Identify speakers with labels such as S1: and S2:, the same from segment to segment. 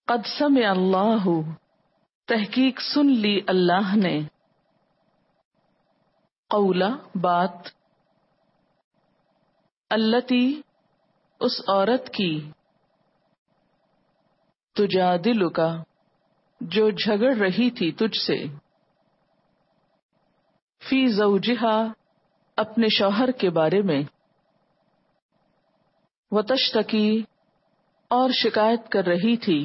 S1: قد سمع اللہ، تحقیق سن لی اللہ نے، قولا بات، التی اس عورت کی، تجادلک جو جھگڑ رہی تھی تجھ سے، فی زوجہا اپنے شوہر کے بارے میں، وتشتکی اور شکایت کر رہی تھی،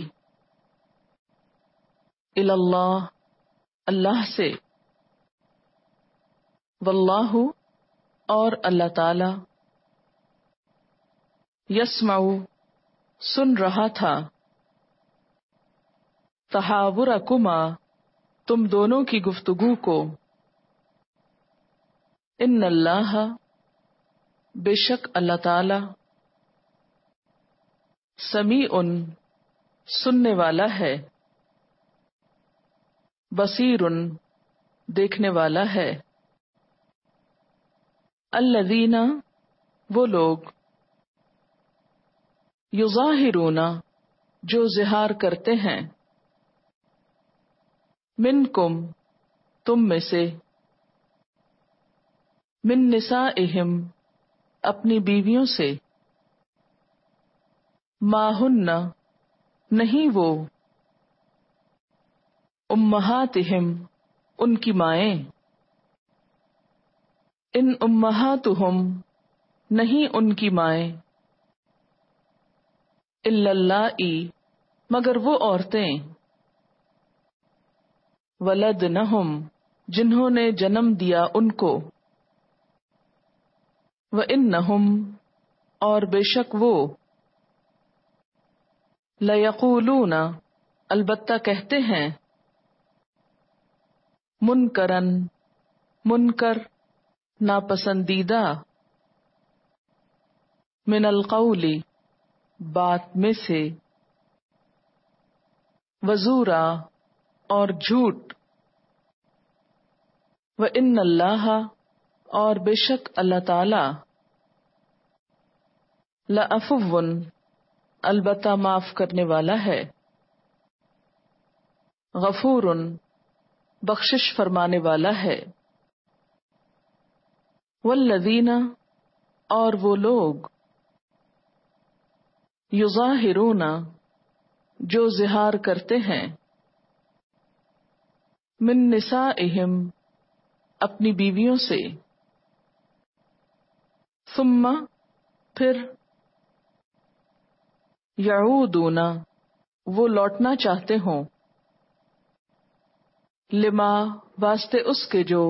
S1: الی اللہ اللہ سے، واللہ اور اللہ تعالی، یسمع سن رہا تھا، تحاورکما تم دونوں کی گفتگو کو، ان اللہ بے شک اللہ تعالی، سمیع سننے والا ہے، بصیر دیکھنے والا ہے، الذین وہ لوگ، یظاہرون جو ظہار کرتے ہیں، منکم تم میں سے، من نسائہم اپنی بیویوں سے، ما ہن نہیں وہ، امہاتہم ان کی مائیں، ان امہاتہم نہیں ان کی مائیں، الا اللائی مگر وہ عورتیں، ولدنہم جنہوں نے جنم دیا ان کو، وانہم اور بے شک وہ، لیقولون البتہ کہتے ہیں، منکرن منکر ناپسندیدہ، من القول بات میں سے، وزورا اور جھوٹ، وان اللہ اور بے شک اللہ تعالی، لعفو البتہ معاف کرنے والا ہے، غفور بخشش فرمانے والا ہے، والذین اور وہ لوگ، یظاہرون جو ظہار کرتے ہیں، من نسائہم اپنی بیویوں سے، ثم پھر، یعودون وہ لوٹنا چاہتے ہوں، لما واسطے اس کے جو،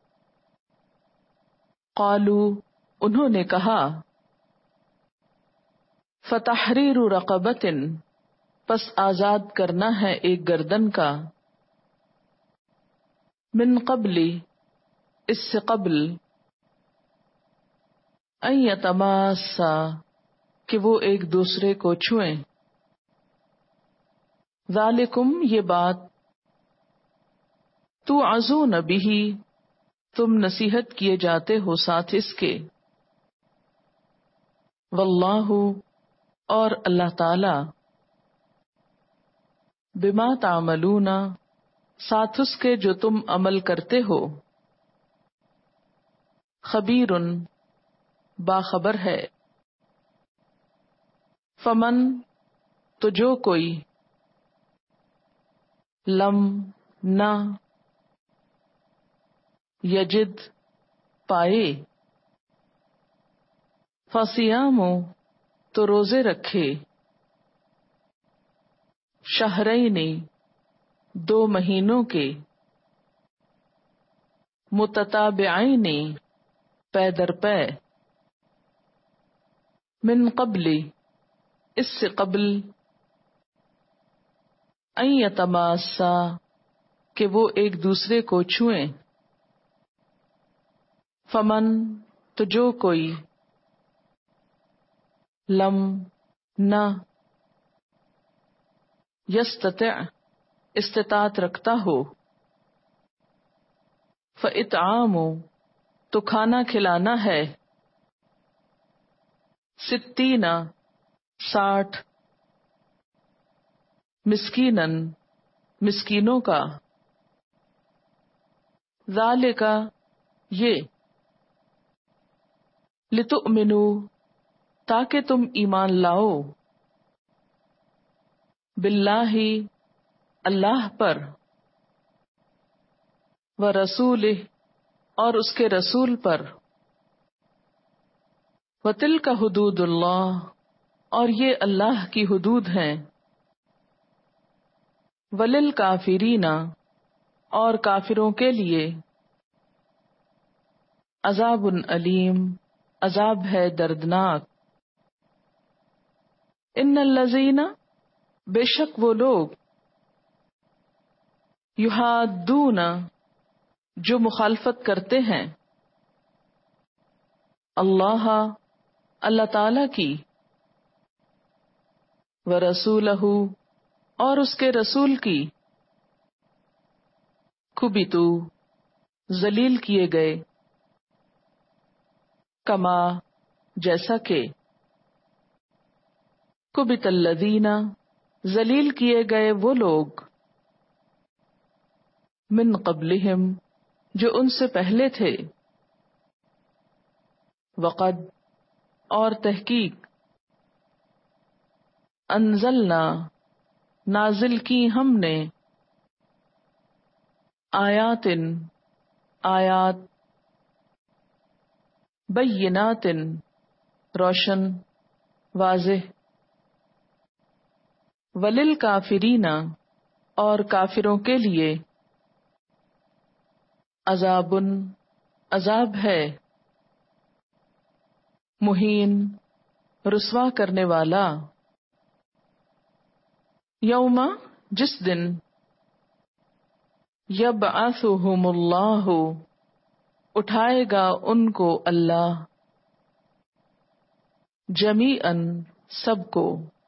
S1: قالو انہوں نے کہا، فتحریر رقبۃ پس آزاد کرنا ہے ایک گردن کا، من قبل اس سے قبل، ان یتماسا کہ وہ ایک دوسرے کو چھوئیں، ذالکم یہ بات، توعظون بہ تم نصیحت کیے جاتے ہو ساتھ اس کے، واللہ اور اللہ تعالی، بما تعملون ساتھ اس کے جو تم عمل کرتے ہو، خبیر باخبر ہے، فمن تو جو کوئی، لم نہ، یجد پائے، فصیام تو روزے رکھے، شہرین 2 مہینوں کے، متتابعین پے در پے، من قبل اس سے قبل، ان یتماسا کہ وہ ایک دوسرے کو چھوئیں، فمن تو جو کوئی، لم نہ، یستطع استطاعت رکھتا ہو، فاطعام تو کھانا کھلانا ہے، 60 60 مسکینن مسکینوں کا، ذالک یہ، لتؤمنوا تاکہ تم ایمان لاؤ، باللہ اللہ پر، ورسولہ اور اس کے رسول پر، وتلک حدود اللہ اور یہ اللہ کی حدود ہیں، وللکافرین اور کافروں کے لیے، عذاب علیم عذاب ہے دردناک، ان الذین بے شک وہ لوگ، یحادون جو مخالفت کرتے ہیں، اللہ اللہ تعالی کی، ورسولہ اور اس کے رسول کی، کبتو ذلیل کیے گئے، کما جیسا کہ، کبت الذین ذلیل کیے گئے وہ لوگ، من قبلہم جو ان سے پہلے تھے، وقد اور تحقیق، انزلنا نازل کی ہم نے، آیات آیات، بینات روشن واضح، وللکافرین اور کافروں کے لیے، عذاب عذاب ہے، مہین رسوا کرنے والا، یوم جس دن، یبعثہم اللہ اٹھائے گا ان کو اللہ، جمیعاً سب کو،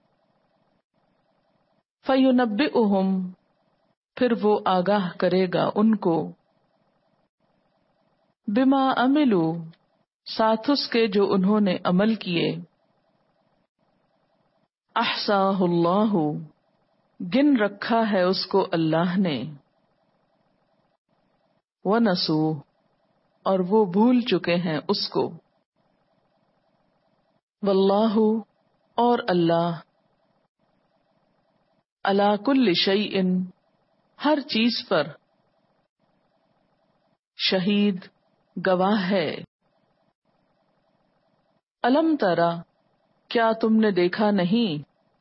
S1: فینبئہم پھر وہ آگاہ کرے گا ان کو، بما عملوا ساتھ اس کے جو انہوں نے عمل کیے، احصاہ اللہ گن رکھا ہے اس کو اللہ نے، ونسوہ اور وہ بھول چکے ہیں اس کو، واللہ اور اللہ، علی کل شیء ہر چیز پر، شہید گواہ ہے، الم ترا کیا تم نے دیکھا نہیں،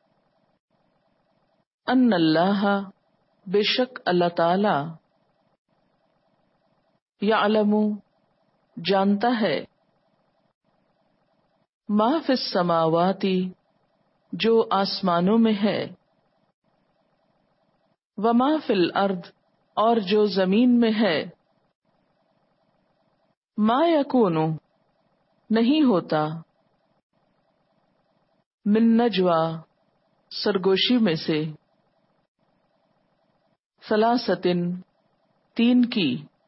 S1: ان اللہ بے شک اللہ تعالی، یعلم جانتا ہے، ما فی السماوات جو آسمانوں میں ہے، وما فی الارض اور جو زمین میں ہے، ما یکون نہیں ہوتا، من نجوا سرگوشی میں سے، ثلاثۃ تین کی،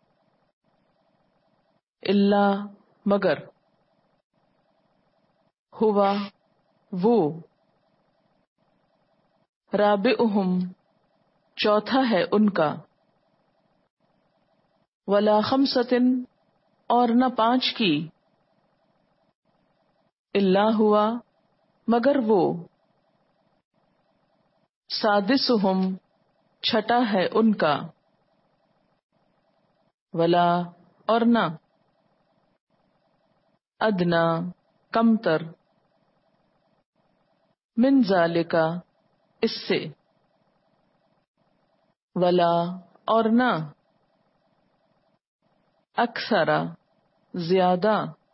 S1: الا مگر، ہوا وہ، رابعہم چوتھا ہے ان کا، ولا خمسۃ اور نہ پانچ کی، الا ہوا مگر وہ، سادسہم چھٹا ہے ان کا، ولا اور نہ، ادنا کمتر، من ذالک اس سے، ولا اور نہ، اکثر زیادہ،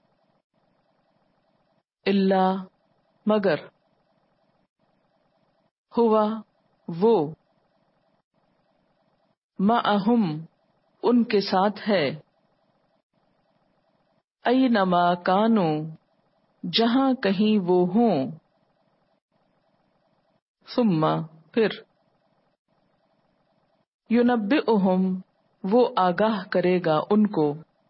S1: الا مگر، ہوا وہ، معہم ان کے ساتھ ہے، اینما کانوا جہاں کہیں وہ ہوں، ثم پھر، ینبئہم وہ آگاہ کرے گا ان کو،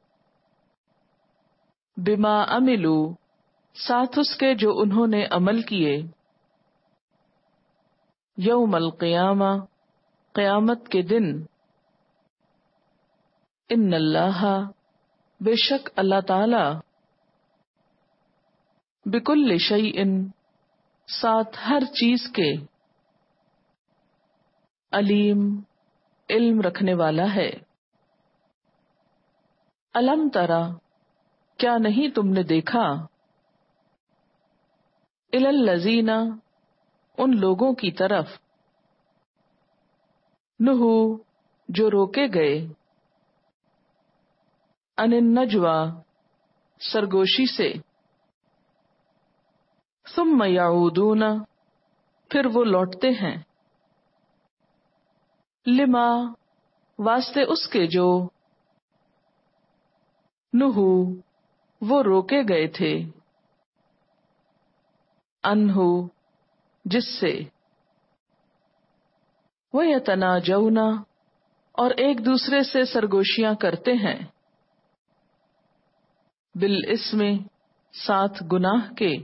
S1: بما عملوا ساتھ اس کے جو انہوں نے عمل کیے، یوم القیامہ قیامت کے دن، ان اللہ بے شک اللہ تعالی، بکل شیء ساتھ ہر چیز کے، علیم علم رکھنے والا ہے۔ الم ترا کیا نہیں تم نے دیکھا، الی الذین ان لوگوں کی طرف، نہو جو روکے گئے، عن النجوی سرگوشی سے، ثم یعودون پھر وہ لوٹتے ہیں، لما واسطے اس کے جو، نہو وہ روکے گئے تھے، انہو جس سے، وَيَتَنَاجَوْنَ اور ایک دوسرے سے سرگوشیاں کرتے ہیں، بالاسم ساتھ گناہ کے،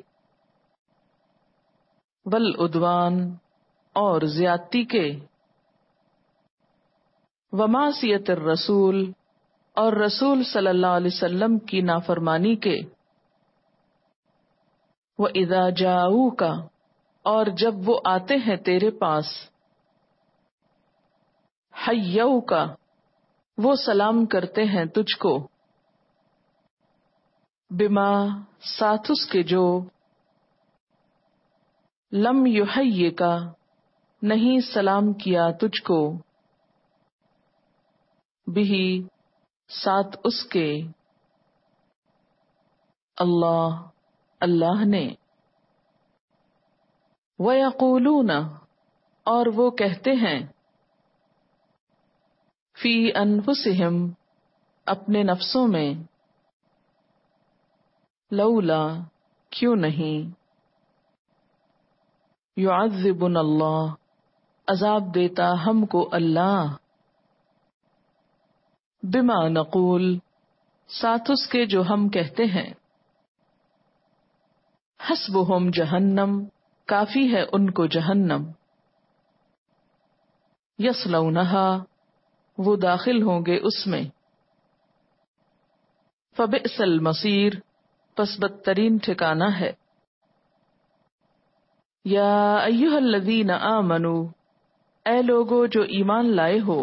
S1: والعدوان اور زیادتی کے، ومعصیت الرسول اور رسول صلی اللہ علیہ وسلم کی نافرمانی کے، وَإِذَا جَاءُوكَ اور جب وہ آتے ہیں تیرے پاس، حَيَّوْكَ وہ سلام کرتے ہیں تجھ کو، بما ساتھ اس کے جو، لم یحییک نہیں سلام کیا تجھ کو، بہی ساتھ اس کے، اللہ اللہ نے، وَيَقُولُونَ اور وہ کہتے ہیں، فی انفسہم اپنے نفسوں میں، لولا کیوں نہیں، یعذبنا اللہ عذاب دیتا ہم کو اللہ، بما نقول ساتھ اس کے جو ہم کہتے ہیں، حسبہم جہنم کافی ہے ان کو جہنم، یصلونہا وہ داخل ہوں گے اس میں، فبئس المصیر پس بدترین ٹھکانہ ہے۔ یا ایہا الذین آمنوا اے لوگو جو ایمان لائے ہو،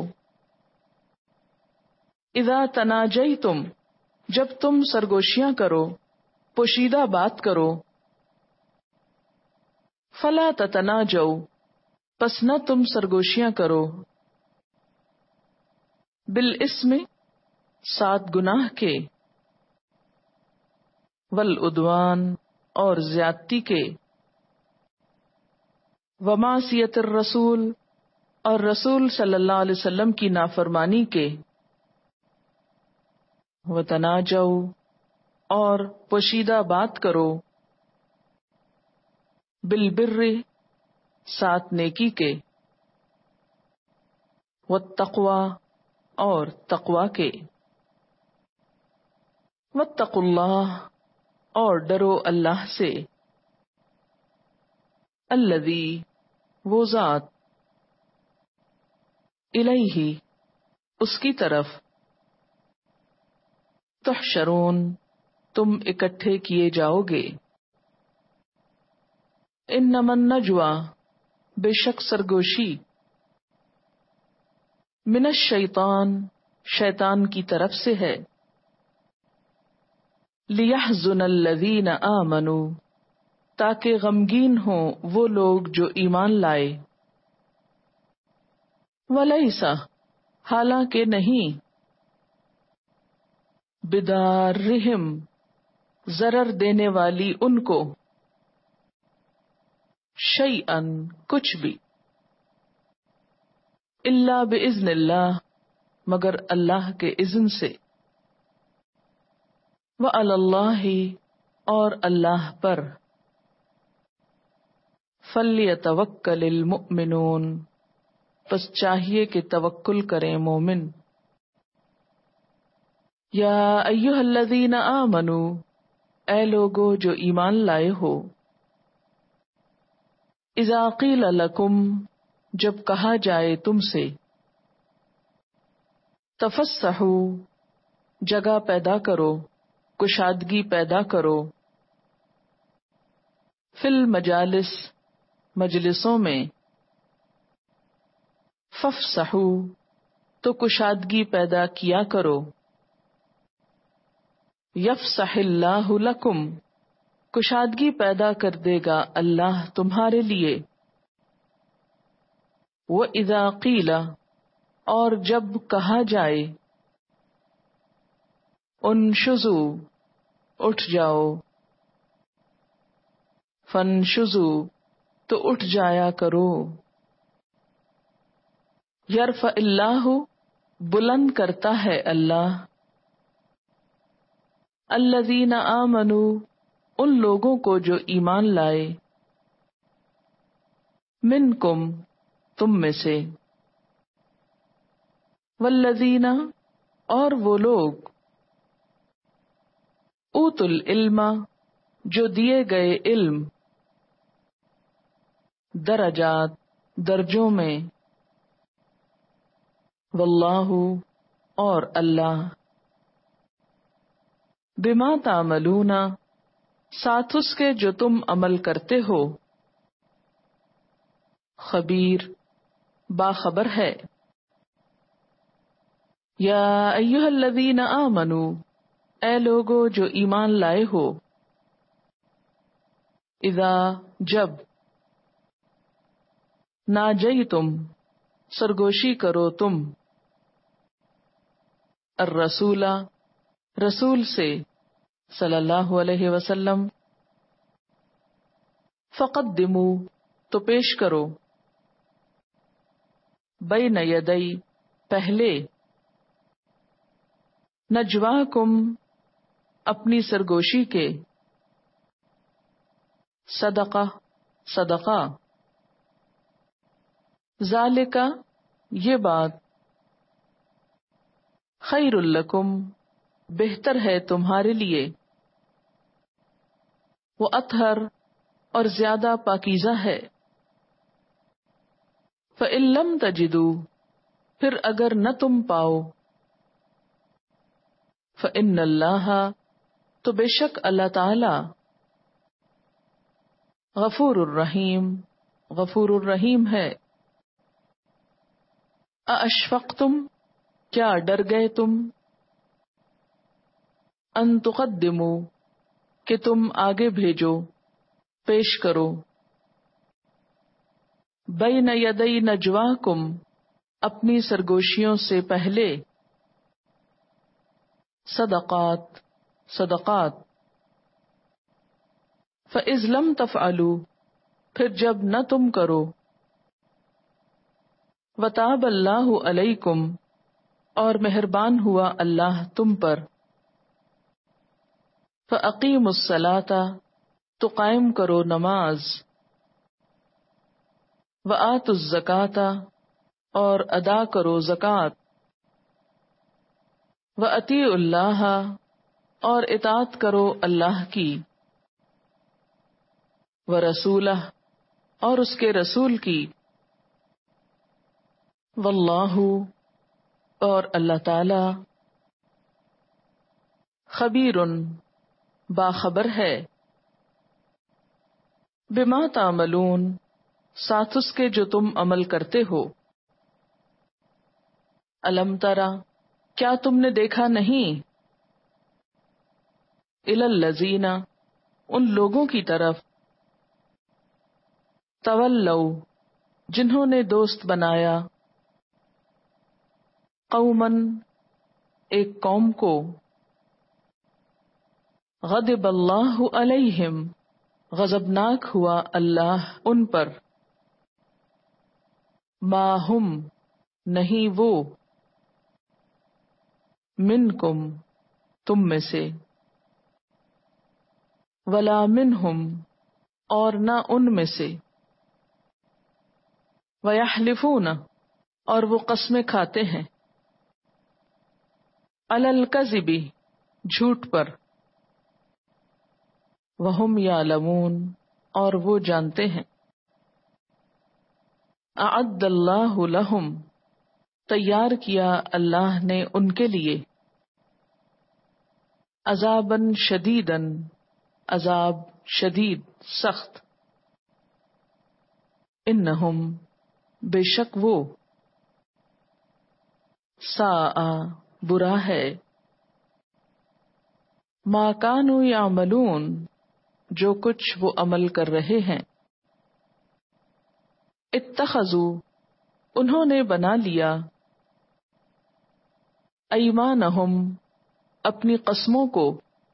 S1: اذا تناجیتم جب تم سرگوشیاں کرو، پوشیدہ بات کرو، فلا تتناجوا پس نہ تم سرگوشیاں کرو، بالاسم ساتھ گناہ کے، والعدوان اور زیادتی کے، ومعصیت الرسول اور رسول صلی اللہ علیہ وسلم کی نافرمانی کے، وتناجوا اور پوشیدہ بات کرو، بالبر ساتھ نیکی کے، والتقوی اور تقوی کے، واتقوا اللہ اور ڈرو اللہ سے، الذی وہ ذات، الیہ اس کی طرف، تحشرون تم اکٹھے کیے جاؤ گے، انما النجوی بے شک سرگوشی، من الشیطان شیطان کی طرف سے ہے، لیحزن الذین آمنوا تاکہ غمگین ہوں وہ لوگ جو ایمان لائے، ولیس حالانکہ نہیں، بدارہم ضرر دینے والی ان کو، شیئن کچھ بھی، الا باذن اللہ مگر اللہ کے اذن سے، وعلی اللہ اور اللہ پر، فلیتوکل المؤمنون پس چاہیے کہ توکل کریں مومن۔ یا ایہا الذین آمنوا اے لوگو جو ایمان لائے ہو، اذا قیل لکم جب کہا جائے تم سے، تفسحوا جگہ پیدا کرو، کشادگی پیدا کرو، فی المجالس مجلسوں میں، فافسحوا تو کشادگی پیدا کیا کرو، یفسح اللہ لکم کشادگی پیدا کر دے گا اللہ تمہارے لیے، وَإِذَا قِيلَ اور جب کہا جائے، انشزوا اٹھ جاؤ، فانشزوا تو اٹھ جایا کرو، یرفع اللہ بلند کرتا ہے اللہ، الذین آمنوا ان لوگوں کو جو ایمان لائے، منکم تم میں سے، والذین اور وہ لوگ، اوتوا العلم جو دیے گئے علم، درجات درجوں میں، واللہ اور اللہ، بما تعملون ساتھ اس کے جو تم عمل کرتے ہو، خبیر باخبر ہے، یا ایھا الذین آمنوا اے لوگو جو ایمان لائے ہو، اذا جب، ناجیتم سرگوشی کرو تم، الرسول رسول سے صلی اللہ علیہ وسلم، فقدموا تو پیش کرو، بین یدی پہلے، نجواکم اپنی سرگوشی کے، صدقہ صدقہ، ذالک یہ بات، خیر لکم بہتر ہے تمہارے لیے، وہ اطہر اور زیادہ پاکیزہ ہے، فإن لم تجدوا پھر اگر نہ تم پاؤ، فإن اللہ تو بے شک اللہ تعالی، غفور الرحیم غفور الرحیم ہے، ااشفقتم کیا ڈر گئے تم، ان تقدموا کہ تم آگے بھیجو پیش کرو، بین یدی نجواکم اپنی سرگوشیوں سے پہلے، صدقات صدقات، فإذ لم تفعلوا پھر جب نہ تم کرو، وتاب اللہ علیکم اور مہربان ہوا اللہ تم پر، فأقیموا الصلاۃ تو قائم کرو نماز، وآتوا الزکاۃ اور ادا کرو زکوٰۃ، وأطیعوا اللہ اور اطاعت کرو اللہ کی، ورسولہ اور اس کے رسول کی، واللہ اور اللہ تعالی، خبیر باخبر ہے، بما تعملون ساتھ اس کے جو تم عمل کرتے ہو، الم ترى کیا تم نے دیکھا نہیں، الی الذین ان لوگوں کی طرف، تولوا جنہوں نے دوست بنایا، قوما ایک قوم کو، غضب اللہ علیہم غضبناک ہوا اللہ ان پر، ما ہم نہیں وہ، منکم تم میں سے، ولا منہم اور نہ ان میں سے، ویحلفون اور وہ قسمیں کھاتے ہیں، علی الکذب جھوٹ پر، وہم یعلمون اور وہ جانتے ہیں، اعد اللہ لہم، تیار کیا اللہ نے ان کے لیے، عذاباً شدیداً، عذاب شدید سخت، انہم، بے شک وہ، ساء برا ہے، ما کانوا یعملون جو کچھ وہ عمل کر رہے ہیں، اتخذوا انہوں نے بنا لیا، ایمانہم اپنی قسموں کو،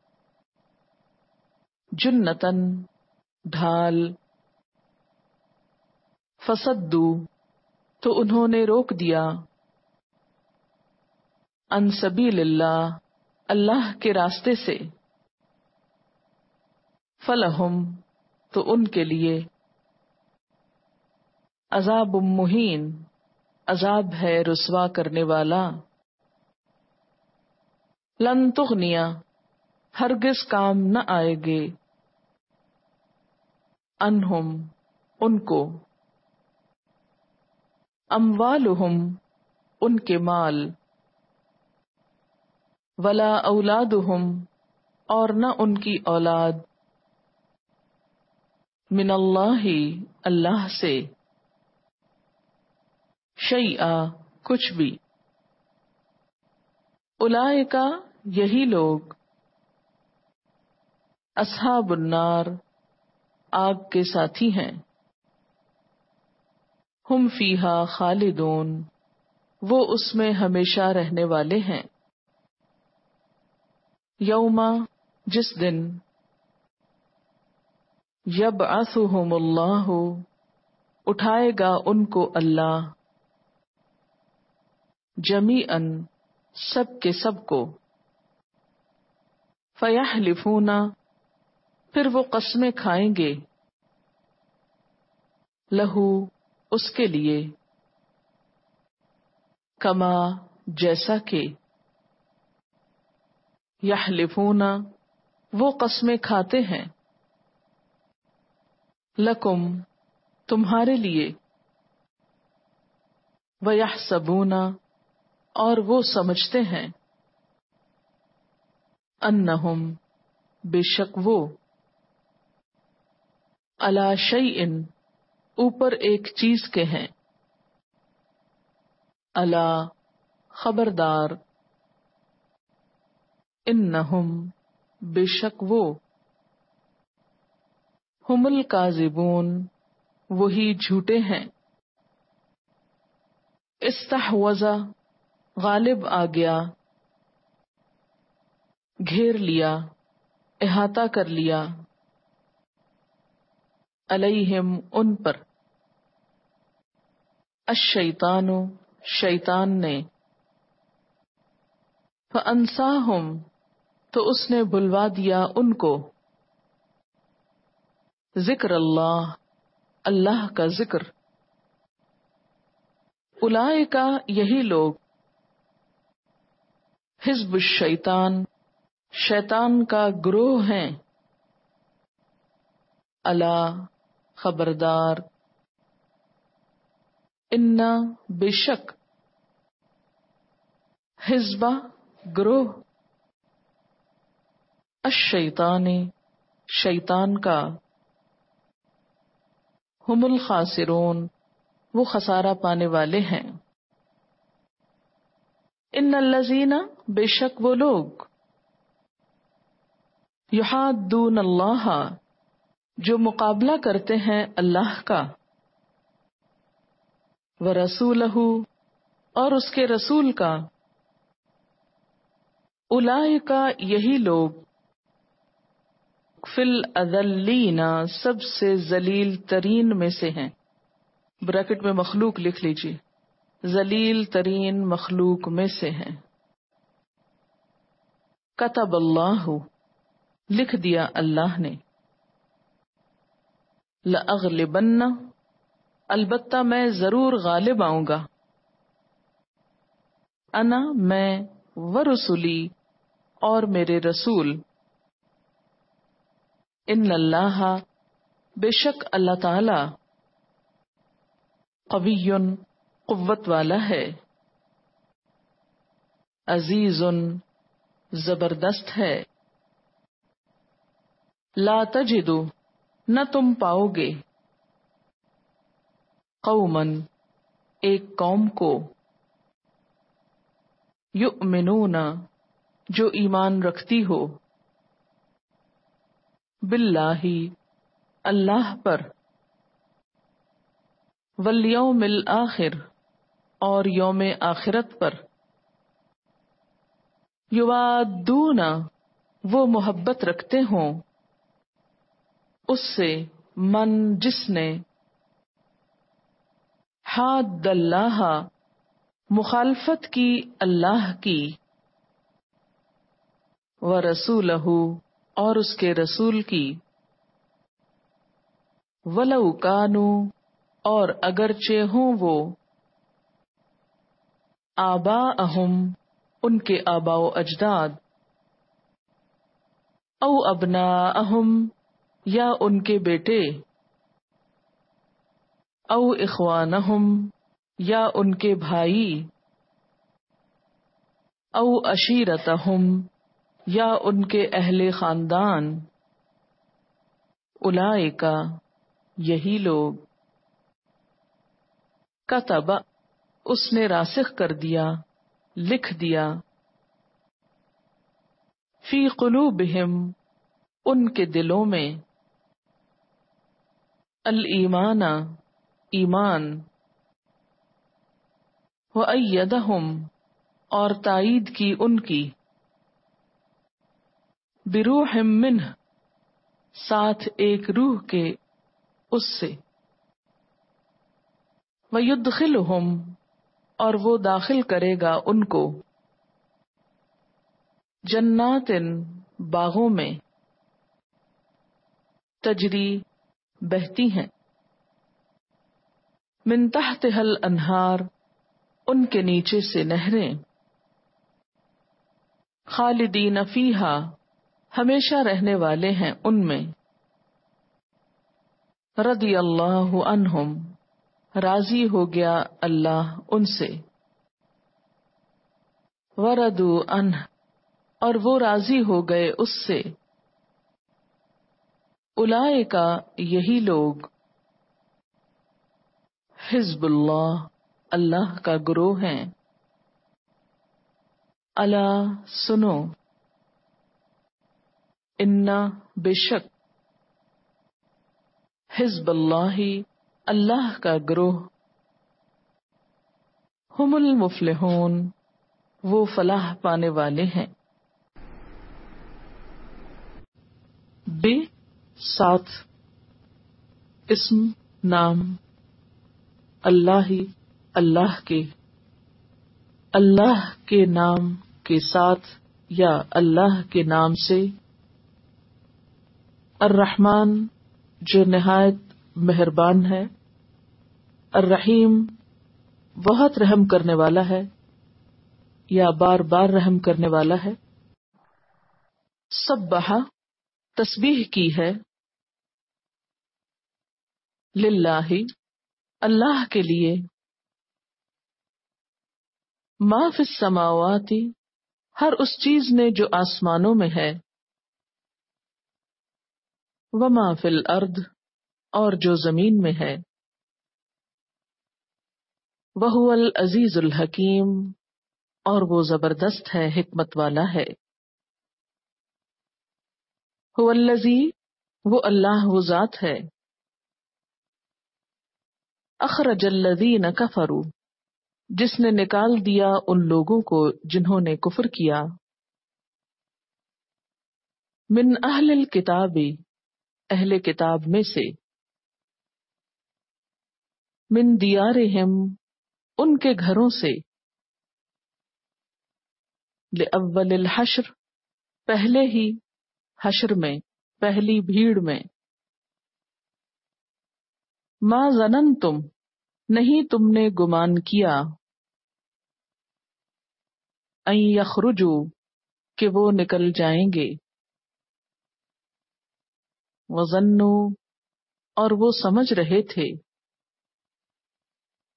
S1: جنتاً ڈھال، فصدوا تو انہوں نے روک دیا، عن سبیل اللہ اللہ کے راستے سے، فلہم تو ان کے لیے، عذاب مہین عذاب ہے رسوا کرنے والا، لن تغنیا ہرگز کام نہ آئے گے، انہم ان کو، اموالہم ان کے مال، ولا اولادہم اور نہ ان کی اولاد، من اللہ اللہ سے، شیئا کچھ بھی، اولئک یہی لوگ، اصحاب النار آگ کے ساتھی ہیں، ہم فیہا خالدون وہ اس میں ہمیشہ رہنے والے ہیں، یوما جس دن، یبعثہم اللہ اٹھائے گا ان کو اللہ، جمیعاً سب کے سب کو، فیحلفون پھر وہ قسمیں کھائیں گے، لہو اس کے لیے، کما جیسا کہ، یحلفون وہ قسمیں کھاتے ہیں، لکم تمہارے لیے، ویحسبون اور وہ سمجھتے ہیں، انہم بے شک وہ، علی شیء اوپر ایک چیز کے ہیں، الا خبردار، انہم بے شک وہ، ہم الکاذبون وہی جھوٹے ہیں، استحوذ غالب آ گیا، گھیر لیا، احاطہ کر لیا، علیہم ان پر، الشیطان شیطان نے، فانساہم تو اس نے بھلوا دیا ان کو، ذکر اللہ اللہ کا ذکر، اولئک یہی لوگ، حزب الشیطان شیطان کا گروہ ہیں، الا خبردار، انا بے شک، حزبہ گروہ، الشیطان شیطان کا، ہم الخاسرون وہ خسارہ پانے والے ہیں، ان الذین بے شک وہ لوگ، یحادون اللہ جو مقابلہ کرتے ہیں اللہ کا، ورسولہ اور اس کے رسول کا، اولئک یہی لوگ، فی الاذلین سب سے ذلیل ترین میں سے ہیں، بریکٹ میں مخلوق لکھ لیجیے، ذلیل ترین مخلوق میں سے ہیں، کتب اللہ لکھ دیا اللہ نے، لأغلبن البتہ میں ضرور غالب آؤں گا، انا میں، ورسولی اور میرے رسول، ان اللہ بے شک اللہ تعالی، قوی قوت والا ہے، عزیز زبردست ہے، لا تجد نہ تم پاؤ گے، قومن ایک قوم کو، یؤمنون جو ایمان رکھتی ہو، باللہ اللہ پر، والیوم الآخر اور یوم آخرت پر، یوادون وہ محبت رکھتے ہوں اس سے، من جس نے، حاد اللہ مخالفت کی اللہ کی، ورسولہ اور اس کے رسول کی، ولو کانوا اور اگرچہ ہوں وہ، آباءہم ان کے آباء و اجداد، او ابناءہم یا ان کے بیٹے، او اخوانہم یا ان کے بھائی، او عشیرتہم یا ان کے اہل خاندان، اولئک یہی لوگ، کتب اس نے راسخ کر دیا، لکھ دیا، فی قلوبہم ان کے دلوں میں، الایمان ایمان، وأیدہم اور تائید کی ان کی، بروح منہ ساتھ ایک روح کے اس سے، ویدخلہم اور وہ داخل کرے گا ان کو، جنات باغوں میں، تجری بہتی ہیں، من تحتہا الانہار ان کے نیچے سے نہریں، خالدین فیہا ہمیشہ رہنے والے ہیں ان میں، رضی اللہ عنہم راضی ہو گیا اللہ ان سے، وردوا عنہ اور وہ راضی ہو گئے اس سے، اولئک یہی لوگ، حزب اللہ اللہ کا گروہ ہیں، الا سنو، انا بے شک، حزب اللہ اللہ کا گروہ، ہم المفلحون وہ فلاح پانے والے ہیں۔ بے ساتھ اسم نام، اللہ اللہ کے نام کے ساتھ یا اللہ کے نام سے، الرحمن جو نہایت مہربان ہے، الرحیم بہت رحم کرنے والا ہے یا بار بار رحم کرنے والا ہے، سبح تسبیح کی ہے، للہ اللہ کے لیے، ما فی السماوات ہر اس چیز نے جو آسمانوں میں ہے، وما فی الارض اور جو زمین میں ہے، وہو العزیز الحکیم اور وہ زبردست ہے حکمت والا ہے، هو الذی وہ اللہ وہ ذات ہے، اخرج الذین کفروا جس نے نکال دیا ان لوگوں کو جنہوں نے کفر کیا، من اہل الکتاب اہل کتاب میں سے، من دیارہم ان کے گھروں سے، لأول الحشر پہلے ہی حشر میں پہلی بھیڑ میں، ما ظننتم نہیں تم نے گمان کیا، ان یخرجوا کہ وہ نکل جائیں گے، وظنوا اور وہ سمجھ رہے تھے،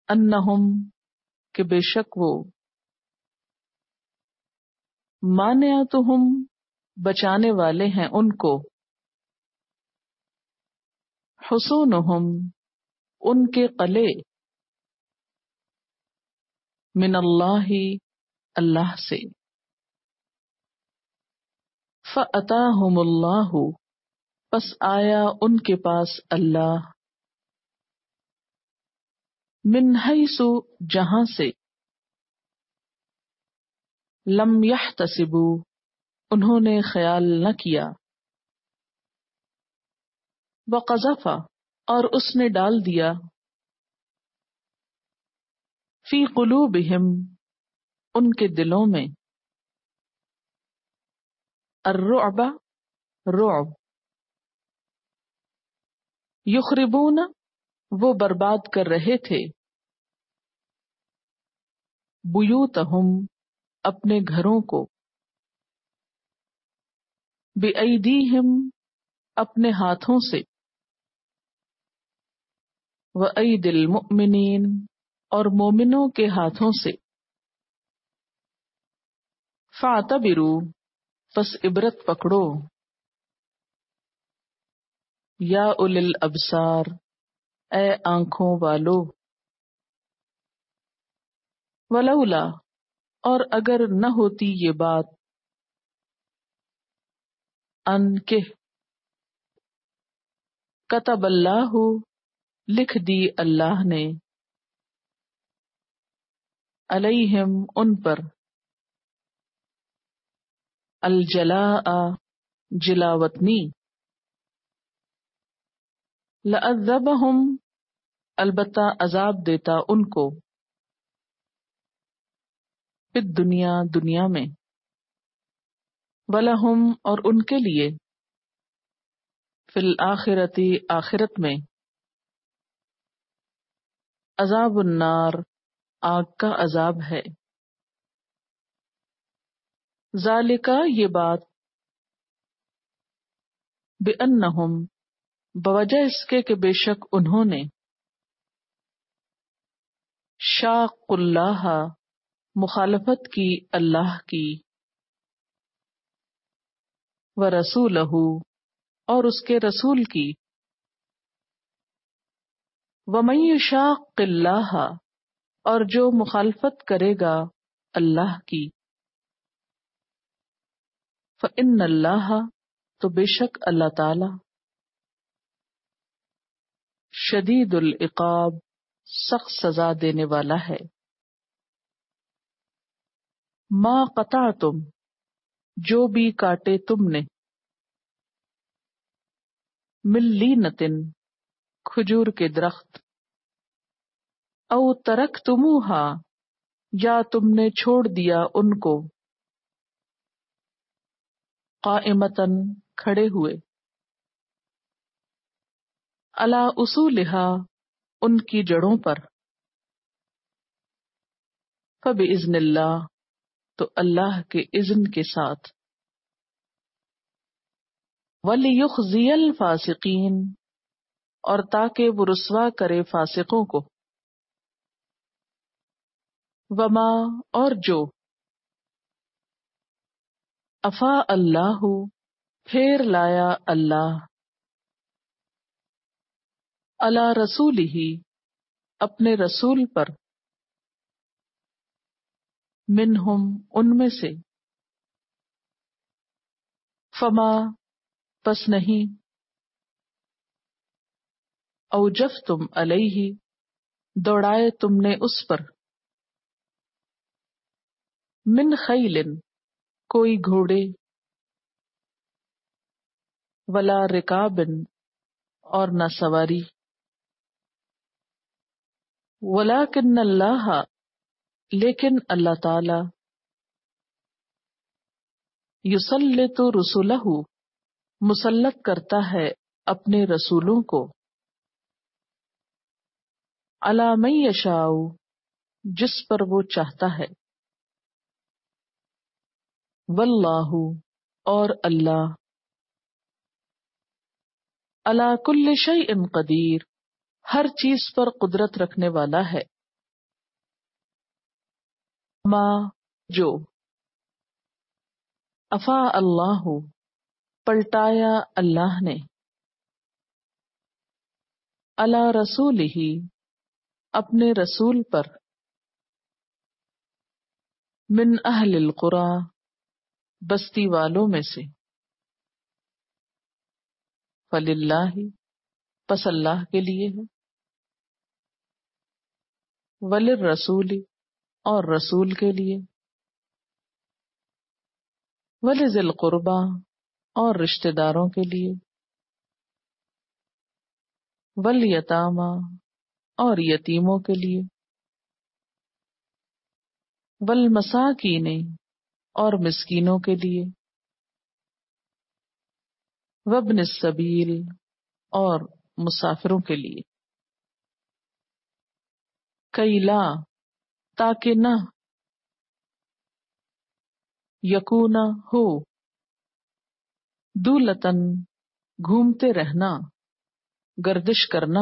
S1: انہم کہ بے شک وہ، مانعتہم بچانے والے ہیں ان کو، حصونہم ان کے قلعے، من اللہ اللہ سے، فأتاہم اللہ پس آیا ان کے پاس اللہ، من حیث جہاں سے، لم یحتسبوا انہوں نے خیال نہ کیا، وقذف اور اس نے ڈال دیا، فی قلوبہم ان کے دلوں میں، الرعب رعب، یخربون وہ برباد کر رہے تھے، بیوتہم اپنے گھروں کو، بِأَیْدِیہم اپنے ہاتھوں سے، وَأَیْدِی الْمُؤْمِنِین اور مومنوں کے ہاتھوں سے، فَاعْتَبِرُوا پس عبرت پکڑو، یا اولی الابصار اے آنکھوں والو، ولولا اور اگر نہ ہوتی یہ بات، ان کہ کتب اللہ لکھ دی اللہ نے، علیہم ان پر، الجلاء جلاوطنی، لعذبہم البتہ عذاب دیتا ان کو، فی الدنیا دنیا میں، ولہم اور ان کے لیے، فی الآخرتی آخرت میں، عذاب النار آگ کا عذاب ہے، ذالکا یہ بات، بأنہم بوجہ اس کے کہ بے شک انہوں نے، شاق اللہ مخالفت کی اللہ کی، ورسولہ اور اس کے رسول کی، ومن یشاق اللہ اور جو مخالفت کرے گا اللہ کی، فإن اللہ تو بے شک اللہ تعالی، شدید العقاب سخت سزا دینے والا ہے، ما قطعتم جو بھی کاٹے تم نے، من لینۃ کھجور کے درخت، او ترکتموہا یا تم نے چھوڑ دیا ان کو، قائمۃً کھڑے ہوئے، علی اصولہا ان کی جڑوں پر، فبإذن اللہ تو اللہ کے اذن کے ساتھ، وَلِيُخْزِيَ الْفَاسِقِينَ اور تاکہ وہ رسوا کرے فاسقوں کو، وما اور جو، افاء اللہ پھیر لایا اللہ، علی رسولہ اپنے رسول پر، منہم ان میں سے، فما پس نہیں، اوجفتم علیہ دوڑائے تم نے اس پر، من خیل کوئی گھوڑے، ولا رکاب اور نہ سواری، ولکن اللہ لیکن اللہ تعالی، یسلط رسلہ مسلط کرتا ہے اپنے رسولوں کو، علی من یشاء جس پر وہ چاہتا ہے، واللہ اور اللہ، علی کل شیء قدیر ہر چیز پر قدرت رکھنے والا ہے، ما جو، افا اللہ پلٹایا اللہ نے، علی رسول ہی اپنے رسول پر، من اہل القری بستی والوں میں سے، فللہ پس اللہ کے لیے ہے، وللرسول اور رسول کے لیے، ولذی القربی اور رشتہ داروں کے لیے، والیتامی اور یتیموں کے لیے، والمساکین اور مسکینوں کے لیے، وابن السبیل اور مسافروں کے لیے، کئی لا تاکہ نہ، یکونا ہو، دولتن گھومتے رہنا، گردش کرنا،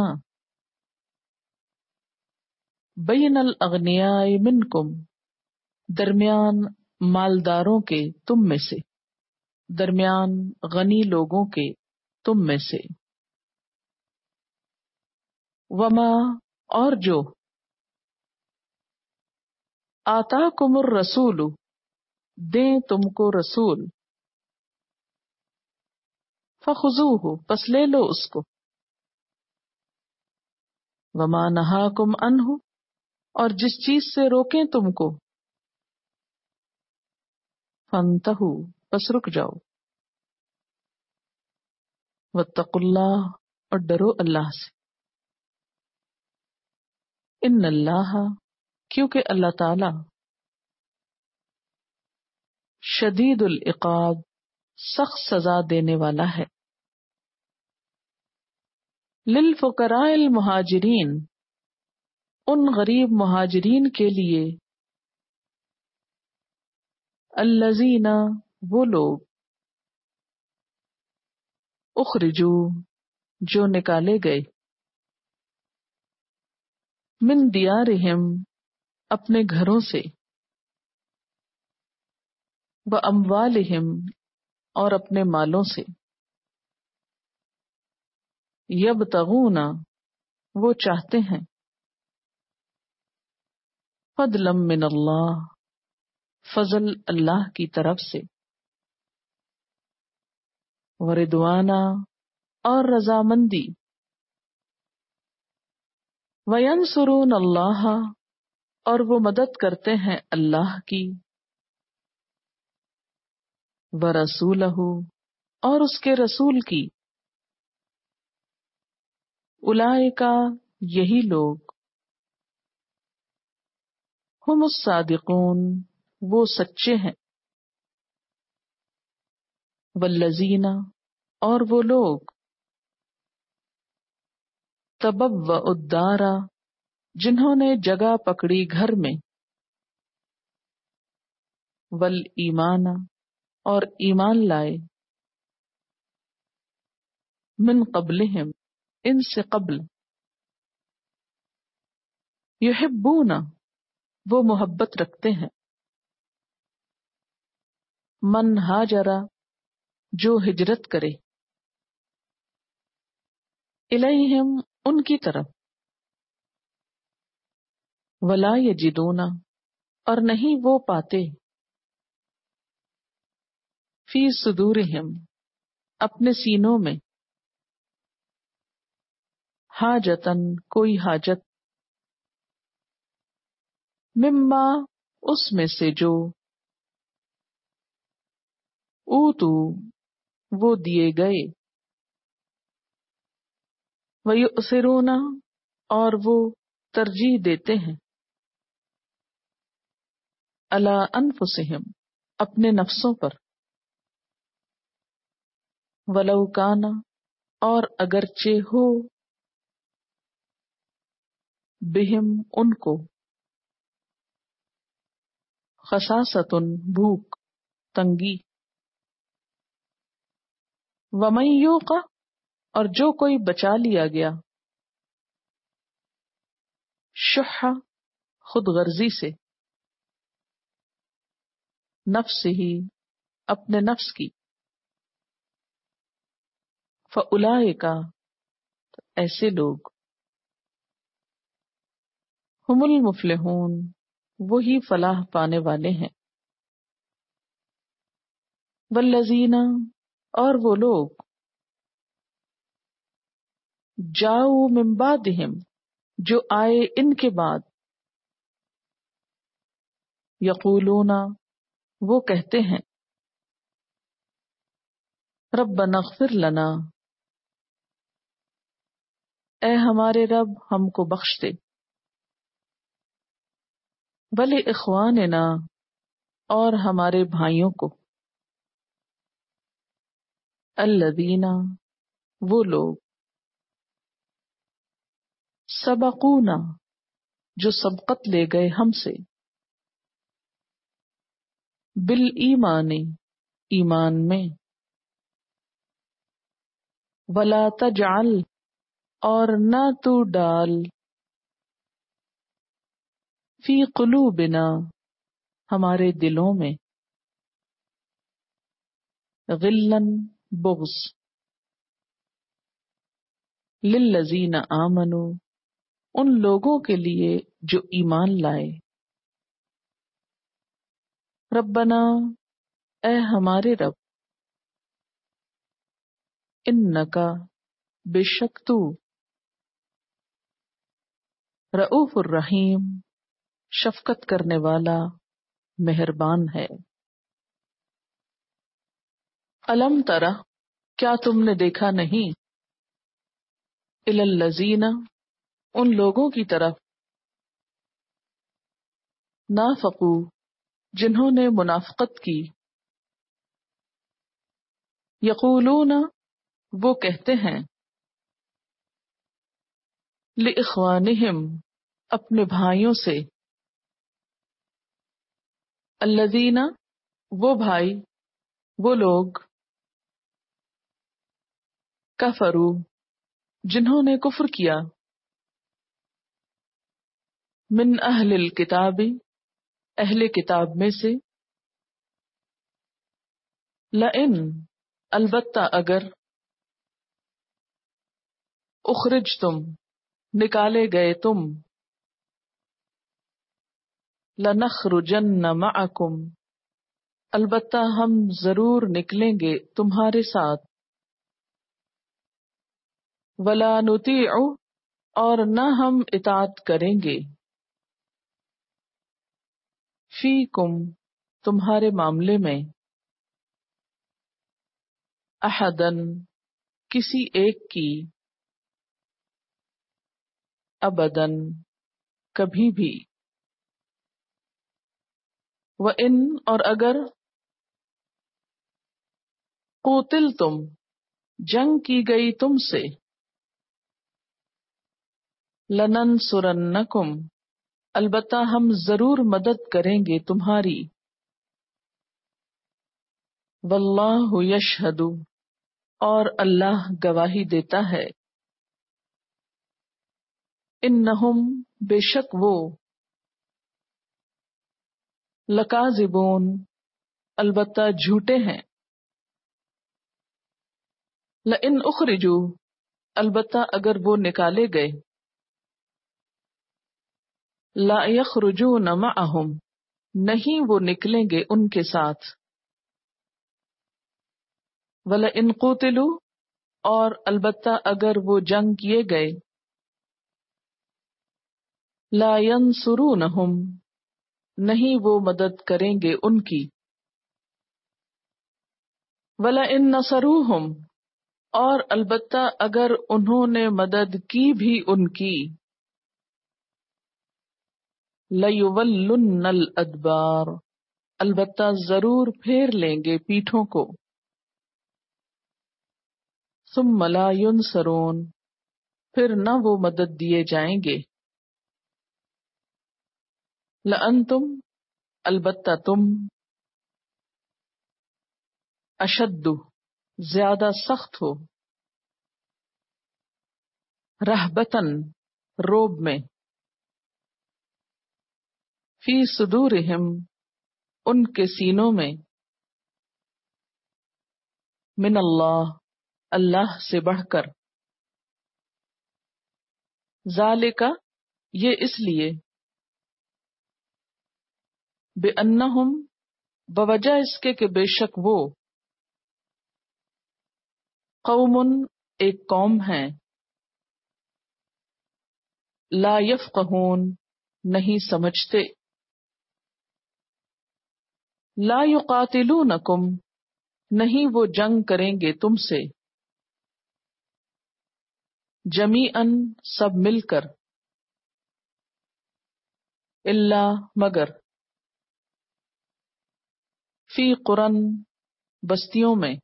S1: بین الاغنیاء منکم درمیان مالداروں کے تم میں سے، درمیان غنی لوگوں کے تم میں سے، وما اور جو، آتاکم الرسول دیں تم کو رسول، فخذوہ پس لے لو اس کو، وما نہاکم عنہ اور جس چیز سے روکیں تم کو، فانتہوا پس رک جاؤ، واتقوا اللہ اور ڈرو اللہ سے، ان اللہ کیونکہ اللہ تعالی شدید العقاب سخت سزا دینے والا ہے، للفقراء المہاجرین ان غریب مہاجرین کے لیے، الذین وہ لوگ، اخرجو جو نکالے گئے، من دیارہم اپنے گھروں سے، واموالہم اور اپنے مالوں سے، یبتغون وہ چاہتے ہیں، فضلا من اللہ فضل اللہ کی طرف سے، ورضوانا اور رضامندی، وینصرون اللہ اور وہ مدد کرتے ہیں اللہ کی، ورسولہ اور اس کے رسول کی، اولئک یہی لوگ، ہم الصادقون وہ سچے ہیں، والذین اور وہ لوگ، تبوأوا الدار جنہوں نے جگہ پکڑی گھر میں، والایمان اور ایمان لائے، من قبلہم ان سے قبل، یحبون وہ محبت رکھتے ہیں، من ہاجر جو ہجرت کرے، الیہم ان کی طرف، ولا یجدون اور نہیں وہ پاتے، فی صدورہم اپنے سینوں میں، حاجتن کوئی حاجت، مما اس میں سے جو، اوتو وہ دیے گئے، ویؤثرون اور وہ ترجیح دیتے ہیں، علی انفسہم اپنے نفسوں پر، ولو کان اور اگرچہ ہو، بہم ان کو، خصاصۃ بھوک تنگی، ومن یوق اور جو کوئی بچا لیا گیا، شح خود غرضی سے، نفس ہی اپنے نفس کی، فَأُولَئِکَ ایسے لوگ، ہم المفلحون وہی فلاح پانے والے ہیں، والذین اور وہ لوگ، جاؤ من بعدہم جو آئے ان کے بعد، یقولون وہ کہتے ہیں، ربنا اغفر لنا اے ہمارے رب ہم کو بخش دے، وَلِإِخْوَانِنَا اور ہمارے بھائیوں کو، الذین وہ لوگ، سبقونا جو سبقت لے گئے ہم سے، بالایمان ایمان میں، ولا تجعل اور نہ تو ڈال، فی قلوبنا ہمارے دلوں میں، غلن بغض، للذین آمنوا ان لوگوں کے لیے جو ایمان لائے، ربنا اے ہمارے رب، انکا بے شک تو، رؤوف الرحیم شفقت کرنے والا مہربان ہے۔ الم ترى کیا تم نے دیکھا نہیں، الی الذین ان لوگوں کی طرف، نافقوا جنہوں نے منافقت کی، یقولون وہ کہتے ہیں، لإخوانہم اپنے بھائیوں سے، الذین وہ بھائی وہ لوگ، کفروا جنہوں نے کفر کیا، من اہل الکتاب اہل کتاب میں سے، لئن البتہ اگر، اخرجتم نکالے گئے تم، لنخرجن معکم البتہ ہم ضرور نکلیں گے تمہارے ساتھ، ولا نطیع اور نہ ہم اطاعت کریں گے، فیکم تمہارے معاملے میں، احدن کسی ایک کی، ابدن کبھی بھی، وَإِن اور اگر، قُوتِلْتُم جنگ کی گئی تم سے، لَنَنصُرَنَّکُم البتہ ہم ضرور مدد کریں گے تمہاری، واللہ یشہد اور اللہ گواہی دیتا ہے، انہم بے شک وہ، لکاذبون البتہ جھوٹے ہیں، لئن اخرجوا البتہ اگر وہ نکالے گئے، لا یخرجون معہم نہیں وہ نکلیں گے ان کے ساتھ، وَلَئِن قُوتِلُوا اور البتہ اگر وہ جنگ کیے گئے، لا ینصرونہم نہیں وہ مدد کریں گے ان کی، وَلَئِن نَصَرُوہم اور البتہ اگر انہوں نے مدد کی بھی ان کی، لَيُوَلُّنَّ الْأَدْبَارَ البتہ ضرور پھیر لیں گے پیٹھوں کو، ثُمَّ لَا يُنصَرُونَ پھر نہ وہ مدد دیے جائیں گے، لَأَنْتُمْ البتہ تم، اشد زیادہ سخت ہو، رہبتاً روب میں، فی صدورہم ان کے سینوں میں، من اللہ اللہ سے بڑھ کر، ذالک یہ اس لیے، بأنہم بوجہ اس کے کہ بے شک وہ، قوم ایک قوم ہے، لا یفقہون نہیں سمجھتے، لا یقاتلونکم نہیں وہ جنگ کریں گے تم سے، جمیعاً سب مل کر، الا مگر، فی قرن بستیوں میں،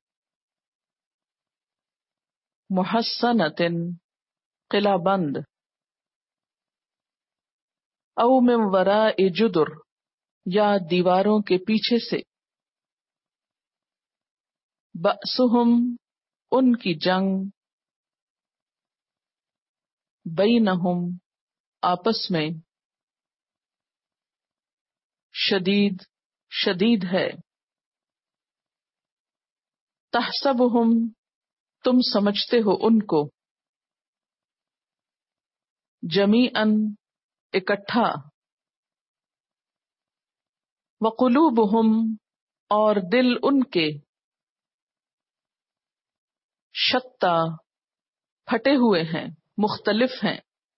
S1: محصنۃ قلعہ بند، او من وراء جدر یا دیواروں کے پیچھے سے، بأسہم ان کی جنگ، بینہم آپس میں، شدید شدید ہے، تحسبہم تم سمجھتے ہو ان کو، جمیعاً اکٹھا، وقلوبہم اور دل ان کے، شتیٰ پھٹے ہوئے ہیں، مختلف ہیں،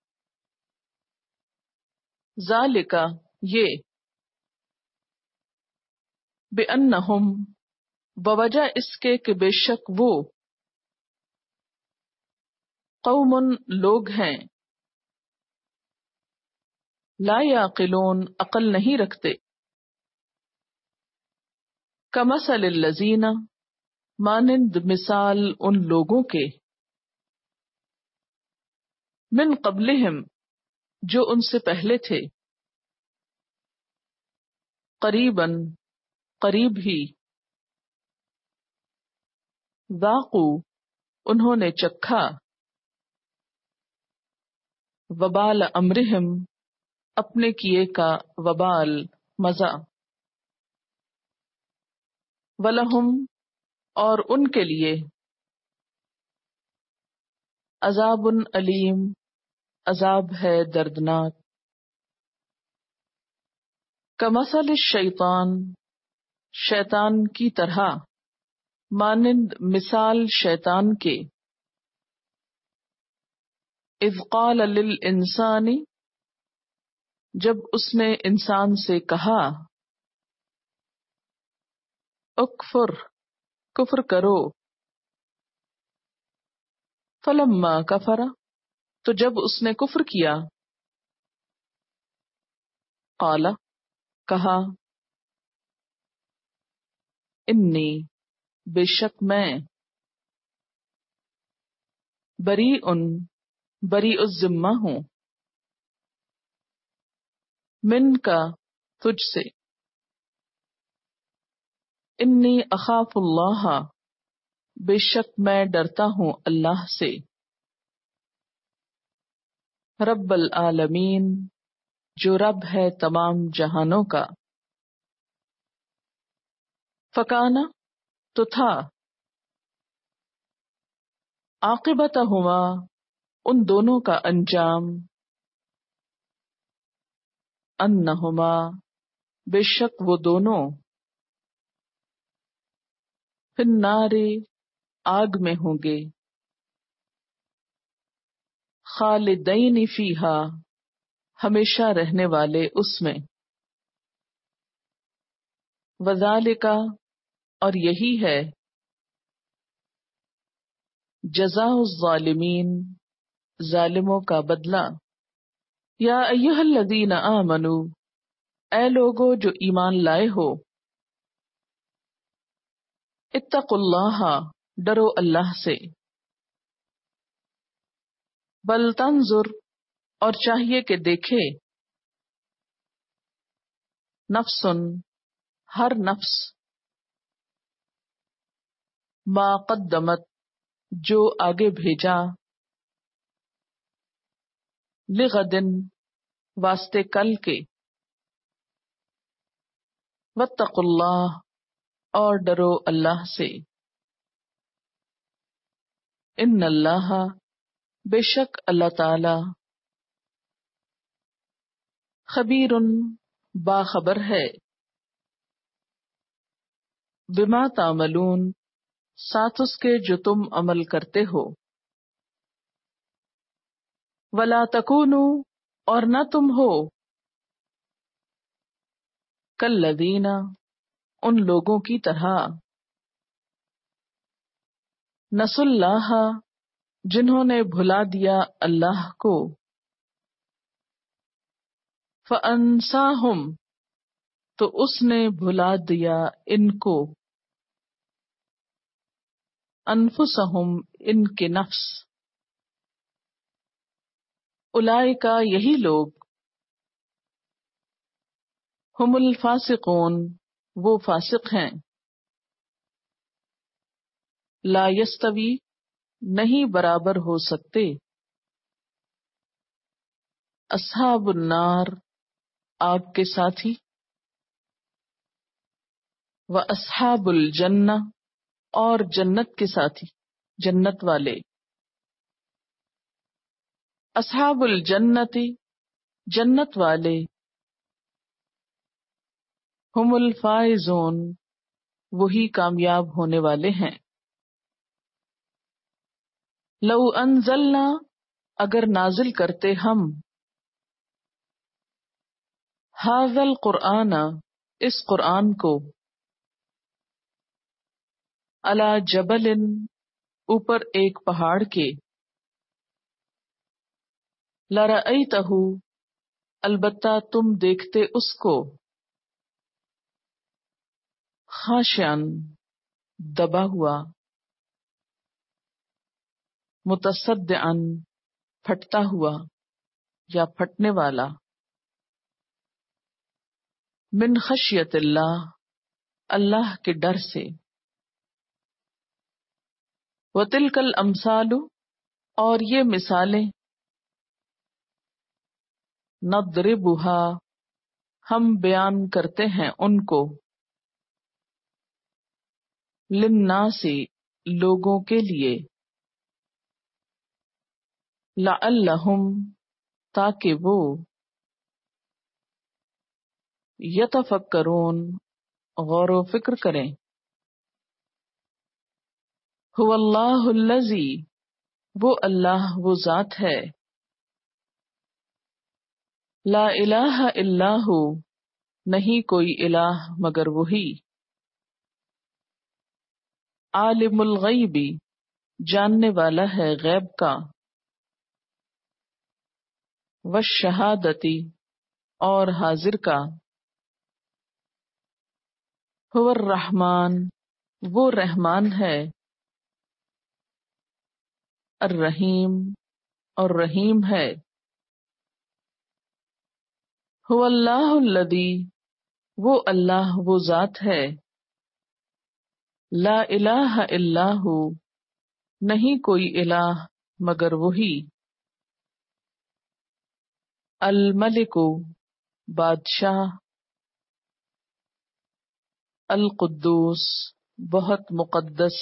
S1: ذالک یہ، بأنہم بوجہ اس کے کہ بے شک وہ، قوم لوگ ہیں، لا یعقلون عقل نہیں رکھتے، کمثل الذین مانند مثال ان لوگوں کے، من قبلہم جو ان سے پہلے تھے، قریباً قریب ہی، ذاقوا انہوں نے چکھا، وبال امرہم اپنے کیے کا وبال مزہ، ولہم اور ان کے لیے، عذاب علیم عذاب ہے دردناک، کمثل الشیطان شیطان کی طرح، مانند مثال شیطان کے، اذ قال للانسان جب اس نے انسان سے کہا، اکفر کفر کرو، فلما کفر تو جب اس نے کفر کیا، قال کہا، انی بے شک میں، بری الذمہ ہوں، من کا تجھ سے، انی اخاف اللہ بے شک میں ڈرتا ہوں اللہ سے، رب العالمین جو رب ہے تمام جہانوں کا، فکانا تو تھا، عاقبتہما ان دونوں کا انجام، انہما بے شک وہ دونوں، فی النار آگ میں ہوں گے، خالدین فیہا ہمیشہ رہنے والے اس میں، وذالک اور یہی ہے، جزاء الظالمین ظالموں کا بدلہ، یا ایھا الذین آمنوا اے لوگو جو ایمان لائے ہو، اتقوا اللہ ڈرو اللہ سے، بل تنظر اور چاہیے کہ دیکھے، نفس ہر نفس، ما قدمت جو آگے بھیجا، لغد واسطے کل کے، واتقوا اللہ، اور ڈرو اللہ سے، ان اللہ، بے شک اللہ تعالی، خبیر، باخبر ہے، بما تعملون، ساتھ اس کے جو تم عمل کرتے ہو، ولا تکونوا، اور نہ تم ہو، کالذین، ان لوگوں کی طرح، نسوا اللہ، جنہوں نے بھلا دیا اللہ کو، فانساہم، تو اس نے بھلا دیا ان کو، انفسہم، ان کے نفس، اولئک، یہی لوگ، ہم الفاسقون، وہ فاسق ہیں، لا یستوی، نہیں برابر ہو سکتے، اصحاب النار، آگ کے ساتھی، و اصحاب الجنہ، اور جنت کے ساتھی، جنت والے، اصحاب الجنتی، جنت والے، ہم الفائزون، وہی کامیاب ہونے والے ہیں، لو انزلنا، اگر نازل کرتے ہم، ھذا القرآن، اس قرآن کو، علی جبل، اوپر ایک پہاڑ کے، لرأیتہ، البتہ تم دیکھتے اس کو، خاشعا، دبا ہوا، متصدعا، پھٹتا ہوا یا پھٹنے والا، من خشیت اللہ، اللہ کے ڈر سے، وتلک الامثال، اور یہ مثالیں، نضربها، ہم بیان کرتے ہیں ان کو، للناس، لوگوں کے لیے، لعلہم، تاکہ وہ، یتفکرون، غور و فکر کریں، هو اللہ الذی، وہ اللہ، وہ ذات ہے، لا الہ الا ہو، نہیں کوئی الہ مگر وہی، عالم الغیب، جاننے والا ہے غیب کا، والشہادتی، اور حاضر کا، هو الرحمن، وہ رحمان ہے، الرحیم، اور رحیم ہے، هو اللہ الذی، وہ اللہ، وہ ذات ہے، لا الہ الا ہو، نہیں کوئی الہ مگر وہی، الملک، بادشاہ، القدوس، بہت مقدس،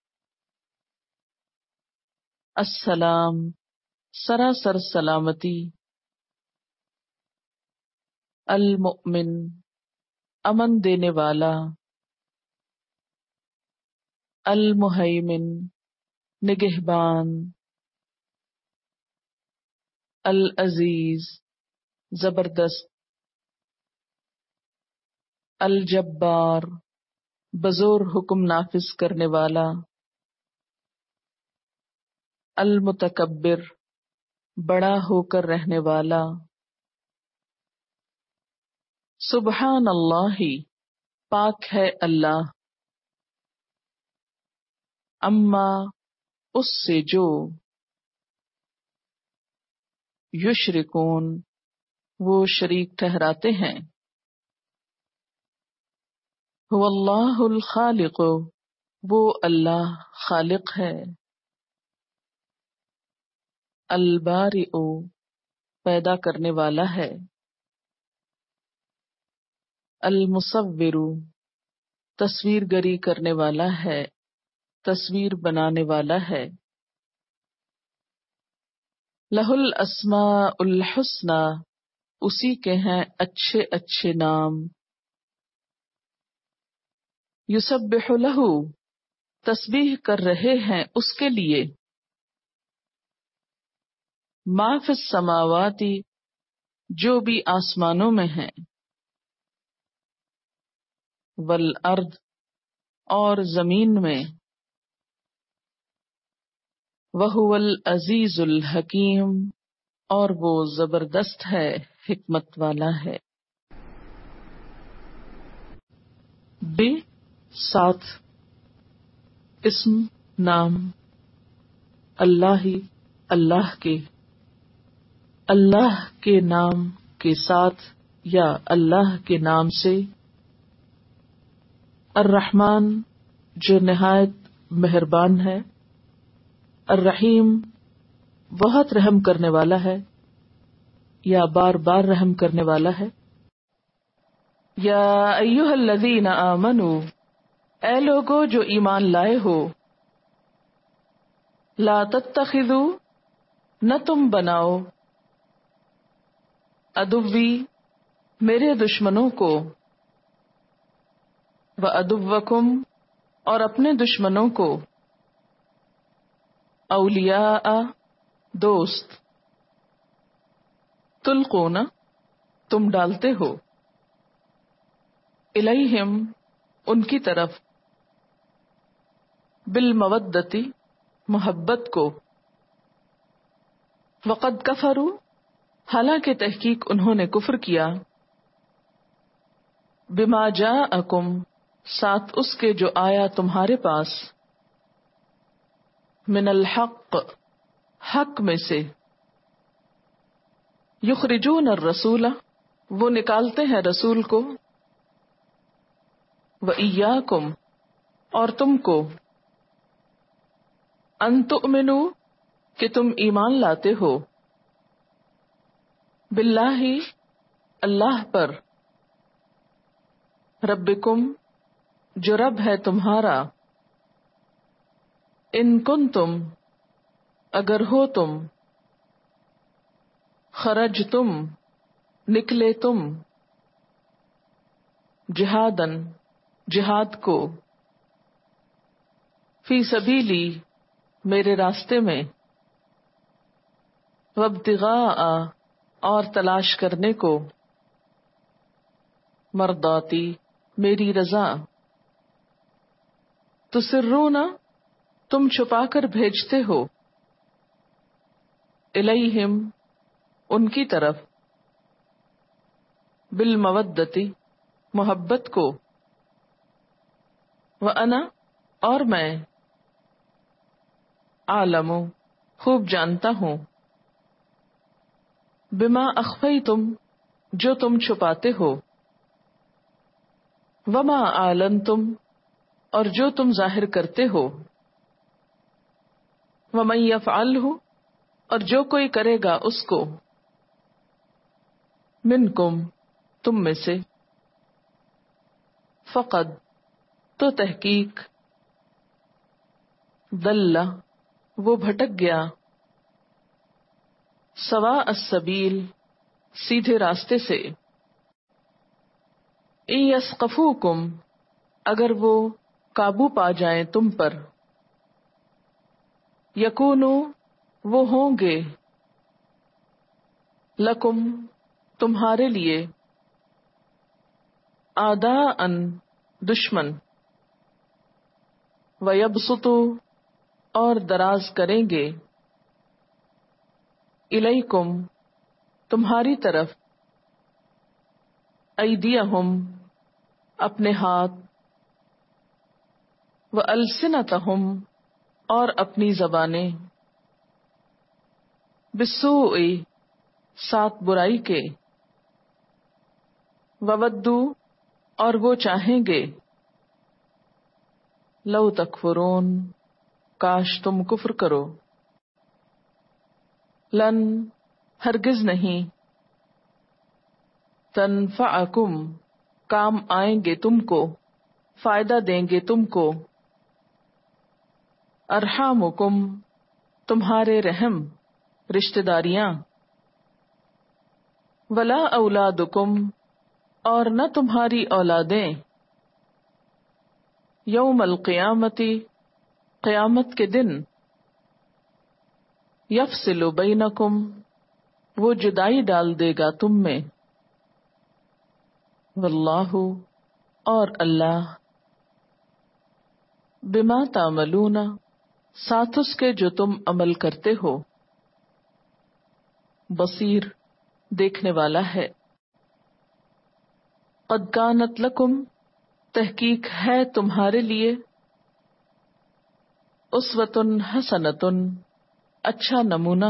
S1: السلام، سراسر سلامتی، المؤمن، امن دینے والا، المہیمن، نگہبان، العزیز، زبردست، الجبار، بزور حکم نافذ کرنے والا، المتکبر، بڑا ہو کر رہنے والا، سبحان اللہ، پاک ہے اللہ، اما، اس سے جو، یشرکون، وہ شریک ٹھہراتے ہیں، هو اللہ الخالق، وہ اللہ خالق ہے، البارئ، پیدا کرنے والا ہے، المصور تصویر گری کرنے والا ہے، تصویر بنانے والا ہے۔ لہ الاسماء الحسنی اسی کے ہیں اچھے اچھے نام۔ یسبح لہ تسبیح کر رہے ہیں اس کے لیے، ما فی السماوات جو بھی آسمانوں میں ہیں، والارض اور زمین میں، وہو العزیز الحکیم اور وہ زبردست ہے، حکمت والا ہے۔ بے ساتھ اسم نام، اللہ اللہ کے نام کے ساتھ یا اللہ کے نام سے، الرحمن جو نہایت مہربان ہے، الرحیم بہت رحم کرنے والا ہے یا بار بار رحم کرنے والا ہے۔ یا ایھا الذین آمنوا اے لوگو جو ایمان لائے ہو، لا تتخذوا نہ تم بناؤ، عدوی میرے دشمنوں کو، وعدوکم اور اپنے دشمنوں کو، اولیاء دوست، تلقون تم ڈالتے ہو، الیہم ان کی طرف، بالمودتی محبت کو، وقد کفروا حالانکہ تحقیق انہوں نے کفر کیا، بما جاءکم ساتھ اس کے جو آیا تمہارے پاس، من الحق حق میں سے، یخرجون الرسول وہ نکالتے ہیں رسول کو، وإیاکم اور تم کو، ان تؤمنوا کہ تم ایمان لاتے ہو، باللہ اللہ پر، ربکم جو رب ہے تمہارا، ان کنتم اگر ہو تم، خرجتم نکلے تم، جہادن جہاد کو، فی سبیلی میرے راستے میں، وابتغاء اور تلاش کرنے کو، مرضاتی میری رضا، تسرون تم چھپا کر بھیجتے ہو، الیہم ان کی طرف، بالمودتی محبت کو، وانا اور میں، عالم خوب جانتا ہوں، بما اخفیتم جو تم چھپاتے ہو، وما اعلنتم اور جو تم ظاہر کرتے ہو، ومن یفعلہ اور جو کوئی کرے گا اس کو، منکم تم میں سے، فقد تو تحقیق، ضل وہ بھٹک گیا، سواء السبیل سیدھے راستے سے، ان یثقفوکم اگر وہ قابو پا جائیں تم پر، یکونو وہ ہوں گے، لکم تمہارے لیے، اعداء دشمن، ویبسطوا اور دراز کریں گے، الیکم تمہاری طرف، ایدیہم اپنے ہاتھ، والسنتہم اور اپنی زبانیں، بالسوء ساتھ برائی کے، وودوا اور وہ چاہیں گے، لو تکفرون کاش تم کفر کرو، لن ہرگز نہیں، تنفعکم کام آئیں گے تم کو، فائدہ دیں گے تم کو، ارحامکم تمہارے رحم، رشتہ داریاں، ولا اولادکم اور نہ تمہاری اولادیں، یوم القیامتی قیامت کے دن، یفصل بینکم وہ جدائی ڈال دے گا تم میں، واللہ اور اللہ، بما تعملون ساتھ اس کے جو تم عمل کرتے ہو، بصیر دیکھنے والا ہے۔ قد کانت لکم تحقیق ہے تمہارے لیے، اسوۃ حسنۃ اچھا نمونہ،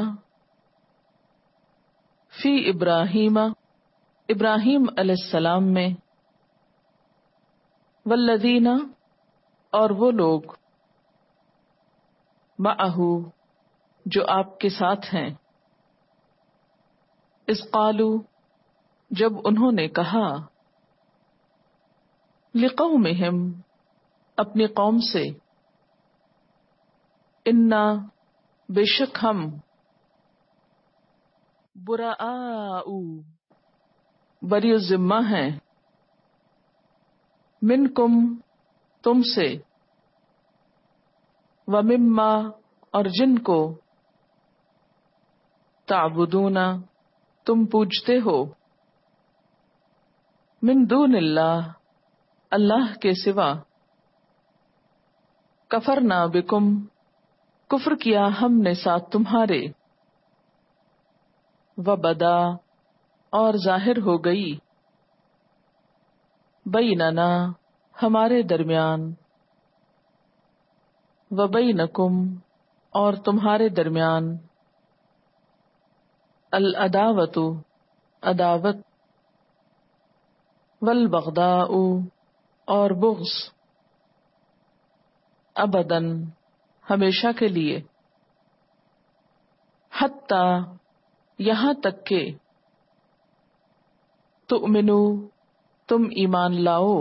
S1: فی ابراہیم ابراہیم علیہ السلام میں، والذین اور وہ لوگ، معہ جو آپ کے ساتھ ہیں، اذ قالوا جب انہوں نے کہا، لقومہم اپنی قوم سے، انا بے شک ہم، براء بری الذمہ ہیں، منکم تم سے، ومما اور جن کو، تعبدون تم پوجتے ہو، من دون اللہ اللہ کے سوا، کفرنا بکم کفر کیا ہم نے ساتھ تمہارے، وبدا اور ظاہر ہو گئی، بیننا ہمارے درمیان، وبینکم اور تمہارے درمیان، العداوۃ عداوت، والبغضاء اور بغض، ابداً ہمیشہ کے لیے، حتی یہاں تک کہ، تؤمنو تم ایمان لاؤ،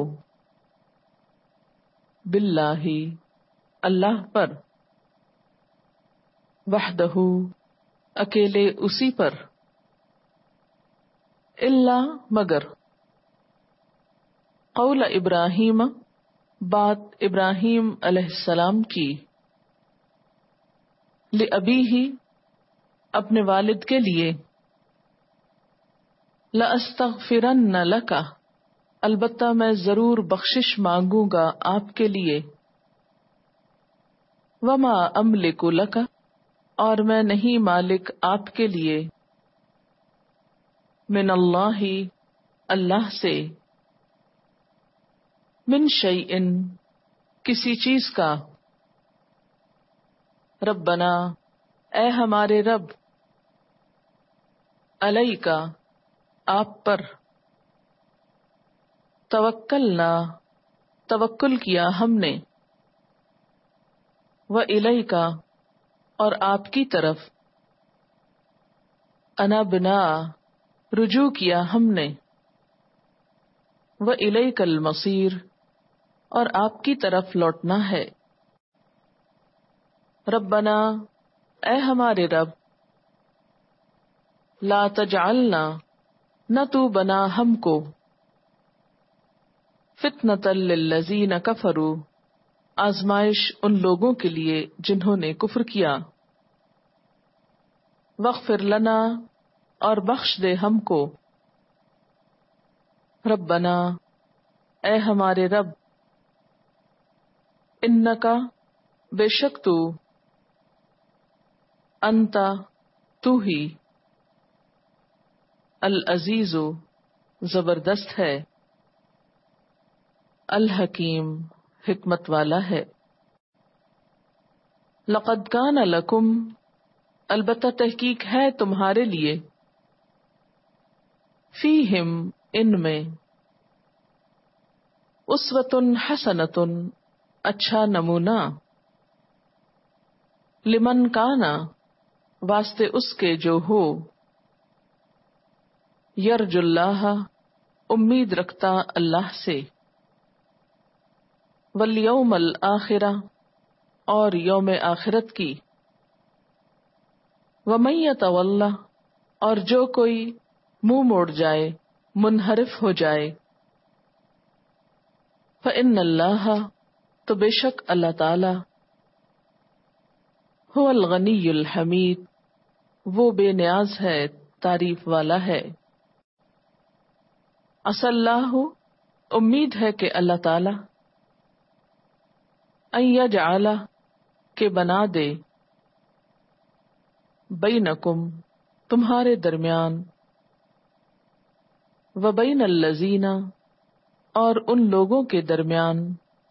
S1: باللہ اللہ پر، وحدہ اکیلے اسی پر، الا مگر، قول ابراہیم بات ابراہیم علیہ السلام کی، لأبیہ اپنے والد کے لیے، لأستغفرن لک البتہ میں ضرور بخشش مانگوں گا آپ کے لیے، وما املک لک اور میں نہیں مالک آپ کے لیے، من اللہ اللہ سے، من شیء کسی چیز کا، ربنا اے ہمارے رب، علیک آپ پر، توکلنا توکل کیا ہم نے، وإلیک اور آپ کی طرف، انبنا رجوع کیا ہم نے، وإلیک المصیر اور آپ کی طرف لوٹنا ہے، ربنا اے ہمارے رب، لا تجعلنا نہ تو بنا ہم کو، فتنة للذین کفروا آزمائش ان لوگوں کے لیے جنہوں نے کفر کیا، واغفر لنا اور بخش دے ہم کو، ربنا اے ہمارے رب، انکا بے شک تو، انتا تو ہی، العزیز زبردست ہے، الحکیم حکمت والا ہے، لقد کان لکم البتہ تحقیق ہے تمہارے لیے، فیہم ان میں، اسوۃ حسنۃ اچھا نمونہ، لمن کانا واسطے اس کے جو ہو، یرجو اللہ امید رکھتا اللہ سے، والیوم الآخرہ اور یوم آخرت کی، ومن یتولی اور جو کوئی منہ موڑ جائے، منحرف ہو جائے، فإن اللہ تو بے شک اللہ تعالی، هو الغنی الحمید وہ بے نیاز ہے، تعریف والا ہے، عسى اللہ امید ہے کہ اللہ تعالی، ان یجعل کہ بنا دے، بینکم تمہارے درمیان، وبین الذین اور ان لوگوں کے درمیان،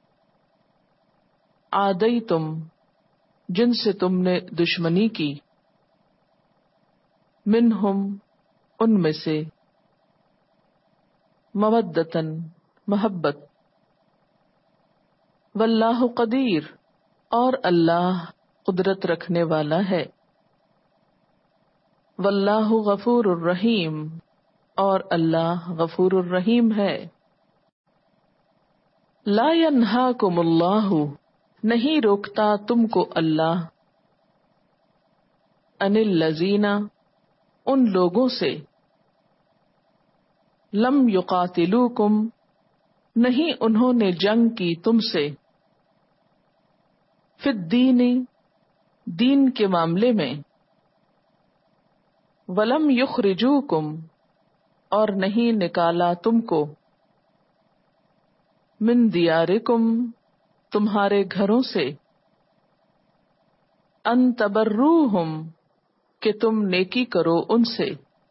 S1: عادیتم جن سے تم نے دشمنی کی، منہم ان میں سے، مودتاً محبت، واللہ قدیر اور اللہ قدرت رکھنے والا ہے، واللہ غفور الرحیم اور اللہ غفور الرحیم ہے، لا ینہاکم اللہ نہیں روکتا تم کو اللہ، عن الذین ان لوگوں سے، لم یقاتلوکم نہیں انہوں نے جنگ کی تم سے، فی الدین دین کے معاملے میں، ولم یخرجوکم اور نہیں نکالا تم کو، من دیارکم تمہارے گھروں سے، ان تبروہم کہ تم نیکی کرو ان سے،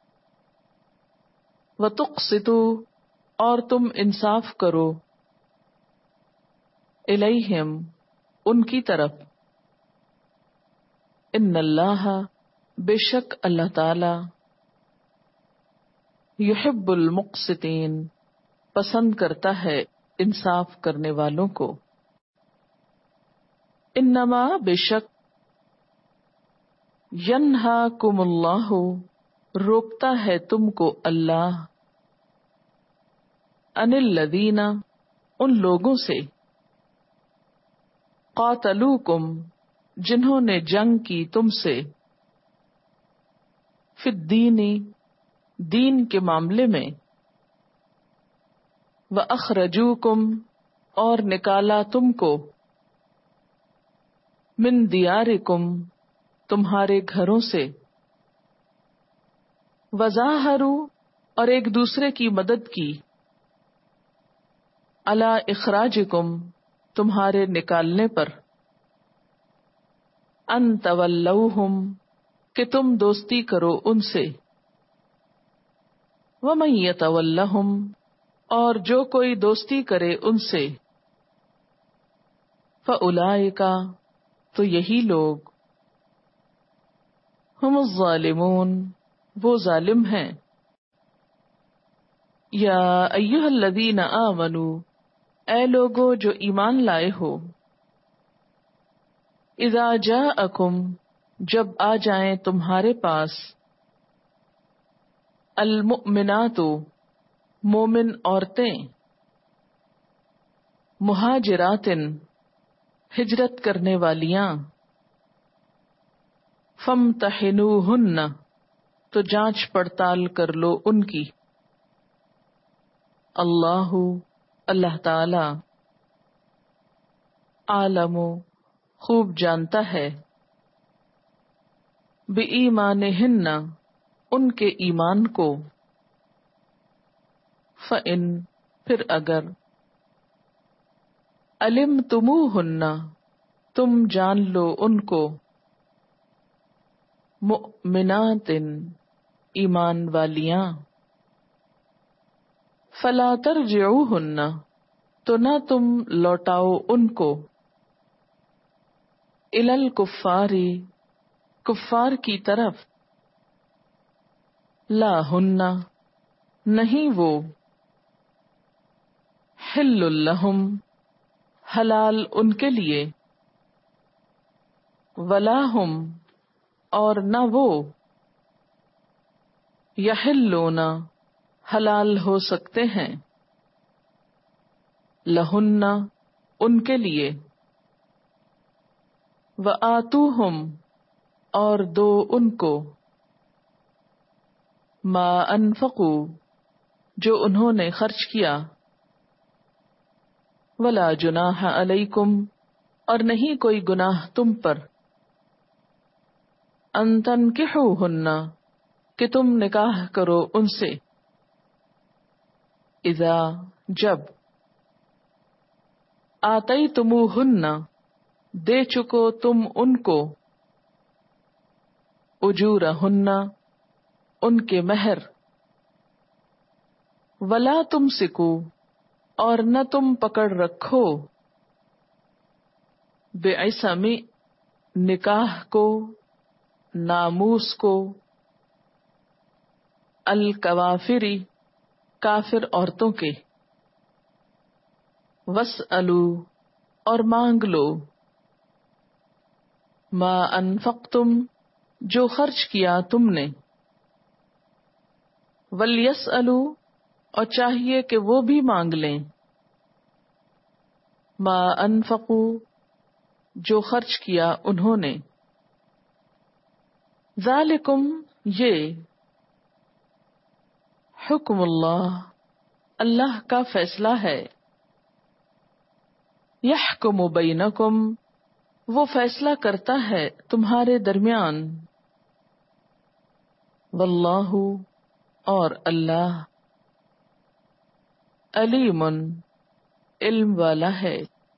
S1: وتقسطوا اور تم انصاف کرو، الیہم ان کی طرف، ان اللہ بے شک اللہ تعالی، یحب المقسطین پسند کرتا ہے انصاف کرنے والوں کو، انما بے شک، ینہاکم اللہ روکتا ہے تم کو اللہ، عن الذین ان لوگوں سے، قاتلوکم جنہوں نے جنگ کی تم سے، فی الدین دین کے معاملے میں، وَأَخْرَجُوكُمْ اور نکالا تم کو، من دیارکم تمہارے گھروں سے، وَظَاهَرُوا اور ایک دوسرے کی مدد کی، عَلَى اخراجکم تمہارے نکالنے پر، ان تولوہم کہ تم دوستی کرو ان سے، وَمَن یتولہم اور جو کوئی دوستی کرے ان سے، فَأُولَئِکَ تو یہی لوگ، ہم الظالمون وہ ظالم ہیں، یا ایہا الذین آمنوا اے لوگو جو ایمان لائے ہو، اذا جاءکم جب آ جائیں تمہارے پاس، المؤمنات مومن عورتیں، مہاجرات ہجرت کرنے والیاں، فامتحنوہن تو جانچ پڑتال کر لو ان کی، اللہ تعالی، عالم خوب جانتا ہے، بِایمانہن ان کے ایمان کو، فَإِن پھر اگر، علمتموہن تم جان لو ان کو، مؤمنات ایمان والیاں، فلا ترجعوہن تو نہ تم لوٹاؤ ان کو، الی الکفار کفار کی طرف، لا ہن نہیں وہ، حل لہم حلال ان کے لیے، ولا ہم اور نہ وہ، یحلون حلال ہو سکتے ہیں، لہن ان کے لیے، وآتوہم اور دو ان کو، ما انفقوا جو انہوں نے خرچ کیا، ولا جناح علیکم اور نہیں کوئی گناہ تم پر، ان تنکحوہن کہ تم نکاح کرو ان سے، اذا جب، آتیتموہن دے چکو تم ان کو، اجورہن ان کے مہر، ولا تمسکو اور نہ تم پکڑ رکھو، بعصم نکاح کو، ناموس کو، الکوافری کافر عورتوں کے، واسألوا اور مانگ لو، ما انفقتم جو خرچ کیا تم نے، ولیسألوا اور چاہیے کہ وہ بھی مانگ لیں، ما انفقوا جو خرچ کیا انہوں نے، ذالکم یہ، حکم اللہ اللہ کا فیصلہ ہے، یحکم بینکم وہ فیصلہ کرتا ہے تمہارے درمیان، واللہ اور اللہ، علیم علم والا ہے،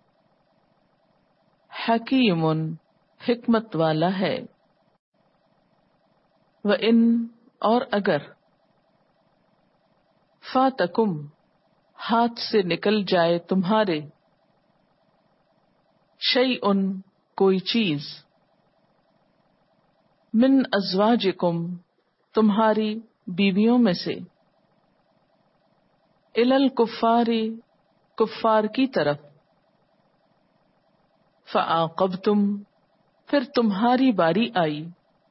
S1: حکیم حکمت والا ہے، وَإِن اور اگر، فاتکم ہاتھ سے نکل جائے تمہارے، شیئن کوئی چیز، من ازواجکم تمہاری بیویوں میں سے، الی الکفاری کفار کی طرف، فعاقبتم پھر تمہاری باری آئی،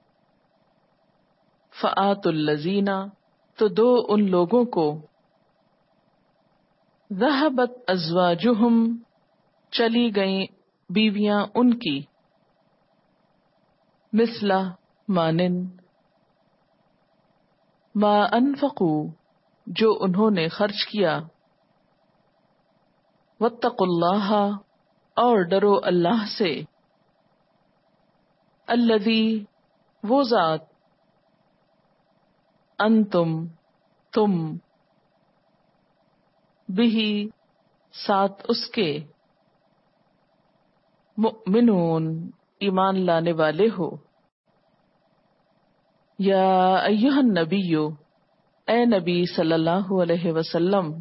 S1: فآتوا الذین تو دو ان لوگوں کو، ذہبت ازواجہم چلی گئیں بیویاں ان کی، مثل مانند، ما انفقوا جو انہوں نے خرچ کیا، واتقوا اللہ اور ڈرو اللہ سے، الذی وہ ذات، انتم تم، بہی ساتھ اس کے، مؤمنون ایمان لانے والے ہو، یا ایہا النبی اے نبی صلی اللہ علیہ وسلم،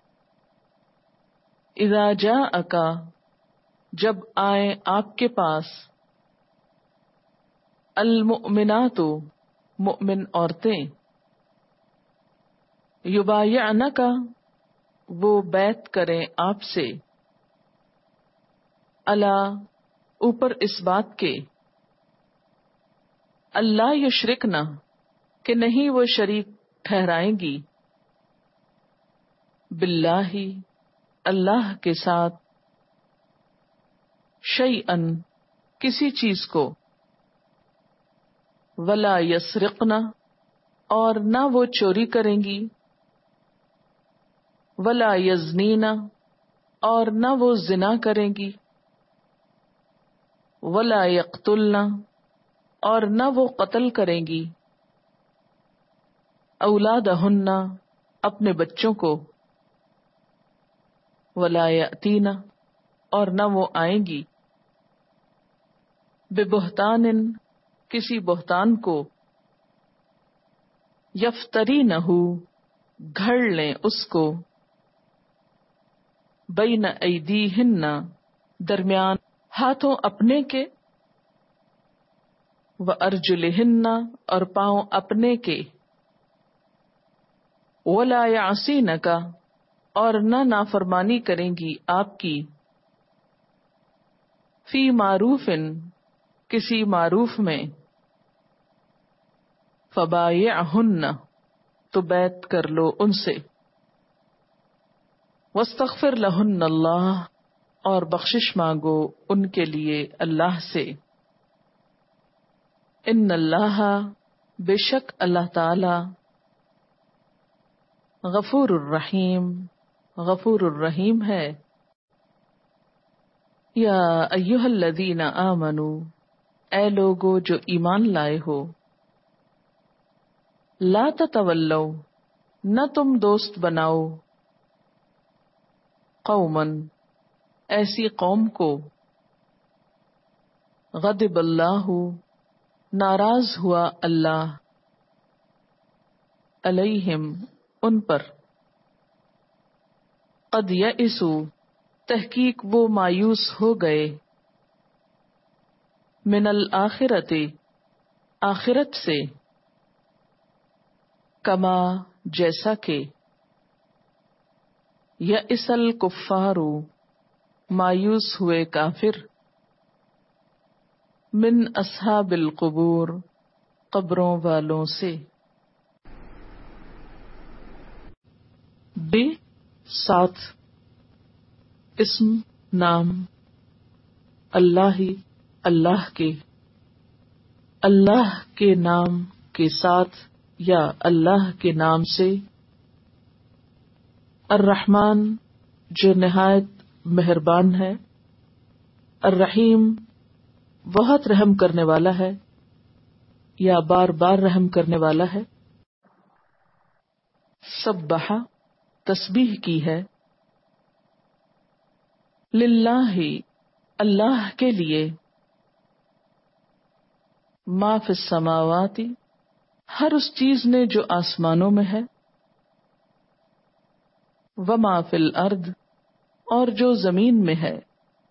S1: اذا جاءک جب آئیں آپ کے پاس، المؤمنات مؤمن عورتیں، یبایعنک وہ بیعت کریں آپ سے، الا اوپر اس بات کے، اللہ یشرکنا کہ نہیں وہ شریک ٹھہرائیں گی، باللہ اللہ کے ساتھ، شیئن کسی چیز کو، ولا یسرقنا اور نہ وہ چوری کریں گی، ولا یزنین اور نہ وہ زنا کریں گی، ولا یقتلن اور نہ وہ قتل کریں گی، اولادہن اپنے بچوں کو، ولا یأتین اور نہ وہ آئیں گی، ببہتان کسی بہتان کو، یفترینہ گھڑ لیں اس کو، بین ایدیہن درمیان ہاتھوں اپنے کے، وارجلہن اور پاؤں اپنے کے، ولا یعصینک اور نہ نافرمانی کریں گی آپ کی، فی معروف کسی معروف میں، فبایعہن تو بیعت کر لو ان سے. واستغفر لہن اللہ، اور بخشش مانگو ان کے لیے اللہ سے. ان اللہ، بے شک اللہ تعالی، غفور الرحیم، غفور الرحیم ہے. یا ایھا الذین آمنوا، اے لوگو جو ایمان لائے ہو، لا تتولوا، نہ تم دوست بناؤ، قوما، ایسی قوم کو، غضب اللہ، ناراض ہوا اللہ، علیہم، ان پر، قد یئسوا، تحقیق وہ مایوس ہو گئے، من الآخرۃ، آخرت سے، کما، جیسا کہ، یئس الکفار، مایوس ہوئے کافر، من اصحاب القبور، قبروں والوں سے. بے، ساتھ، اسم، نام، اللہ، اللہ کے، اللہ کے نام کے ساتھ یا اللہ کے نام سے. الرحمن، جو نہایت مہربان ہے، الرحیم، بہت رحم کرنے والا ہے یا بار بار رحم کرنے والا ہے. سبح، تسبیح کی ہے، للہ، اللہ کے لیے، ما فی السماوات، ہر اس چیز نے جو آسمانوں میں ہے، وما فی الارض، اور جو زمین میں ہے،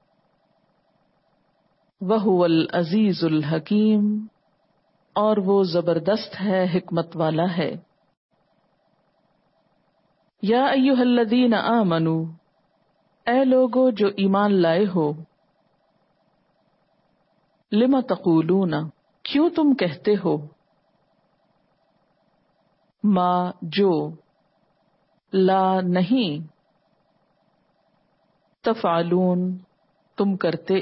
S1: وہو العزیز الحکیم، اور وہ زبردست ہے، حکمت والا ہے. یا ایھا الذین آمنوا، اے لوگو جو ایمان لائے ہو، لم تقولون، کیوں تم کہتے ہو، ما، جو، لا، نہیں، تفعلون، تم کرتے.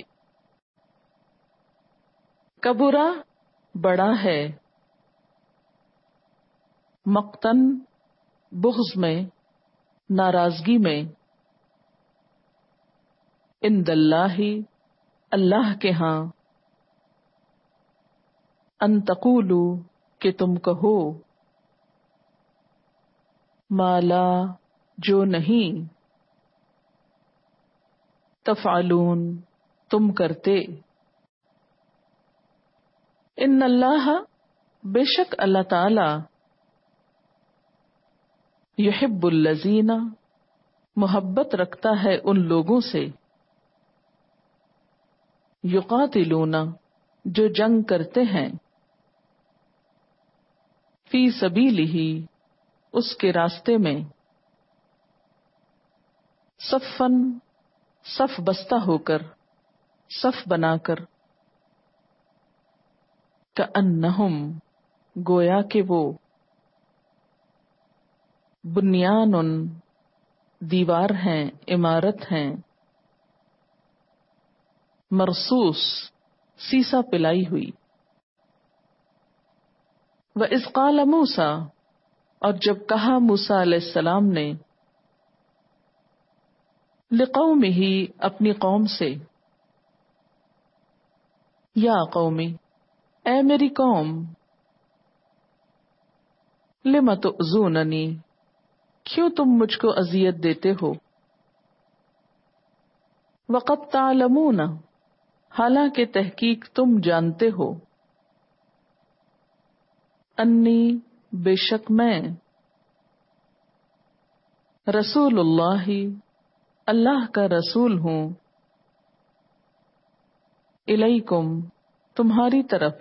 S1: کبرا، بڑا ہے، مقتن، بغض میں، ناراضگی میں، عند اللہ، اللہ کے ہاں، ان تقولوا، کہ تم کہو، ما لا، جو نہیں، تفعلون، تم کرتے. ان اللہ، بے شک اللہ تعالی، یحب الذین، محبت رکھتا ہے ان لوگوں سے، یقاتلون، جو جنگ کرتے ہیں، فی سبیلہ، اس کے راستے میں، صفن، صف بستہ ہو کر، صف بنا کر، کأنہم، گویا کہ وہ، بنیان، دیوار ہیں، عمارت ہیں، مرصوص، سیسا پلائی ہوئی. وَإِذْ قَالَ مُوسیٰ، اور جب کہا موسیٰ علیہ السلام نے، لِقَوْمِهِ، اپنی قوم سے، یا قومی، اے میری قوم، لِمَ تُؤْذُونَنِی، کیوں تم مجھ کو اذیت دیتے ہو، وَقَدْ تَعْلَمُونَ، حالانکہ تحقیق تم جانتے ہو، انی، بے شک میں، رسول اللہ، اللہ کا رسول ہوں، الیکم، تمہاری طرف.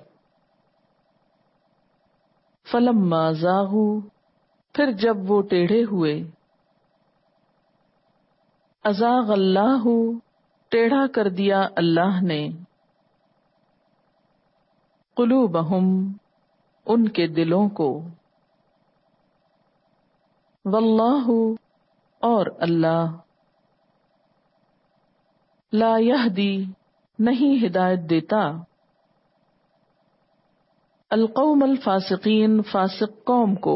S1: فلما زاغوا، پھر جب وہ ٹیڑھے ہوئے، ازاغ اللہ، ٹیڑھا کر دیا اللہ نے، قلوبہم، ان کے دلوں کو، واللہ اور اللہ لا یہدی نہیں ہدایت دیتا القوم الفاسقین فاسق قوم کو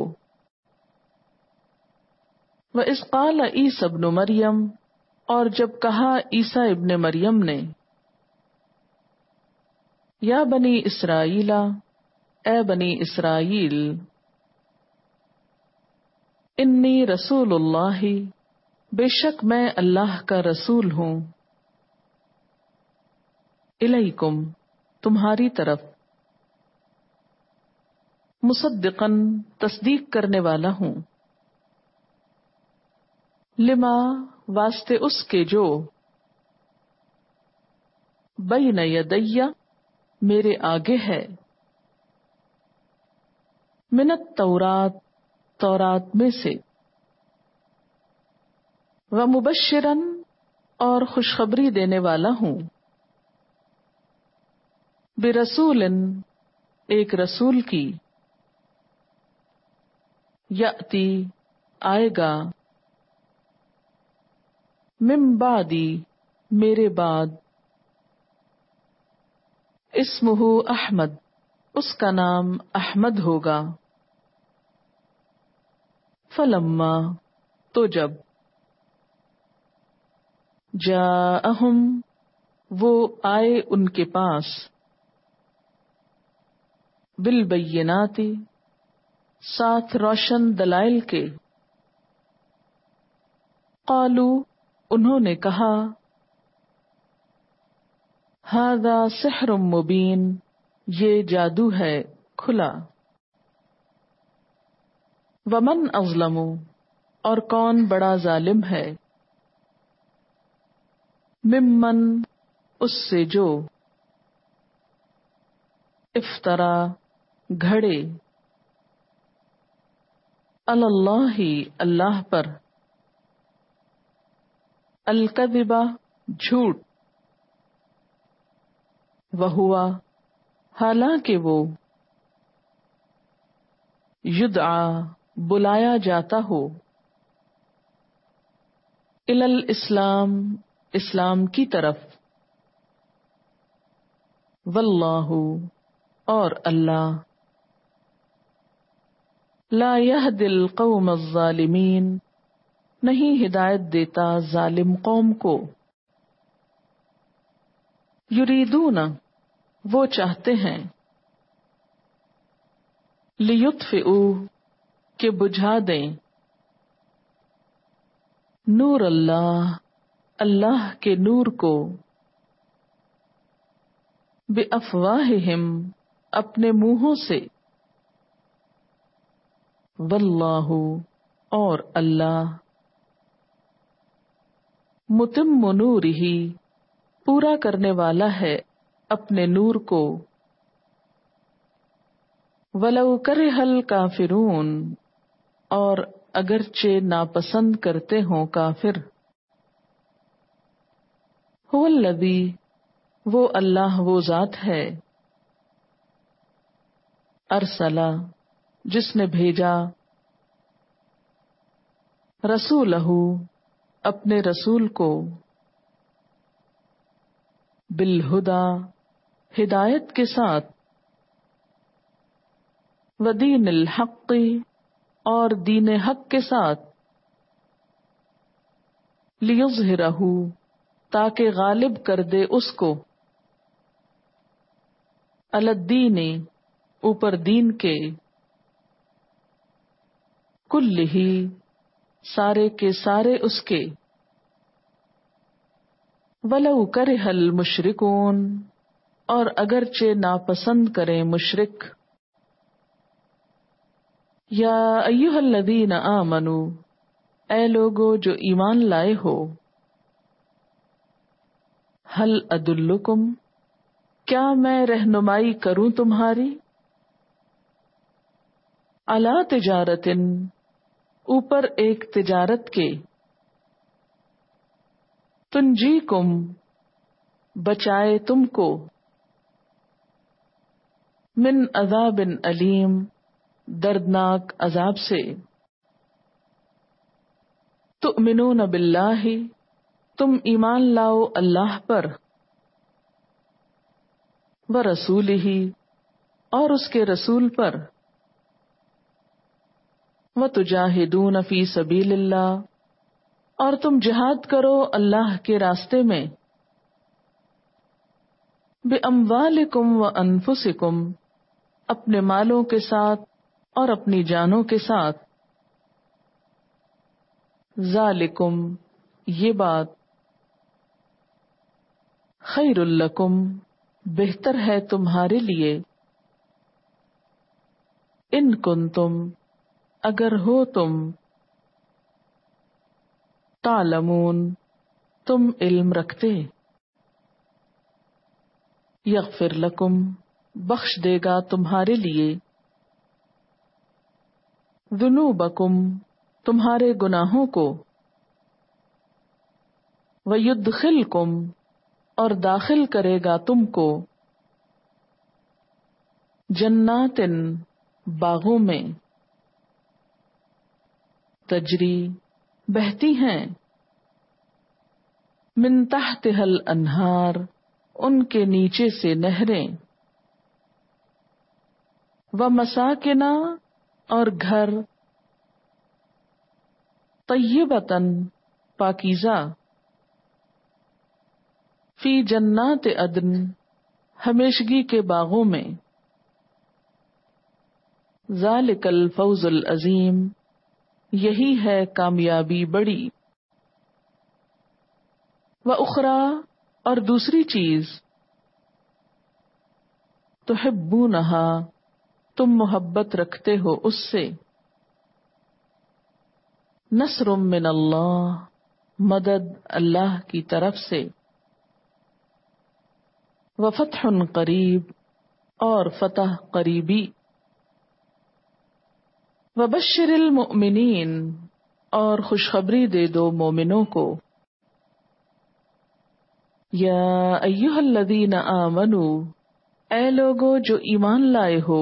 S1: وَإِذْ قَالَ عِیسیٰ ابْنُ مریم اور جب کہا عیسیٰ ابن مریم نے یا بنی اسرائیل اے بنی اسرائیل انی رسول اللہ بے شک میں اللہ کا رسول ہوں الیکم تمہاری طرف مصدقاً تصدیق کرنے والا ہوں لما واسطے اس کے جو بین یدی میرے آگے ہے من التورات تورات میں سے ومبشراً اور خوشخبری دینے والا ہوں برسول ایک رسول کی یأتی آئے گا من بعدی میرے بعد اسمہ احمد اس کا نام احمد ہوگا فلما تو جب جاءہم وہ آئے ان کے پاس بالبینات ساتھ روشن دلائل کے قالو انہوں نے کہا ھذا سحر مبین یہ جادو ہے کھلا ومن اظلم اور کون بڑا ظالم ہے ممن اس سے جو افطرا گھڑے اللہ اللہ پر الکذبہ جھوٹ وہوا حالانکہ وہ یدعا بلایا جاتا ہو الی الاسلام اسلام کی طرف واللہ اور اللہ لا یہدی القوم الظالمین نہیں ہدایت دیتا ظالم قوم کو یریدون وہ چاہتے ہیں لیطفئوا کہ بجھا دیں نور اللہ اللہ کے نور کو بافواہہم اپنے منہوں سے واللہ اور اللہ متم نورہ پورا کرنے والا ہے اپنے نور کو ولو کرہ الکافرون اور اگرچہ ناپسند کرتے ہوں کافر هو الذی وہ اللہ وہ ذات ہے ارسلہ جس نے بھیجا رسولہ اپنے رسول کو بالہدی ہدایت کے ساتھ ودین الحق اور دین حق کے ساتھ لیظہرہ تاکہ غالب کر دے اس کو علی الدین اوپر دین کے کلہ سارے کے سارے اس کے ولو کرہ المشرکون اور اگرچہ ناپسند کریں مشرک یا ایھا الذین آمنوا اے لوگو جو ایمان لائے ہو ہل ادلکم کیا میں رہنمائی کروں تمہاری علی تجارت اوپر ایک تجارت کے تنجیکم بچائے تم کو من عذاب علیم دردناک عذاب سے تؤمنون باللہ، تم ایمان لاؤ اللہ پر، ورسولہ، اور اس کے رسول پر، وتجاہدون فی سبیل اللہ، اور تم جہاد کرو اللہ کے راستے میں، باموالکم وانفسکم، اپنے مالوں کے ساتھ اور اپنی جانوں کے ساتھ، ذالکم، یہ بات، خیر لکم، بہتر ہے تمہارے لیے، ان کنتم، اگر ہو تم، تعلمون، تم علم رکھتے، یغفر لکم، بخش دے گا تمہارے لیے، ذنوبکم، تمہارے گناہوں کو، ویدخلکم، اور داخل کرے گا تم کو، جناتن، باغوں میں، تجری، بہتی ہیں، من تحتها الانہار، ان کے نیچے سے نہریں، ومساکن، اور گھر، طیبتن، پاکیزہ، فی جنات عدن، ہمیشگی کے باغوں میں، ذالک الفوز العظیم، یہی ہے کامیابی بڑی، وَأُخْرَىٰ، اور دوسری چیز، تحبونہا، تم محبت رکھتے ہو اس سے، نصر من اللہ، مدد اللہ کی طرف سے، وفتح قریب، اور فتح قریبی، وبشر المؤمنین، اور خوشخبری دے دو مومنوں کو، یا ایہا الذین آمنو، اے لوگو جو ایمان لائے ہو،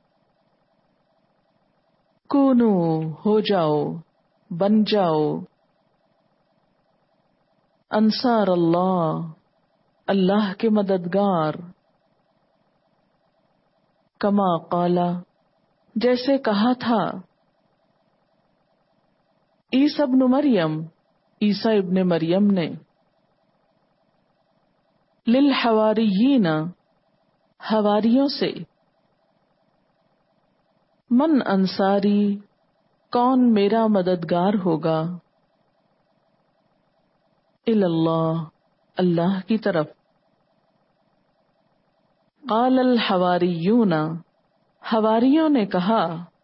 S1: کونو، ہو جاؤ، بن جاؤ، انصار اللہ، اللہ کے مددگار، کما قالا، جیسے کہا تھا، عیسیٰ ابن مریم، عیسیٰ ابن مریم نے، للحواریین، حواریوں سے، من انصاری، کون میرا مددگار ہوگا، اللہ، اللہ کی طرف، قال الحواریون، حواریوں نے کہا،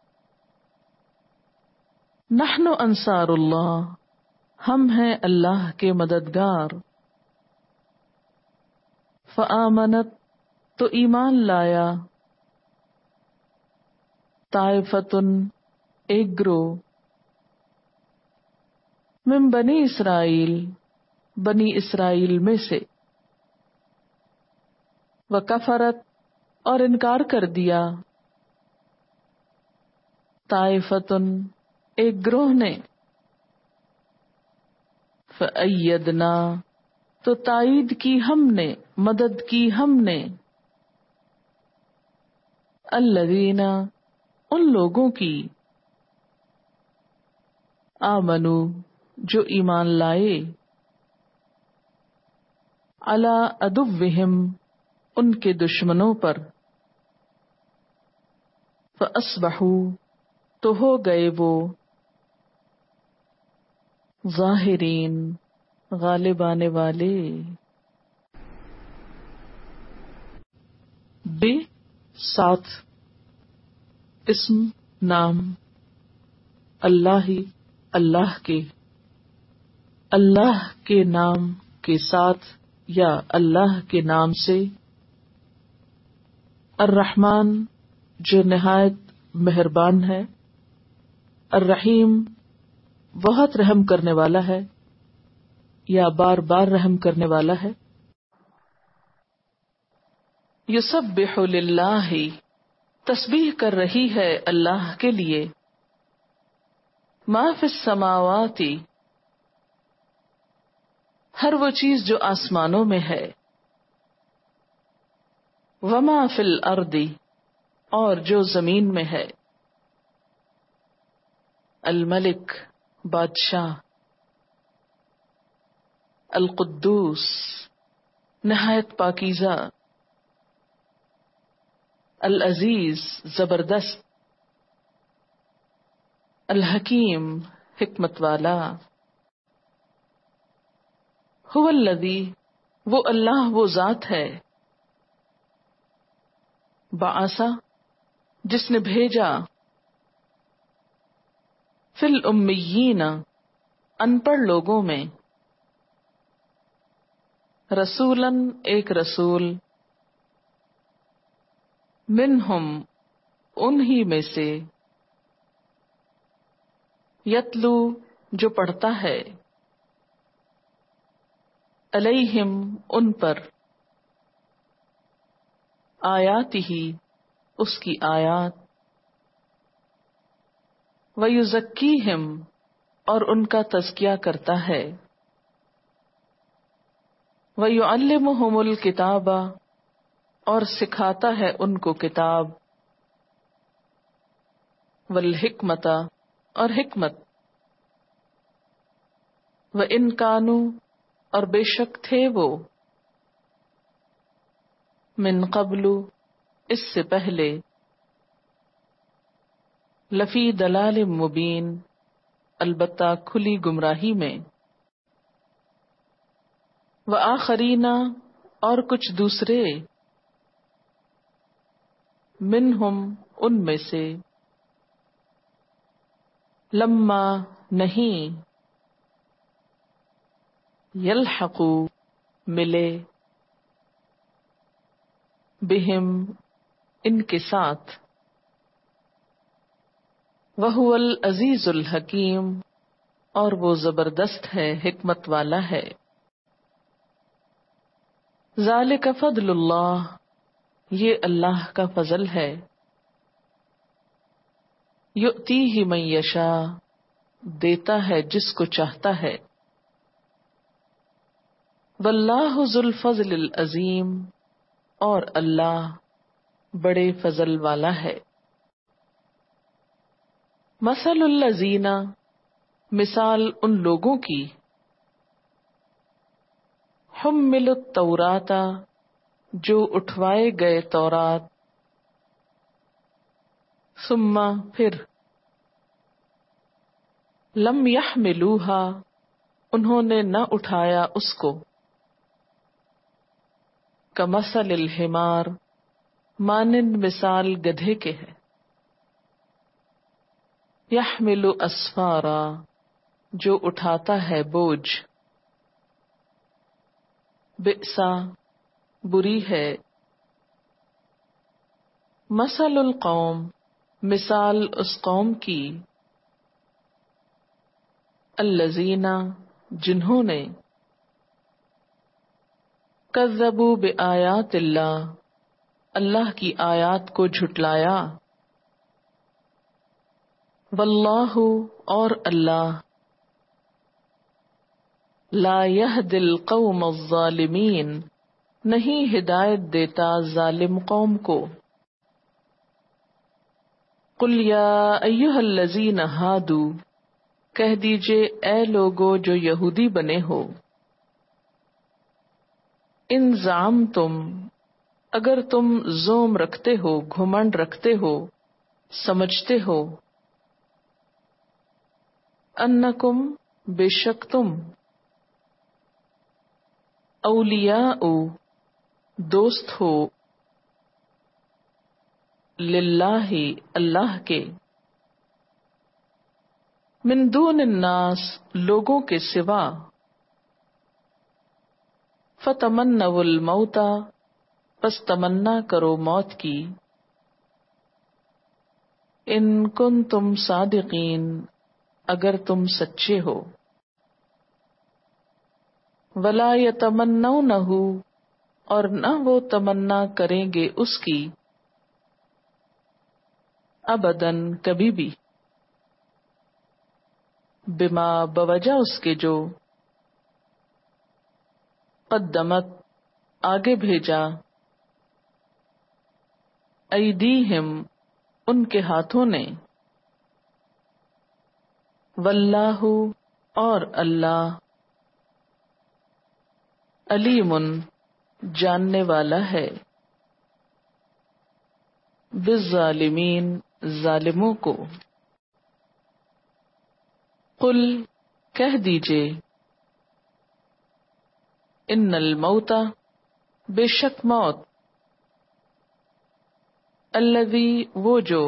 S1: نحن انصار اللہ، ہم ہیں اللہ کے مددگار، فآمنت، تو ایمان لایا، طائفتن، ایک گروہ، من بنی اسرائیل، بنی اسرائیل میں سے، وکفرت، اور انکار کر دیا، طائفتن، ایک گروہ نے، فأیدنا، تو تائید کی ہم نے، مدد کی ہم نے، الذین، ان لوگوں کی، آمنو، جو ایمان لائے، علی عدوہم، ان کے دشمنوں پر، فاصبحوا، تو ہو گئے وہ، ظاہرین، غالب آنے والے، بے، ساتھ، اسم، نام، اللہ، اللہ کے، اللہ کے نام کے ساتھ یا اللہ کے نام سے، الرحمن، جو نہایت مہربان ہے، الرحیم، بہت رحم کرنے والا ہے یا بار بار رحم کرنے والا ہے، یسبح للہ، تسبیح کر رہی ہے اللہ کے لیے، ما فی السماوات، ہر وہ چیز جو آسمانوں میں ہے، وما فی الارض، اور جو زمین میں ہے، الملک، بادشاہ، القدوس، نہایت پاکیزہ، العزیز، زبردست، الحکیم، حکمت والا، هو الذی، وہ اللہ، وہ ذات ہے، بعثا، جس نے بھیجا، فی الامیین، ان پڑھ لوگوں میں، رسولاً، ایک رسول، منہم، انہی میں سے، یتلو، جو پڑھتا ہے، علیہم، ان پر، آیاتہ، اس کی آیات، ویزکیہم، اور ان کا تزکیہ کرتا ہے، ویعلمہم الکتاب، اور سکھاتا ہے ان کو کتاب، والحکمت، اور حکمت، وان کانوا، اور بے شک تھے وہ، من قبل، اس سے پہلے، لفی دلال مبین، البتہ کھلی گمراہی میں، وآخرین، اور کچھ دوسرے، منہم، ان میں سے، لما، نہیں، یلحقو، ملے، بہم، ان کے ساتھ، وہو العزیز الحکیم، اور وہ زبردست ہے، حکمت والا ہے، ذالک فضل اللہ، یہ اللہ کا فضل ہے، یؤتیہ من یشاء، دیتا ہے جس کو چاہتا ہے، واللہ ذو الفضل العظیم، اور اللہ بڑے فضل والا ہے، مثل الذین، مثال ان لوگوں کی، حملوا التوراۃ، جو اٹھوائے گئے تورات، ثم، پھر، لم یحملوها، انہوں نے نہ اٹھایا اس کو، کمثل الحمار، مانند مثال گدھے کے ہے، یحمل اسفارا، جو اٹھاتا ہے بوجھ، بئسا، بری ہے، مثل القوم، مثال اس قوم کی، الذین، جنہوں نے، کذبوا بآیات اللہ، اللہ کی آیات کو جھٹلایا، واللہ، اور اللہ، لا یہدی القوم الظالمین، نہیں ہدایت دیتا ظالم قوم کو، قل یا ایھا الذین ہادوا، کہہ دیجئے اے لوگو جو یہودی بنے ہو، ان زعمتم، اگر تم زوم رکھتے ہو، گھمنڈ رکھتے ہو، سمجھتے ہو، انکم، بے شک تم، اولیاء، دوست ہو، للہ، اللہ کے، من دون الناس، لوگوں کے سوا، فتمنوا الموت، پس تمنا کرو موت کی، ان کنتم صادقین، اگر تم سچے ہو، ولا یتمنونہ، اور نہ وہ تمنا کریں گے اس کی، ابداً، کبھی بھی، بما، بوجہ اس کے جو، قدمت آگے بھیجا، ایدیہم ان کے ہاتھوں نے، واللہ اور اللہ، علیم جاننے والا ہے، بالظالمین ظالموں کو۔ قل کہہ دیجئے، ان الموت بے شک موت، الذی وہ جو،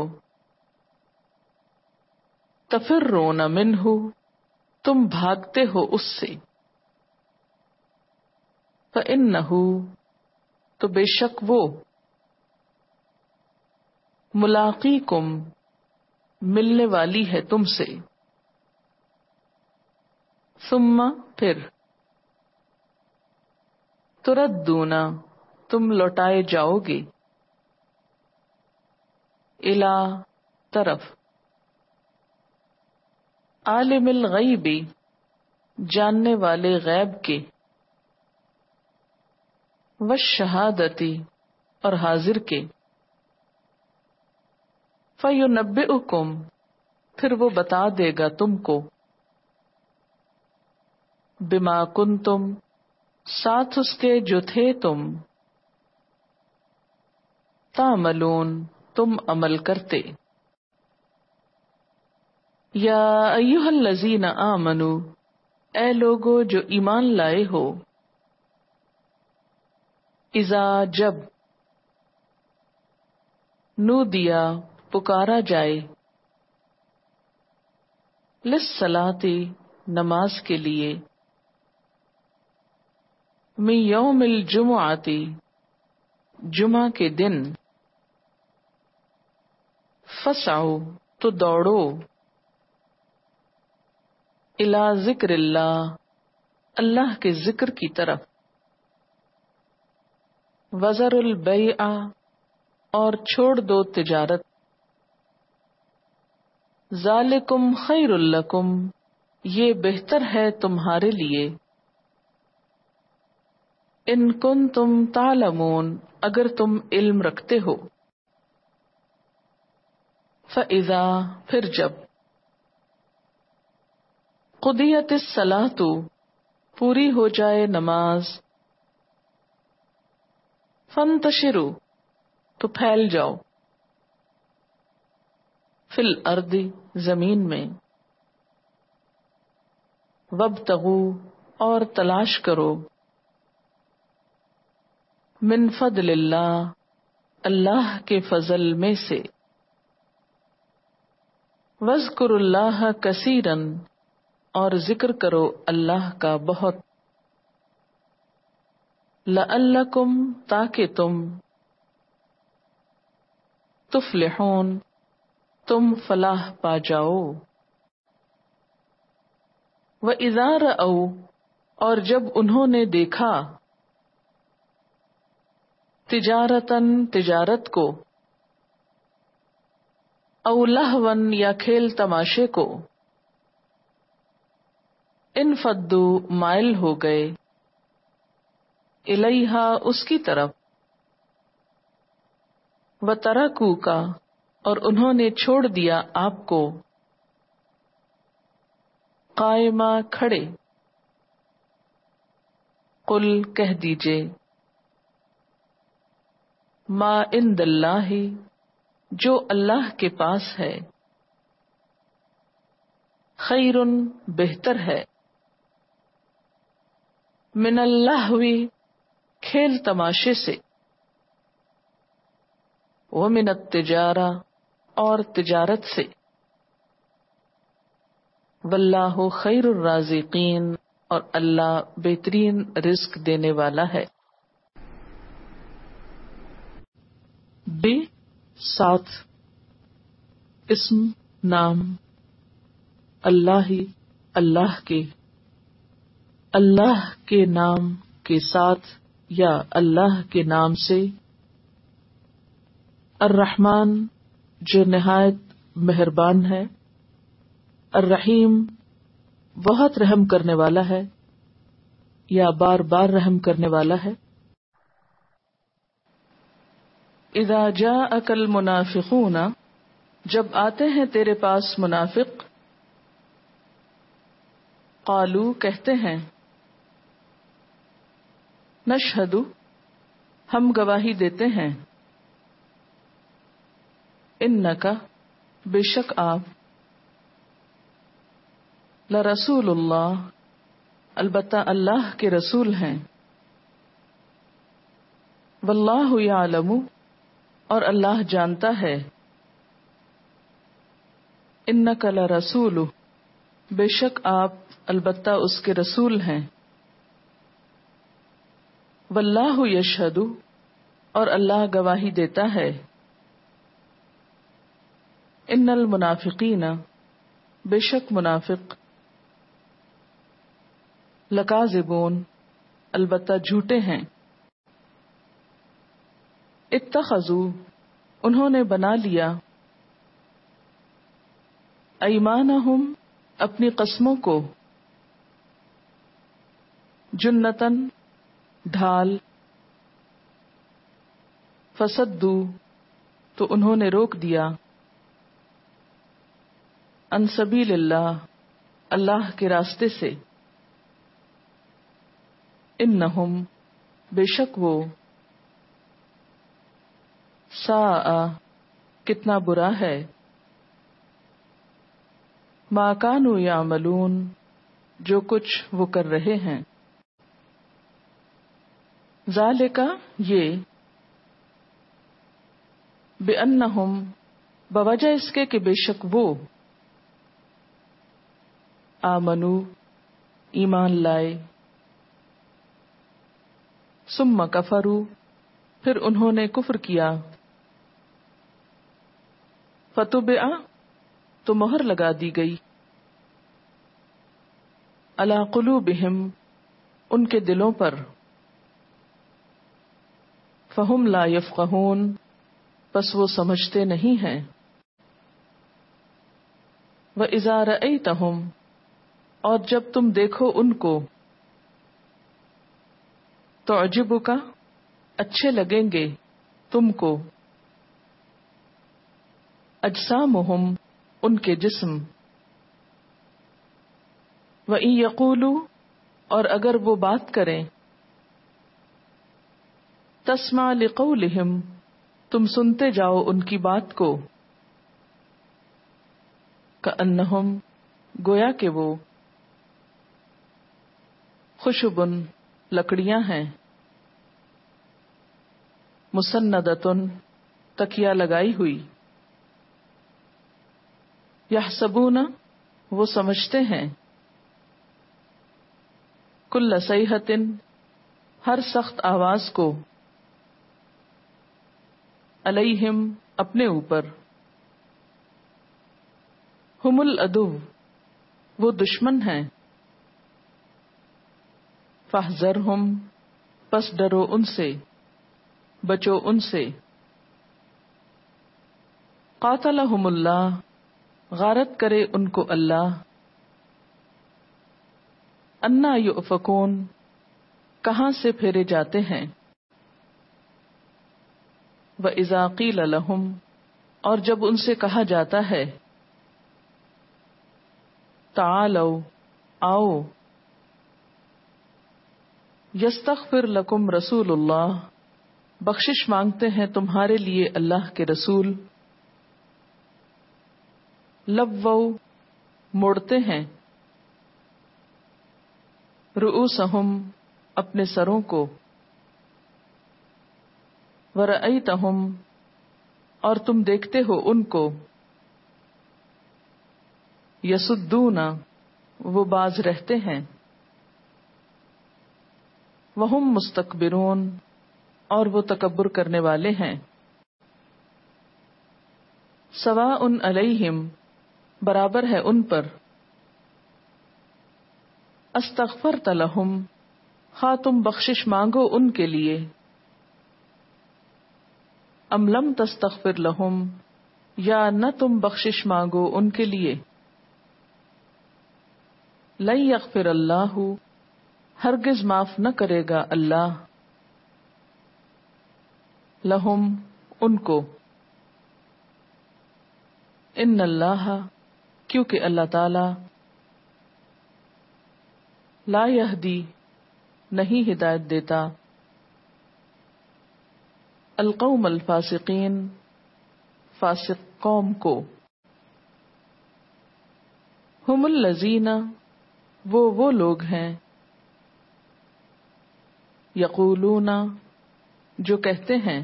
S1: تفرون منہ تم بھاگتے ہو اس سے، فإنہ تو بے شک وہ، ملاقیکم ملنے والی ہے تم سے، ثم پھر، تردون تم لوٹائے جاؤ گے، الی طرف، عالم الغیب جاننے والے غیب کے، والشہادتی اور حاضر کے، فینبئکم پھر وہ بتا دے گا تم کو، بما کنتم ساتھ اس کے جو تھے تم، تعملون تم عمل کرتے۔ یا ایھا الذین آمنو اے لوگو جو ایمان لائے ہو، اذا جب، نودیا پکارا جائے، للصلاۃ نماز کے لیے، من یوم الجمعۃ جمعہ کے دن، فسعوا تو دوڑو، الی ذکر اللہ اللہ کے ذکر کی طرف، وذروا البیع اور چھوڑ دو تجارت، ذالکم خیر لکم یہ بہتر ہے تمہارے لیے، ان کنتم تعلمون اگر تم علم رکھتے ہو، فَإِذَا پھر جب، قضیت الصلاۃ پوری ہو جائے نماز، فانتشروا تو پھیل جاؤ، فی الارض زمین میں، وابتغوا اور تلاش کرو، من فضل اللہ اللہ کے فضل میں سے، واذکروا اللہ کثیرا اور ذکر کرو اللہ کا بہت، لعلکم تاکہ تم، تفلحون تم فلاح پا جاؤ، وَإِذَا رَأَوْا اور جب انہوں نے دیکھا، تجارتاً تجارت کو، او لہون یا کھیل تماشے کو، انفضوا مائل ہو گئے، الیہا اس کی طرف، وترکوک اور انہوں نے چھوڑ دیا آپ کو، قائما کھڑے، قل کہہ دیجئے، ما عند اللہ جو اللہ کے پاس ہے، خیر بہتر ہے، من اللہو کھیل تماشے سے، ومن التجارہ اور تجارت سے، واللہ خیر الرازقین اور اللہ بہترین رزق دینے والا ہے۔ بے ساتھ اسم نام، اللہ اللہ کے نام کے ساتھ یا اللہ کے نام سے، الرحمن جو نہایت مہربان ہے، الرحیم بہت رحم کرنے والا ہے، یا بار بار رحم کرنے والا ہے؟ اذا جاءک المنافقون، جب آتے ہیں تیرے پاس منافق، قالو کہتے ہیں، نشہد ہم گواہی دیتے ہیں، انکا بے شک آپ، لرسول اللہ البتہ اللہ کے رسول ہیں، واللہ یعلم اور اللہ جانتا ہے، انکا لرسول بے شک آپ البتہ اس کے رسول ہیں، واللہ یشہد اور اللہ گواہی دیتا ہے، ان المنافقین بے شک منافق، لکاذبون البتہ جھوٹے ہیں، اتخذوا انہوں نے بنا لیا، ایمانہم اپنی قسموں کو، جنتن ڈھال، فصدوا تو انہوں نے روک دیا، عن سبیل اللہ اللہ کے راستے سے، انہم بے شک وہ، ساء کتنا برا ہے، ما کانوا یعملون جو کچھ وہ کر رہے ہیں، ذالک یہ، بأنہم بوجہ اس کے کہ بے شک وہ، آمنو ایمان لائے، ثم کفروا پھر انہوں نے کفر کیا، فتبع تو مہر لگا دی گئی، علی قلوبہم ان کے دلوں پر، فہم لا یفقہون پس وہ سمجھتے نہیں ہیں، وَإِذَا رَأَيْتَهُمْ اور جب تم دیکھو ان کو، تعجبک اچھے لگیں گے تم کو، اجسامہم ان کے جسم، وَإِن یقولوا اور اگر وہ بات کریں، تسمع لقولہم تم سنتے جاؤ ان کی بات کو، کأنہم گویا کہ وہ، خشبن لکڑیاں ہیں، مسندتن تکیہ لگائی ہوئی، یحسبون وہ سمجھتے ہیں، کل صیحۃ ہر سخت آواز کو، علیہم اپنے اوپر، ہم العدو وہ دشمن ہیں، فاحذرہم پس ڈرو ان سے، بچو ان سے، قاتلہم اللہ غارت کرے ان کو اللہ، انا یؤفکون کہاں سے پھیرے جاتے ہیں، وَإِذَا قِيلَ لَهُمْ اور جب ان سے کہا جاتا ہے، تعالوا آؤ، یستغفر لکم رسول اللہ بخشش مانگتے ہیں تمہارے لیے اللہ کے رسول، لووا موڑتے ہیں، رؤوسہم اپنے سروں کو، ورأیتہم اور تم دیکھتے ہو ان کو، یصدون وہ باز رہتے ہیں، وہم مستکبرون اور وہ تکبر کرنے والے ہیں، سواء علیہم برابر ہے ان پر، استغفرت لہم خواہ تم بخشش مانگو ان کے لیے، ام لم تستغفر لہم یا نہ تم بخشش مانگو ان کے لیے، لن یغفر اللہ ہرگز معاف نہ کرے گا اللہ لہم ان کو، ان اللہ کیونکہ اللہ تعالی لا یہدی نہیں ہدایت دیتا القوم الفاسقین فاسق قوم کو، ہم الذین وہ لوگ ہیں یقولون جو کہتے ہیں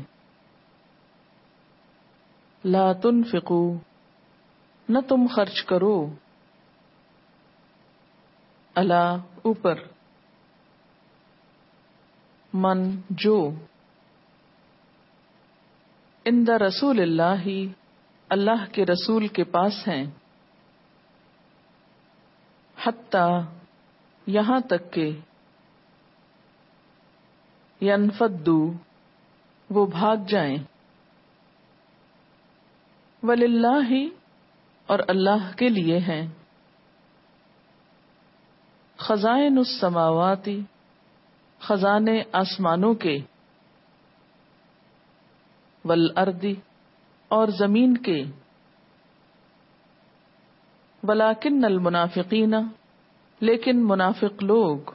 S1: لا تنفقوا نہ تم خرچ کرو الا اوپر من جو عند رسول اللہ اللہ کے رسول کے پاس ہیں حتی یہاں تک کہ ینفدوا وہ بھاگ جائیں وللہ اور اللہ کے لیے ہیں خزائن السماوات خزانے آسمانوں کے والارض اور زمین کے ولکن المنافقین لیکن منافق لوگ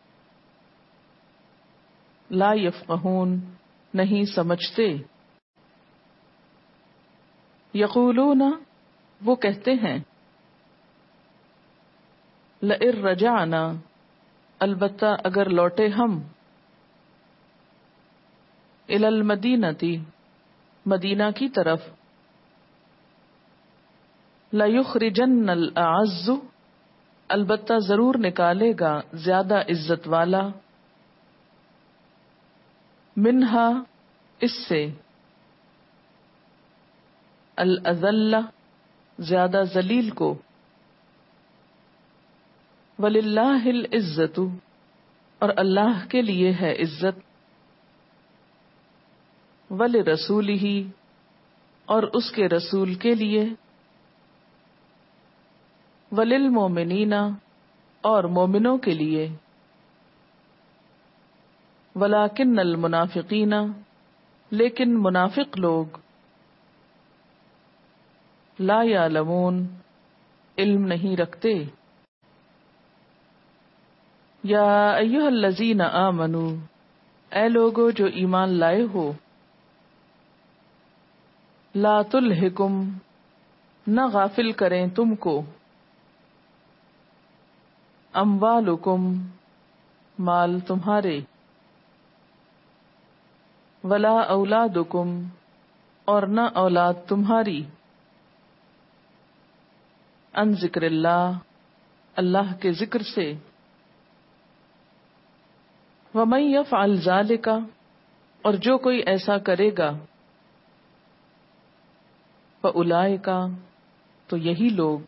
S1: لا یفقہون نہیں سمجھتے یقولون وہ کہتے ہیں لئن رجعنا البتہ اگر لوٹے ہم الی المدینۃ مدینہ کی طرف لَيُخْرِجَنَّ الْأَعَزُّ البتہ ضرور نکالے گا زیادہ عزت والا منہا اس سے الأذل زیادہ ذلیل کو وَلِلَّهِ الْعِزَّةُ اور اللہ کے لیے ہے عزت وَلِرَسُولِهِ اور اس کے رسول کے لیے وَلِلْمُؤْمِنِينَ اور مومنوں کے لیے وَلَكِنَّ الْمُنَافِقِينَ لیکن منافق لوگ لا يعلمون علم نہیں رکھتے یا ایھا الذین آمنوا اے لوگو جو ایمان لائے ہو لا تلہکم نہ غافل کریں تم کو اموالکم مال تمہارے ولا اولادکم اور نہ اولاد تمہاری ان ذکر اللہ اللہ کے ذکر سے ومن یفعل ذلک اور جو کوئی ایسا کرے گا فاولئک تو یہی لوگ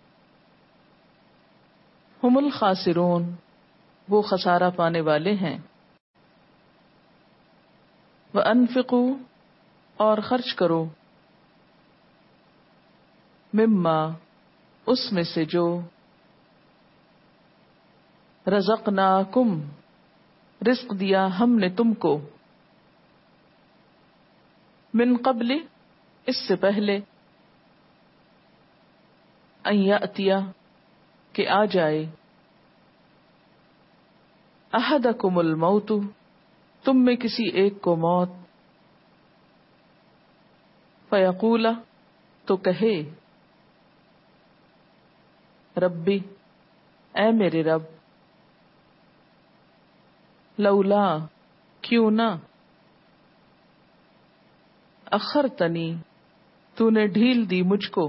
S1: ہم الخاسرون وہ خسارہ پانے والے ہیں وانفقوا اور خرچ کرو مما اس میں سے جو رزقناکم رزق دیا ہم نے تم کو من قبل اس سے پہلے ان یأتیا کہ آ جائے احدکم الموت تم میں کسی ایک کو موت فیقول تو کہے ربی اے میرے رب لولا کیوں نہ اخرتنی تو نے ڈھیل دی مجھ کو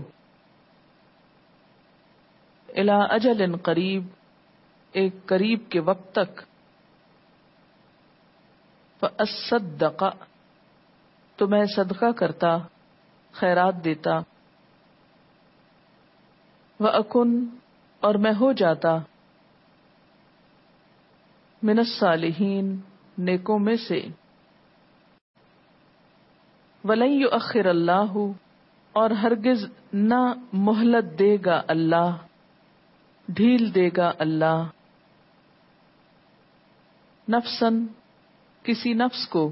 S1: الی اجل قریب ایک قریب کے وقت تک فاصدق تو میں صدقہ کرتا خیرات دیتا واکن اور میں ہو جاتا من الصالحین نیکوں میں سے ولن یؤخر اللہ اور ہرگز نہ مہلت دے گا اللہ ڈھیل دے گا اللہ نفسن کسی نفس کو،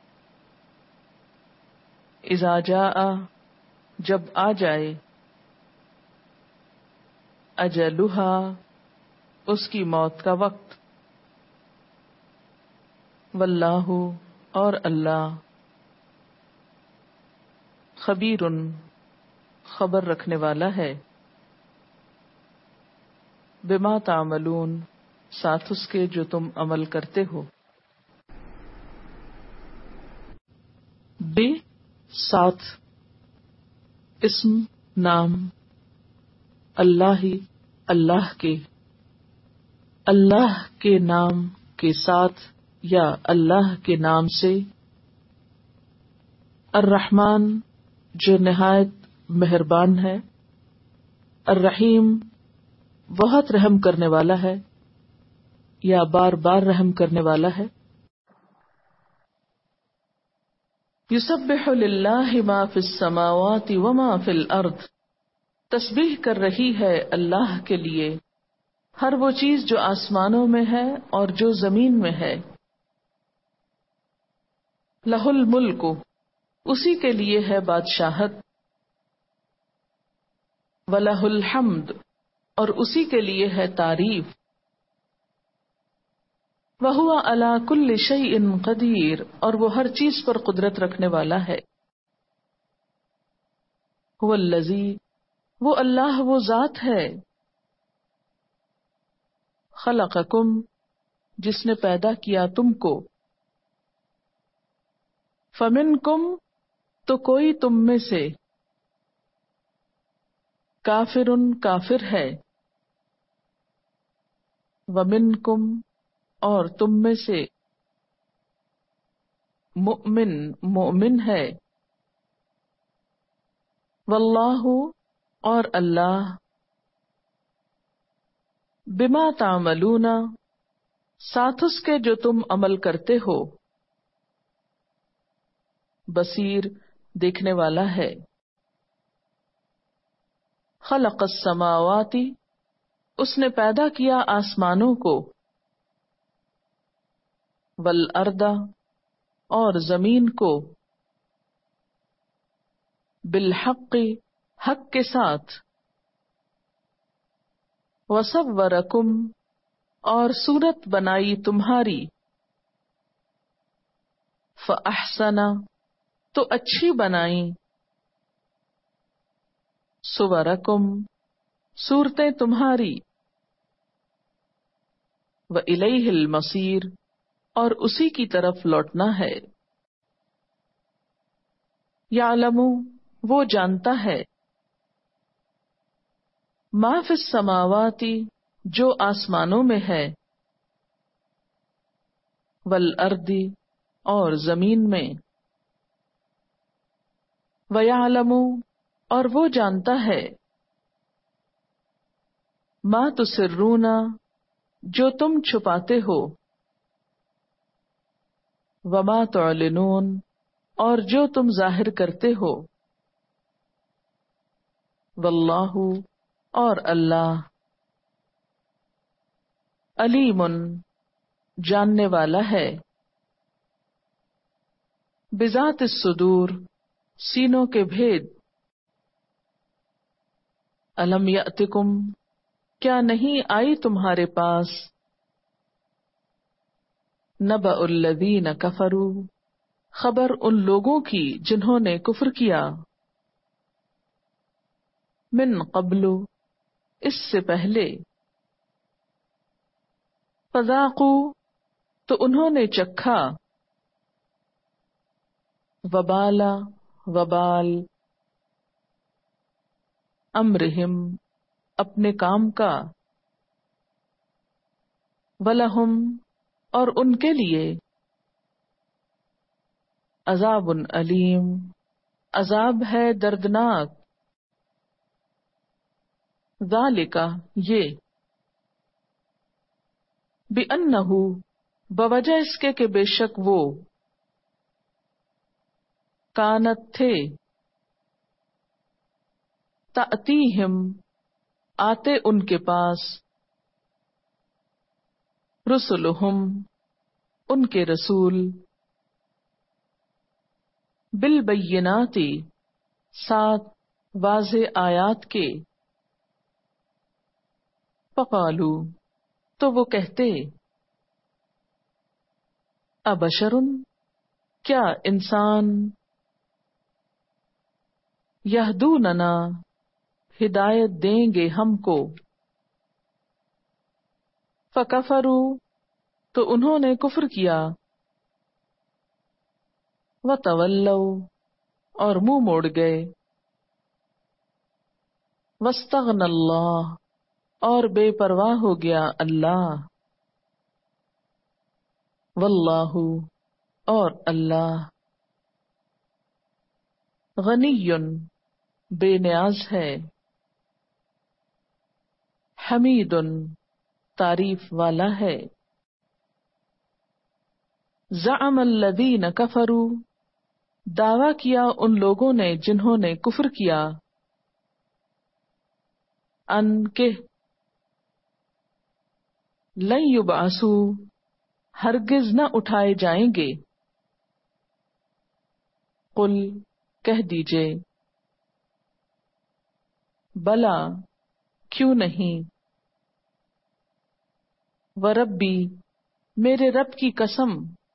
S1: اذا جاء جب آ جائے، اجلھا اس کی موت کا وقت، واللہ اور اللہ، خبیر خبر رکھنے والا ہے، بما تعملون ساتھ اس کے جو تم عمل کرتے ہو۔ بے ساتھ اسم نام، اللہ اللہ کے نام کے ساتھ یا اللہ کے نام سے، الرحمن جو نہایت مہربان ہے، الرحیم بہت رحم کرنے والا ہے یا بار بار رحم کرنے والا ہے۔ یسبح للہ ما فی السماوات وما فی الارض، تسبیح کر رہی ہے اللہ کے لیے ہر وہ چیز جو آسمانوں میں ہے اور جو زمین میں ہے۔ لہ الملک اسی کے لیے ہے بادشاہت، وَلَهُ الْحَمْدُ اور اسی کے لیے ہے تعریف، وَهُوَ عَلَى كُلِّ شَيْءٍ قَدِيرٌ اور وہ ہر چیز پر قدرت رکھنے والا ہے۔ هو الذی وہ اللہ وہ ذات ہے، خلقکم جس نے پیدا کیا تم کو، فمنکم تو کوئی تم میں سے، کافر کافر ہے، ومنکم اور تم میں سے، مؤمن مومن ہے، واللہ اور اللہ، بما تعملون ساتھ اس کے جو تم عمل کرتے ہو، بصیر دیکھنے والا ہے۔ خلق السماوات اس نے پیدا کیا آسمانوں کو، والارض اور زمین کو، بالحق حق کے ساتھ، وصورکم اور صورت بنائی تمہاری، فاحسن تو اچھی بنائی، صورکم صورتیں تمہاری، وإلیہ المصیر اور اسی کی طرف لوٹنا ہے۔ یعلم وہ جانتا ہے، ما فی السماوات جو آسمانوں میں ہے، والارض اور زمین میں، ویعلم اور وہ جانتا ہے، ما تسرون جو تم چھپاتے ہو، وما تعلنون اور جو تم ظاہر کرتے ہو، واللہ اور اللہ، علیم جاننے والا ہے، بذات الصدور سینوں کے بھید، الم یأتکم کیا نہیں آئی تمہارے پاس، نبأ الذین کفروا خبر ان لوگوں کی جنہوں نے کفر کیا، من قبل اس سے پہلے، فذاقوا تو انہوں نے چکھا، وبال امرہم اپنے کام کا، ولہم اور ان کے لیے، عذاب علیم عذاب ہے دردناک، ذالک یہ، بأنہ بوجہ اس کے کہ بے شک وہ، کانت تھے، تأتیہم آتے ان کے پاس، رسلہم ان کے رسول، بالبینات، ساتھ واضح آیات کے، فقالو، تو وہ کہتے، ابشرن، کیا انسان، یہدوننا، ہدایت دیں گے ہم کو، فکفروا، تو انہوں نے کفر کیا، وتولوا، اور منہ موڑ گئے، واستغنى اللہ، اور بے پرواہ ہو گیا اللہ، واللہ، اور اللہ، غنی، بے نیاز ہے، حمید، تعریف والا ہے، زعم الذین کفروا، دعویٰ کیا ان لوگوں نے جنہوں نے کفر کیا، ان کہ لن یبعثوا، ہرگز نہ اٹھائے جائیں گے، قل، کہہ دیجئے، بلا، کیوں نہیں، وربی، میرے رب کی قسم،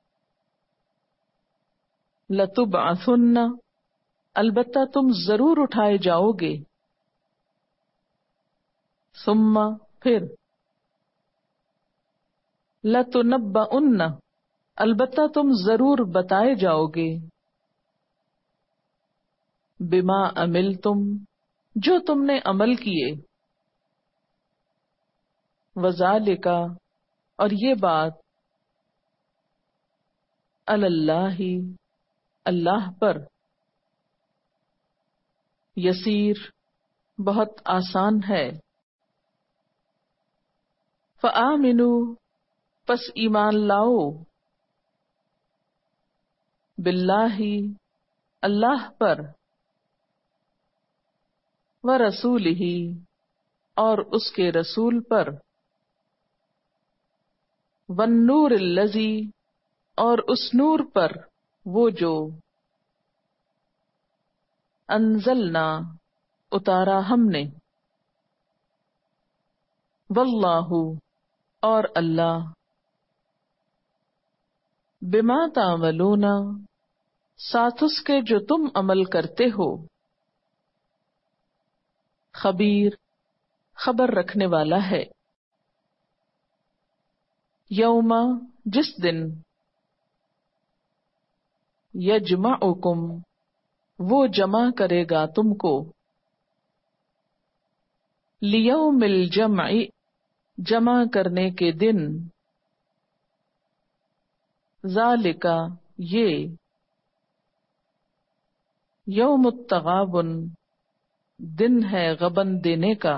S1: لتبعثن، البتہ تم ضرور اٹھائے جاؤ گے، ثم، پھر، لتنبؤن، البتہ تم ضرور بتائے جاؤ گے، بما عملتم، جو تم نے عمل کیے، وذالک، اور یہ بات، علی اللہ، اللہ پر، یسیر، بہت آسان ہے، فآمنوا، پس ایمان لاؤ، باللہ، اللہ پر، ورسولہ، اور اس کے رسول پر، والنور الذی، اور اس نور پر وہ جو، انزلنا، اتارا ہم نے، واللہ، اور اللہ، بما تعملون، ساتھ اس کے جو تم عمل کرتے ہو، خبیر، خبر رکھنے والا ہے، یوم، جس دن، یجمعکم، وہ جمع کرے گا تم کو، لیوم الجمع، جمع کرنے کے دن، ذالک، یہ، یوم التغابن، دن ہے غبن دینے کا،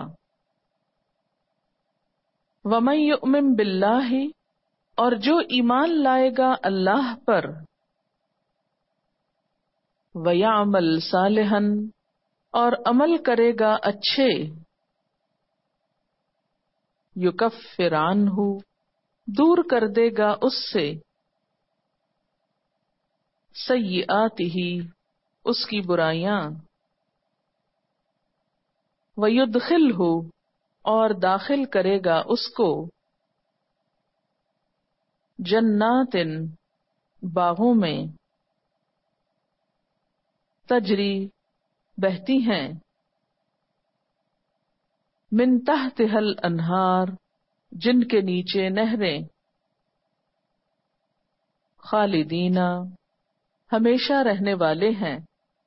S1: ومن یؤمن باللہ، اور جو ایمان لائے گا اللہ پر، وَيَعْمَلْ صَالِحًا، اور عمل کرے گا اچھے، یکفر عنہ، دور کر دے گا اس سے، سیئاتہ، اس کی برائیاں، وَيُدْخِلْہ، اور داخل کرے گا اس کو، جنات، باغوں میں، تجری، بہتی ہیں، من تحتها الانہار، جن کے نیچے نہریں، خالدین، ہمیشہ رہنے والے ہیں،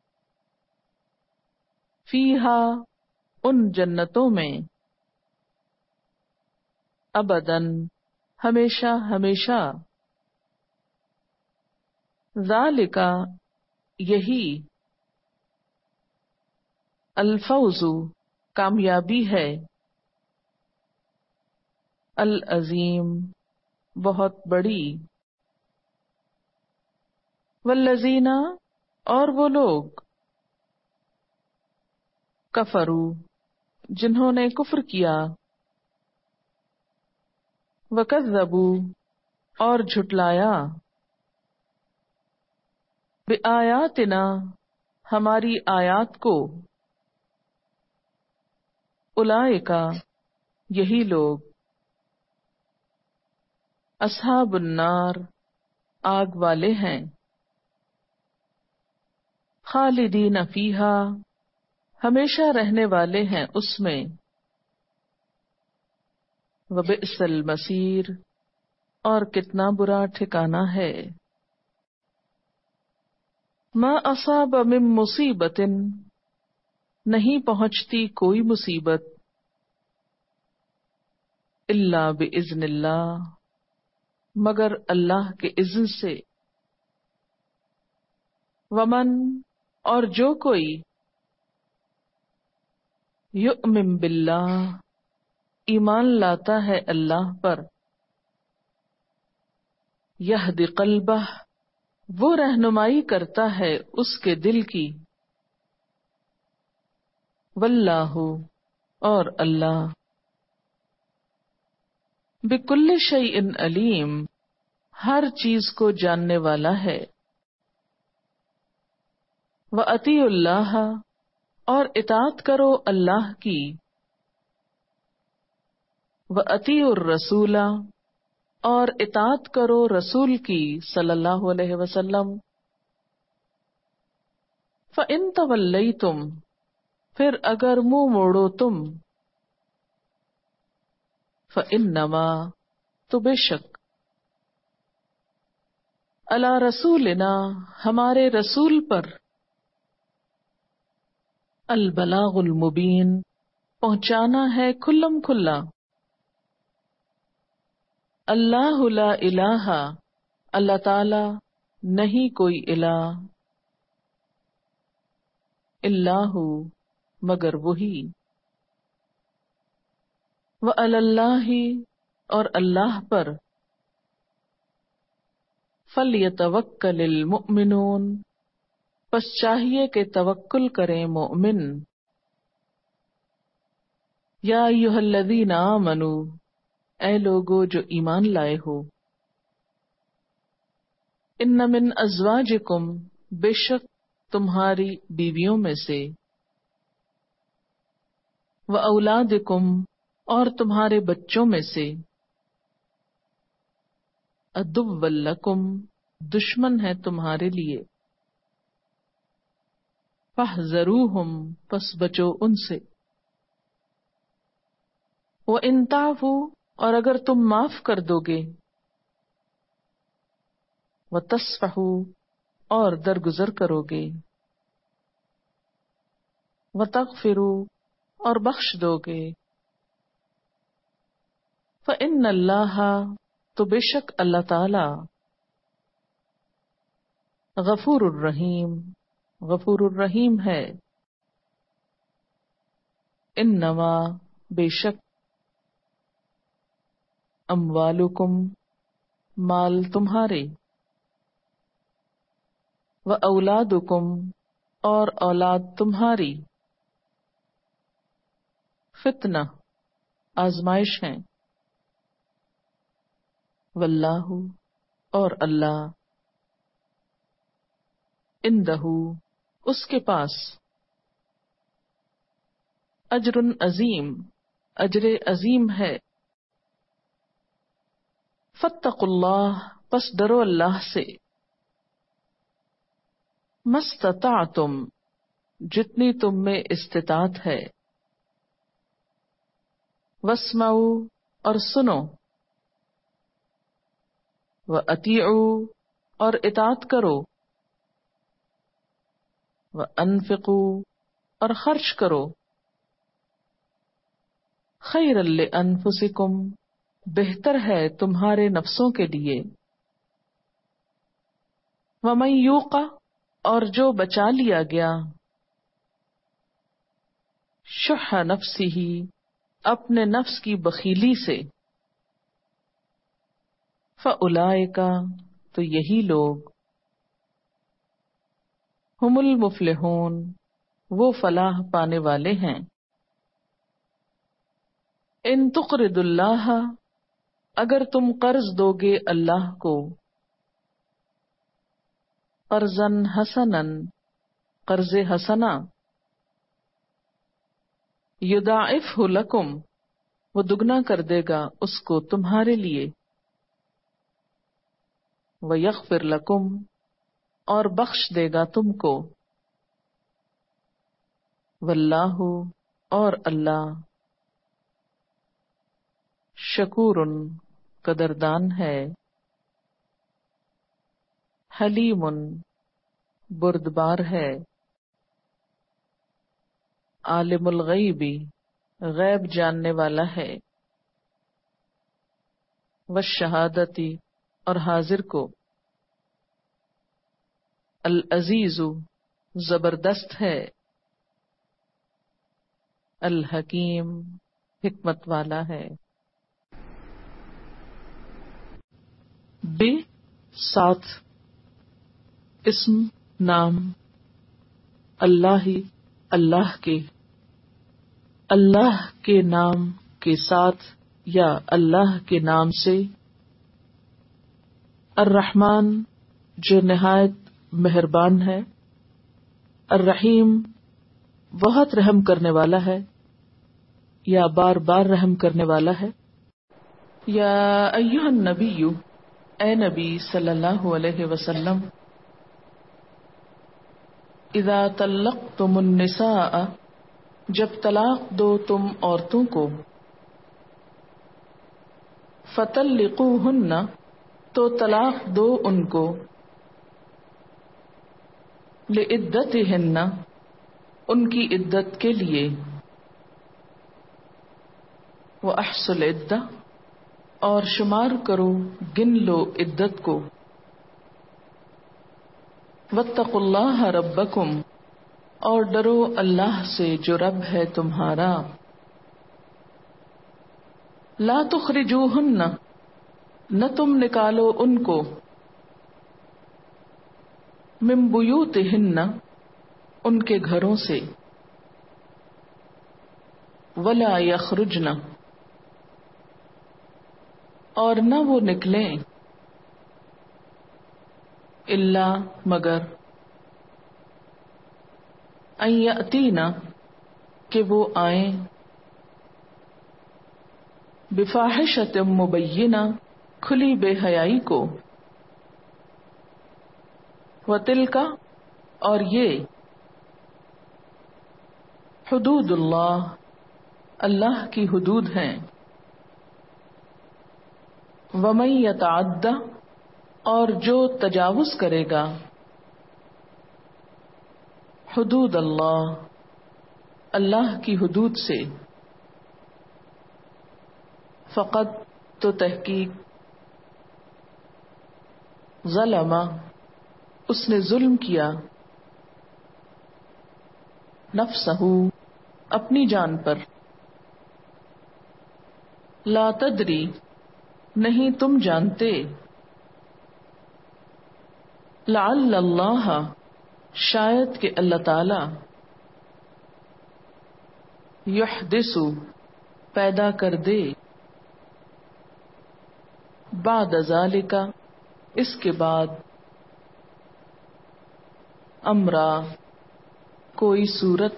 S1: فیہا، ان جنتوں میں، ابداً، ہمیشہ ہمیشہ، ذالک، یہی، الفوز، کامیابی ہے، العظیم، بہت بڑی، والذین، اور وہ لوگ، کفروا، جنہوں نے کفر کیا، وکذبوا، اور جھٹلایا، بآیاتنا ہماری آیات کو، اولئک یہی لوگ، اصحاب النار آگ والے ہیں، خالدین فیہا ہمیشہ رہنے والے ہیں اس میں، وبئس المصیر اور کتنا برا ٹھکانہ ہے، ما اصاب من مصیبت نہیں پہنچتی کوئی مصیبت، الا باذن اللہ مگر اللہ کے اذن سے، ومن اور جو کوئی یؤمن باللہ ایمان لاتا ہے اللہ پر، یہدی قلبہ وہ رہنمائی کرتا ہے اس کے دل کی، واللہ اور اللہ بکل شیء علیم ہر چیز کو جاننے والا ہے، وَأَطِیعُوا اللہ اور اطاعت کرو اللہ کی، وَأَطِیعُوا الرَّسُولَ اور اطاعت کرو رسول کی صلی اللہ علیہ وسلم، فَإِن تَوَلَّیْتُمْ پھر اگر منہ موڑو تم، فَإِنَّمَا تو بے شک، علی رسولنا ہمارے رسول پر، البلاغ المبین پہنچانا ہے کھلم کھلا، اللہ لا الہ اللہ تعالی نہیں کوئی الہ، الا ہو مگر وہی، وعلی اللہ اور اللہ پر، فلیتوکل المؤمنون پس چاہیے کہ توکل کریں مومن، یا ایھا الذین آمنوا اے لوگو جو ایمان لائے ہو، ان من ازواجکم بے شک تمہاری بیویوں میں سے، واولادکم اور تمہارے بچوں میں سے، عدوا لکم دشمن ہے تمہارے لیے، فاحذروہم پس بچو ان سے، وَإِن تَعْفُوا اور اگر تم معاف کر دو گے، وَتَصْفَحُوا اور درگزر کرو گے، وَتَغْفِرُوا اور بخش دو گے، فَإِنَّ اللَّهَ تو بے شک اللہ تعالی، غفور الرحیم غفور الرحیم ہے، انما بے شک، اموالکم مال تمہارے، واولادکم اور اولاد تمہاری، فتنہ آزمائش ہیں، واللہ اور اللہ، عندہ اس کے پاس، اجر عظیم اجر عظیم ہے، فاتقوا اللہ پس ڈرو اللہ سے، مستطعتم جتنی تم میں استطاعت ہے، واسمعوا اور سنو، وَأَطِیعُوا اور اطاعت کرو، وَأَنفِقُوا اور خرچ کرو، خَیْرًا لِأَنفُسِکُم بہتر ہے تمہارے نفسوں کے لیے، وَمَن یوق اور جو بچا لیا گیا، شح نفسہ اپنے نفس کی بخیلی سے، فَأُولَئِکَ تو یہی لوگ، ہم المفلحون وہ فلاح پانے والے ہیں، ان تقرضوا اللہ اگر تم قرض دو گے اللہ کو قرضاً حسناً قرض حسنا یضاعفہ لکم وہ دگنا کر دے گا اس کو تمہارے لیے ویغفر لکم اور بخش دے گا تم کو واللہ اور اللہ شکور قدردان ہے حلیم بردبار ہے عالم الغیب غیب جاننے والا ہے والشہادتی اور حاضر کو العزیز زبردست ہے الحکیم حکمت والا ہے بے ساتھ اسم نام اللہ اللہ کے نام کے ساتھ یا اللہ کے نام سے الرحمن جو نہایت مہربان ہے الرحیم بہت رحم کرنے والا ہے یا بار بار رحم کرنے والا ہے یا ایھا النبی اے نبی صلی اللہ علیہ وسلم اذا طلقتم النساء جب طلاق دو تم عورتوں کو فطلقوہن تو طلاق دو ان کو لعدتہن ان کی عدت کے لیے وَأَحْصُوا الْعِدَّةَ اور شمار کرو گن لو عدت کو وَاتَّقُوا اللَّهَ رَبَّكُمْ اور ڈرو اللہ سے جو رب ہے تمہارا لا تخرجوہن نہ تم نکالو ان کو من بیوتہن ان کے گھروں سے ولا یخرجن اور نہ وہ نکلیں الا مگر ان یاتینا کہ وہ آئیں بفاحشۃ مبینہ کھلی بے حیائی کو وتلک اور یہ حدود اللہ اللہ کی حدود ہیں ومن یتعد اور جو تجاوز کرے گا حدود اللہ اللہ کی حدود سے فقط تو تحقیق ظلم اس نے ظلم کیا نفسہ اپنی جان پر لا تدری نہیں تم جانتے لعل اللہ شاید کہ اللہ تعالی یحدث پیدا کر دے بعد ذالک اس کے بعد امرا کوئی صورت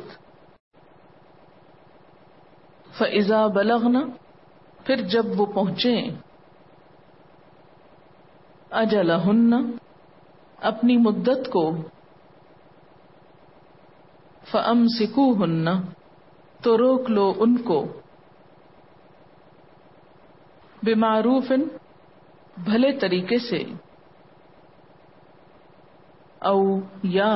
S1: فاذا بلغنا پھر جب وہ پہنچیں اجلہن اپنی مدت کو فامسکوہن تو روک لو ان کو بمعروف بھلے طریقے سے او یا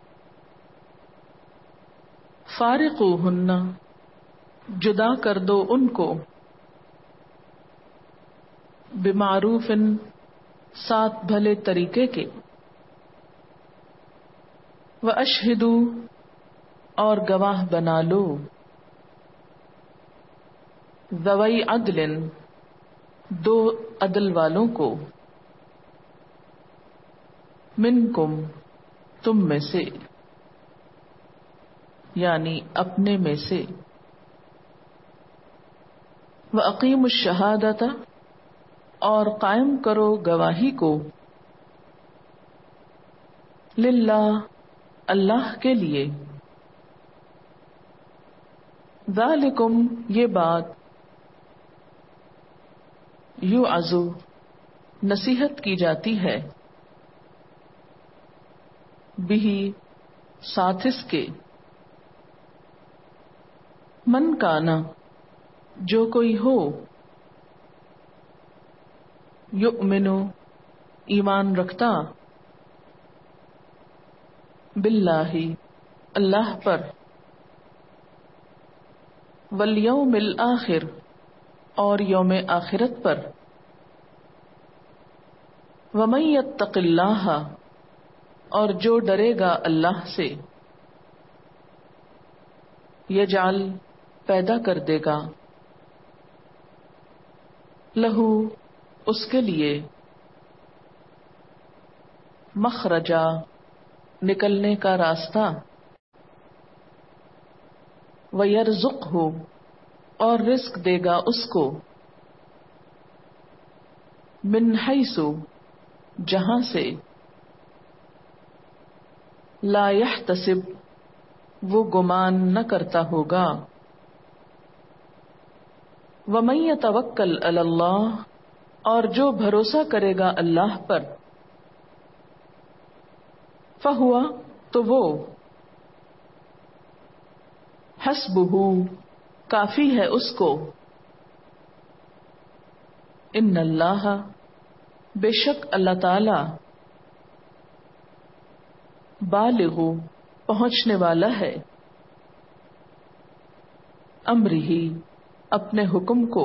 S1: فارقوہن جدا کر دو ان کو بمعروف ساتھ بھلے طریقے کے واشہدوا اور گواہ بنا لو ذوی عدل دو عدل والوں کو منکم تم میں سے یعنی اپنے میں سے وَأَقِیمُوا الشَّهَادَةَ اور قائم کرو گواہی کو للہ اللہ کے لیے. ذالکم یہ بات یوعظ نصیحت کی جاتی ہے بہ ساتھ اس کے من کانا جو کوئی ہو یؤمن ایمان رکھتا باللہ اللہ پر والیوم الآخر اور یوم آخرت پر ومن یتق اللہ اور جو ڈرے گا اللہ سے یجعل پیدا کر دے گا لہو اس کے لیے مخرجا نکلنے کا راستہ وَيَرْزُقْهُ اور رزق دے گا اس کو من حیث جہاں سے لا يحتسب وہ گمان نہ کرتا ہوگا وَمَن يَتَوَکَّلْ عَلَى اللَّهِ اور جو بھروسہ کرے گا اللہ پر فَهُوَ تو وہ حسبہ کافی ہے اس کو ان اللہ بے شک اللہ تعالی بالغ پہنچنے والا ہے امرہ اپنے حکم کو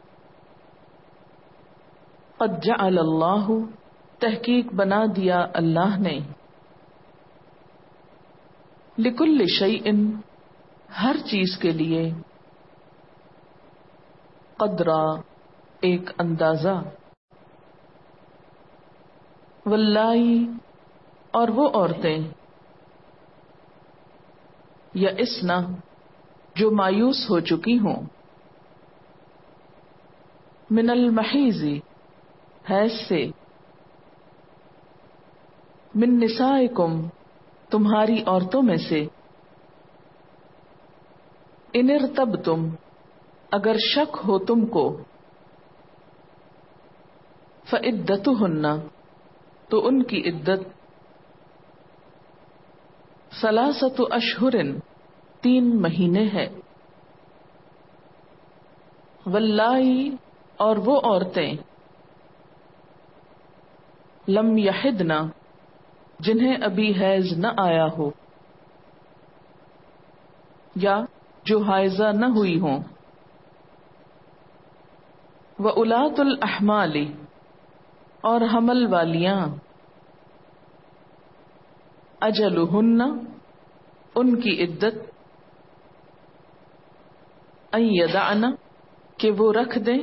S1: قد جعل اللہ تحقیق بنا دیا اللہ نے لکل شیء ہر چیز کے لیے قدرا ایک اندازہ واللائی اور وہ عورتیں یئسنا جو مایوس ہو چکی ہوں من المحیض حیض سے من نسائکم تمہاری عورتوں میں سے ان ارتبتم اگر شک ہو تم کو فعدتہن تو ان کی عدت ثلاثۃ اشہر 3 مہینے ہے واللائی اور وہ عورتیں لم یحدن جنہیں ابھی حیض نہ آیا ہو یا جو حائضہ نہ ہوئی ہوں وَأُولَاتُ الْأَحْمَالِ اور حمل والیاں اجلہن ان کی عدت ان یدعن کہ وہ رکھ دیں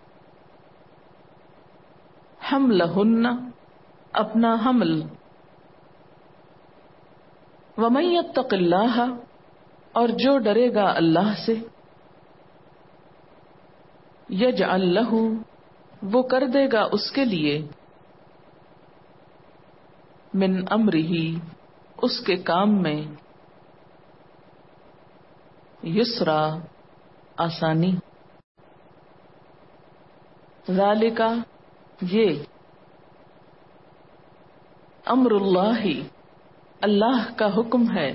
S1: حملہن اپنا حمل ومن یتق اللہ اور جو ڈرے گا اللہ سے یجعل لہ وہ کر دے گا اس کے لیے من امرہ اس کے کام میں یسرا آسانی ذالک یہ امر اللہ اللہ کا حکم ہے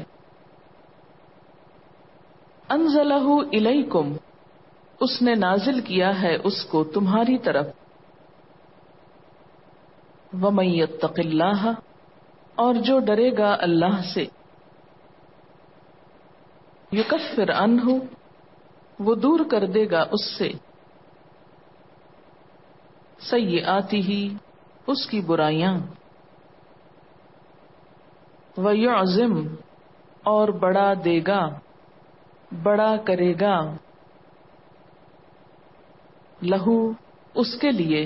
S1: انزلہ الیکم اس نے نازل کیا ہے اس کو تمہاری طرف ومن یتق اللہ اور جو ڈرے گا اللہ سے یکفر عنہ وہ دور کر دے گا اس سے سیئاتہ اس کی برائیاں ویعظم اور بڑا دے گا بڑا کرے گا لہو اس کے لیے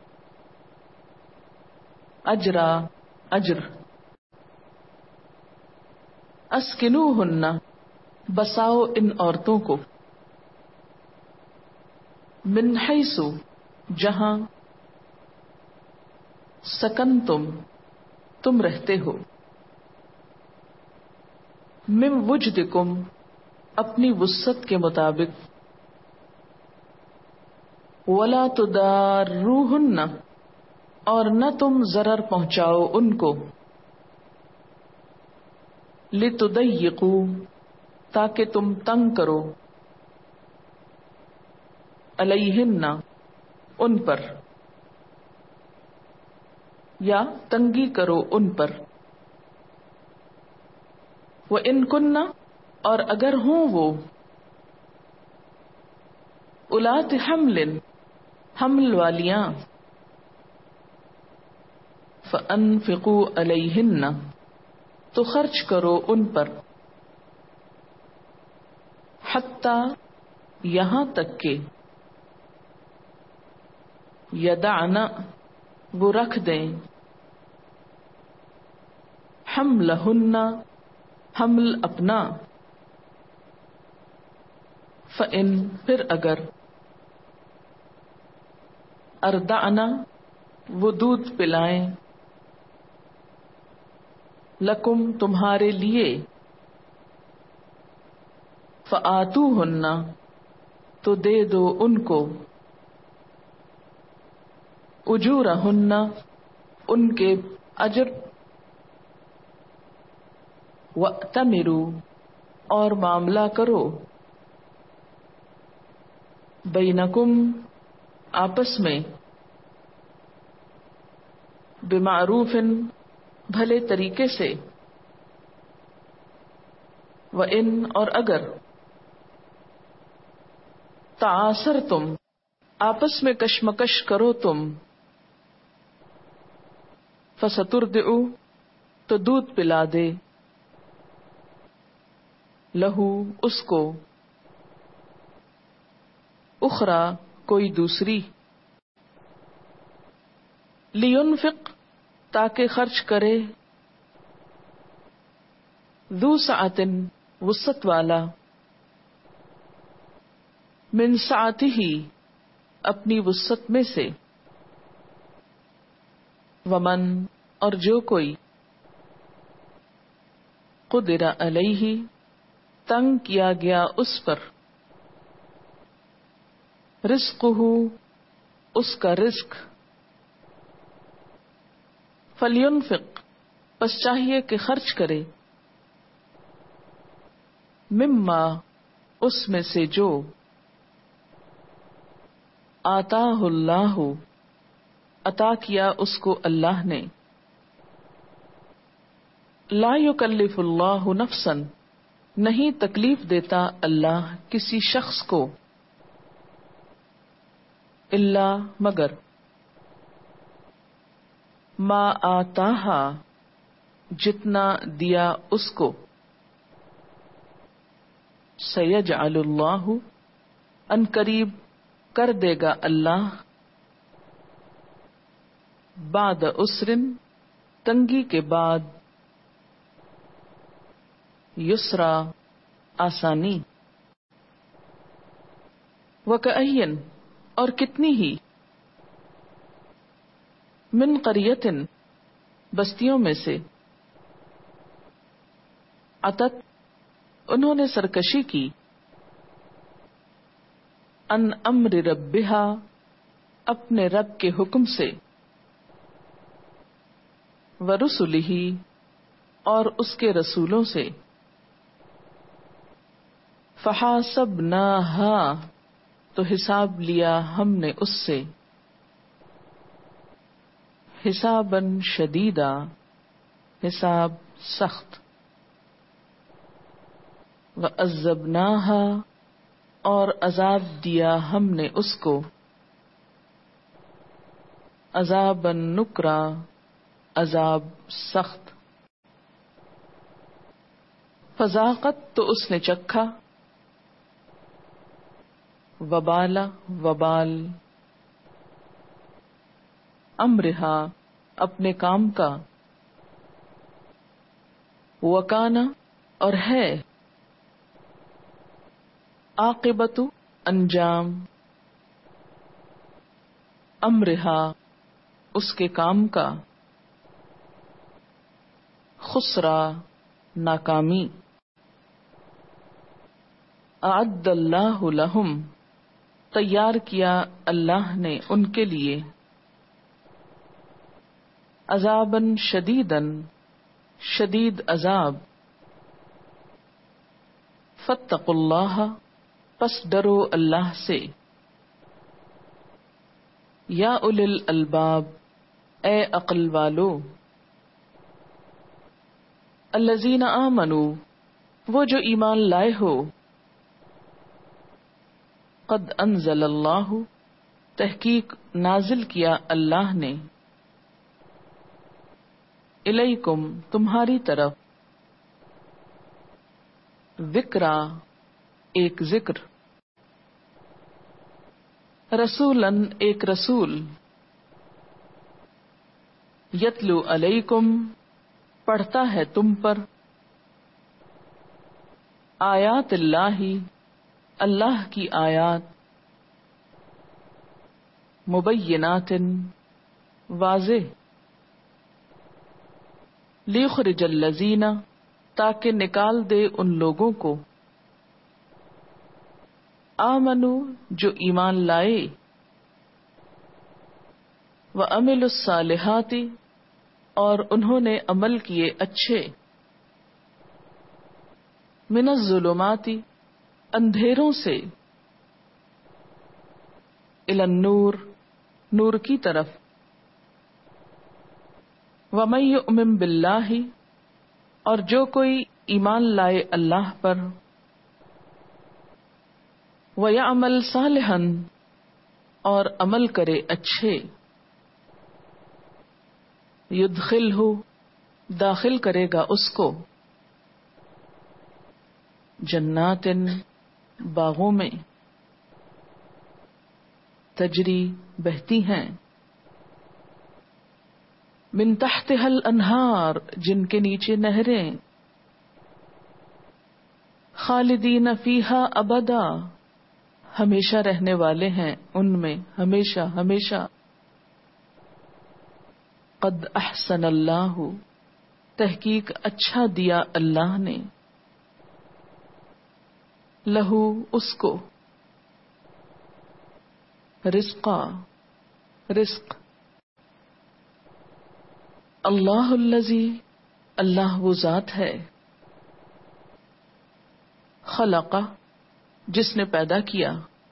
S1: اجرا اجر اسکنوہن بساؤ ان عورتوں کو من حیث جہاں سکنتم تم رہتے ہو، من وجدکم اپنی وسعت کے مطابق، ولا تضاروہن اور نہ تم ضرر پہنچاؤ ان کو، لتضیقوا تاکہ تم تنگ کرو، علیہن ان پر، یا تنگی کرو ان پر، وَإِن كُنَّ اور اگر ہوں وہ، اولات حمل حمل والیاں، فَأَنفِقُوا عَلَيْهِنَّ تو خرچ کرو ان پر، حتی یہاں تک کہ، یدعن وہ رکھ دیں، حملہن حمل اپنا، فَإِن پھر اگر، اردعن وہ دودھ پلائیں، لکم تمہارے لیے، فآتوہن تو دے دو ان کو، اجورہن ان کے اجر، وَأْتَمِرُوا اور معاملہ کرو، بینکم آپس میں، بمعروف بھلے طریقے سے، وَإِن اور اگر، تعاصرتم آپس میں کشمکش کرو تم، فسترضع تو دودھ پلا دے، لہو اس کو، اخرى کوئی دوسری، لینفق تاکہ خرچ کرے، ذو سعۃ وسعت والا، من سعتہ اپنی وسعت میں سے، ومن اور جو کوئی، قدر علیہ تنگ کیا گیا اس پر، رزقہ اس کا رزق، فلینفق پس چاہیے کہ خرچ کرے، مما اس میں سے جو، آتاہ اللہ عطا کیا اس کو اللہ نے، لا یکلف اللہ نفسا نہیں تکلیف دیتا اللہ کسی شخص کو، الا مگر، ما آتاہا جتنا دیا اس کو، سیجعل اللہ ان قریب کر دے گا اللہ، بعد عسر تنگی کے بعد، یسرا آسانی، وکأین اور کتنی ہی، من قریۃ بستیوں میں سے، عتت انہوں نے سرکشی کی، ان امر ربہا اپنے رب کے حکم سے، ورسلہ اور اس کے رسولوں سے، فحاسبناہا تو حساب لیا ہم نے اس سے، حسابا شدیدا حساب سخت، وعذبناہا اور عذاب دیا ہم نے اس کو، عذابا نکرا عذاب سخت، فذاقت تو اس نے چکھا، وبال وبال، امرہا اپنے کام کا، وکانا اور ہے، عاقبت انجام، امرہا اس کے کام کا، خسرا ناکامی، اعد اللہ لہم تیار کیا اللہ نے ان کے لیے، عذاباً شدیداً شدید عذاب، فاتقوا اللہ پس ڈرو اللہ سے، یا اولی الالباب اے عقل والو، الذین آمنوا وہ جو ایمان لائے ہو، قد انزل اللہ تحقیق نازل کیا اللہ نے، الیکم تمہاری طرف، ذکرا ایک ذکر، رسولاً ایک رسول، یتلو علیکم پڑھتا ہے تم پر، آیات اللہ اللہ کی آیات، مبینات واضح، لیخرج الذین تاکہ نکال دے ان لوگوں کو، آمنو جو ایمان لائے، وعملوا الصالحات اور انہوں نے عمل کیے اچھے، من الظلمات اندھیروں سے، الی النور نور کی طرف، ومن یؤمن باللہ اور جو کوئی ایمان لائے اللہ پر، ویعمل صالحا اور عمل کرے اچھے، یدخلہ داخل کرے گا اس کو، جنات باغوں میں، تجری بہتی ہیں، من تحتها الانہار جن کے نیچے نہریں، خالدین فیہا ابدا ہمیشہ رہنے والے ہیں ان میں ہمیشہ ہمیشہ، قد احسن اللہ تحقیق اچھا دیا اللہ نے، لہو اس کو، رزقا رزق، اللہ الذی اللہ وہ ذات ہے، خلق جس نے پیدا کیا،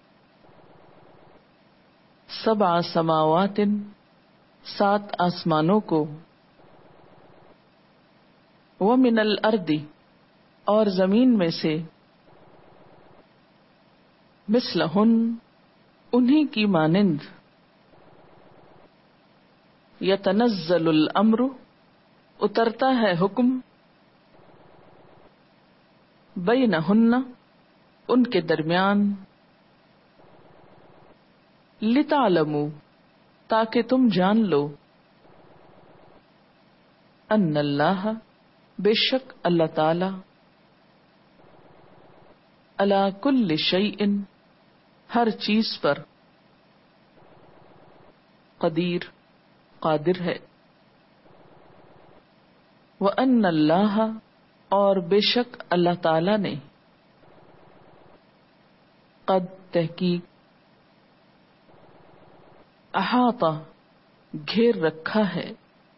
S1: سبع سماوات 7 آسمانوں کو، ومن الارض اور زمین میں سے، مثلہن انہی کی مانند، یتنزل الامر اترتا ہے حکم، بینہن ان کے درمیان، لتعلموا تاکہ تم جان لو، ان اللہ بے شک اللہ تعالی، علی کل شیء ہر چیز پر، قدیر قادر ہے، وَأَنَّ اللَّهَ اور بے شک اللہ تعالی نے، قد تحقیق، احاطہ گھیر رکھا ہے،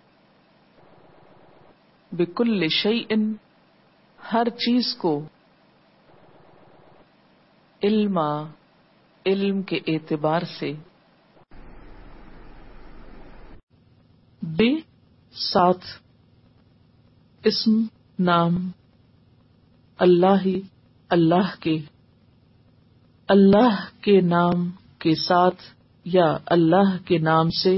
S1: بکل شیء ہر چیز کو، علما علم کے اعتبار سے، بے ساتھ اسم نام، اللہ اللہ کے نام کے ساتھ یا اللہ کے نام سے،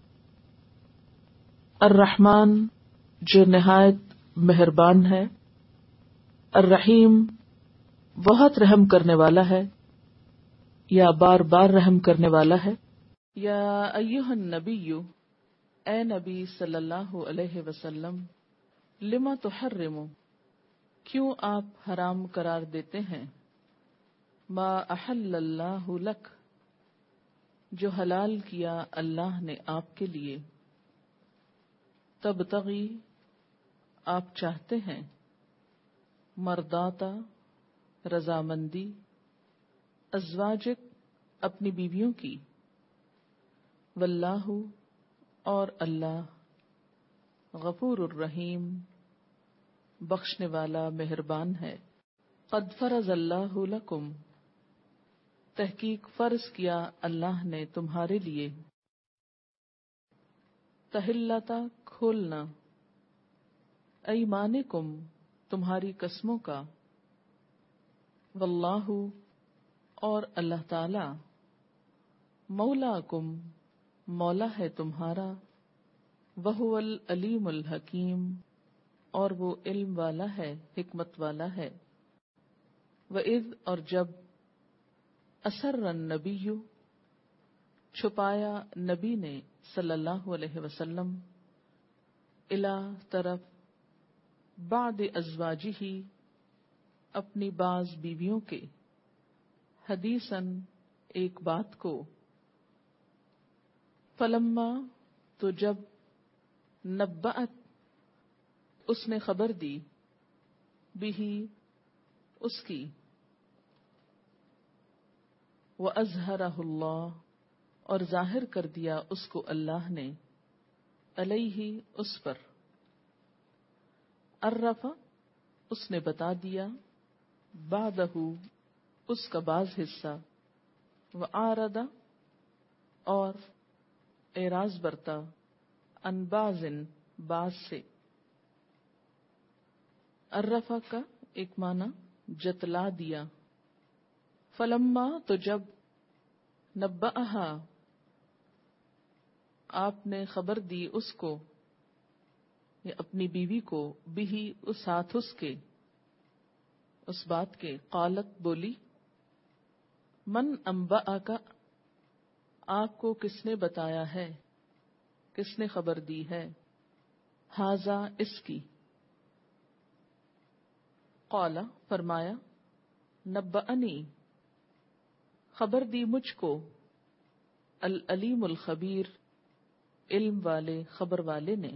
S1: الرحمن جو نہایت مہربان ہے، الرحیم بہت رحم کرنے والا ہے یا بار بار رحم کرنے والا ہے، یا ایھا النبی اے نبی صلی اللہ علیہ وسلم، لما تحرم کیوں آپ حرام قرار دیتے ہیں، ما احل اللہ لک جو حلال کیا اللہ نے آپ کے لیے، تبتغی آپ چاہتے ہیں، مرداتا رضامندی، ازواجک اپنی بیویوں کی، واللہ اور اللہ غفور الرحیم بخشنے والا مہربان ہے۔ قد فرض اللہ لکم تحقیق فرض کیا اللہ نے تمہارے لیے، تحلتا کھولنا، ایمانکم تمہاری قسموں کا، واللہ اور اللہ تعالی مولاکم مولا ہے تمہارا، وہو العلیم الحکیم اور وہ علم والا ہے حکمت والا ہے۔ وَإِذْ اور جب أَسَرَّ النَّبِيُّ چھپایا نبی نے صلی اللہ علیہ وسلم، اِلَى طرف، بعد ازواجہ اپنی بعض بیویوں کے، حدیثاً ایک بات کو، فلما تو جب، نبأت اس نے خبر دی، بھی اس کی، وَأَظْهَرَهُ اللَّهُ اور ظاہر کر دیا اس کو اللہ نے، علیہ اس پر، عرف اس نے بتا دیا، بعدہ اس کا بعض حصہ، وعارض اور اعراض برتا، عن بعض بعض سے۔ عرفہ کا ایک معنی جتلا دیا، فلما تو جب، نبأہا آپ نے خبر دی اس کو یا اپنی بیوی کو، بھی اس ساتھ اس کے، اس بات کے، قالت بولی، من انبأک آپ کو کس نے بتایا ہے، کس نے خبر دی ہے، ھذا اس کی، قال فرمایا، نبأنی خبر دی مجھ کو، العلیم الخبیر علم والے خبر والے نے،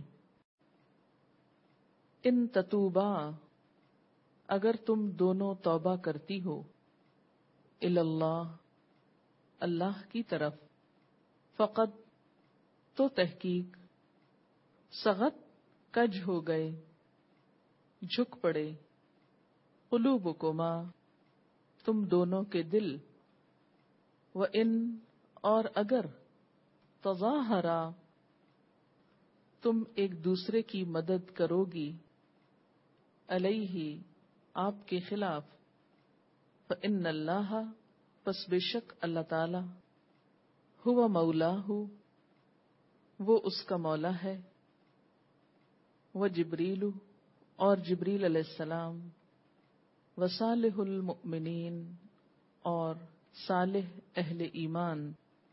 S1: ان تتوبا اگر تم دونوں توبہ کرتی ہو، الی اللہ اللہ کی طرف، فقد تو تحقیق، سغت کج ہو گئے، جھک پڑے، قلوبکما تم دونوں کے دل، وَإِن اور اگر، تظاہرا تم ایک دوسرے کی مدد کرو گی، علیہ آپ کے خلاف، فإن اللہ پس بے شک اللہ تعالی، ہوا مولاہ وہ اس کا مولا ہے، وجبریل اور جبریل علیہ السلام، وصالح المؤمنین اور صالح اہل ایمان،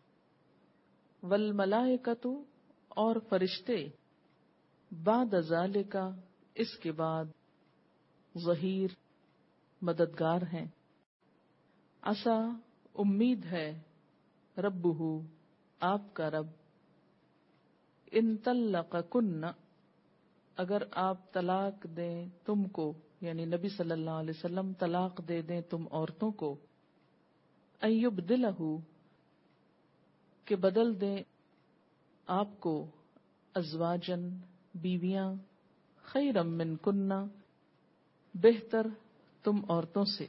S1: والملائکۃ اور فرشتے، بعد ذالک اس کے بعد، ظہیر مددگار ہیں، عسیٰ امید ہے، ربہ آپ کا رب، ان طلقکن اگر آپ طلاق دیں تم کو، یعنی نبی صلی اللہ علیہ وسلم طلاق دے دیں تم عورتوں کو، ان یبدلہ کہ بدل دیں آپ کو، ازواجن بیویاں، خیرا منکن بہتر تم عورتوں سے،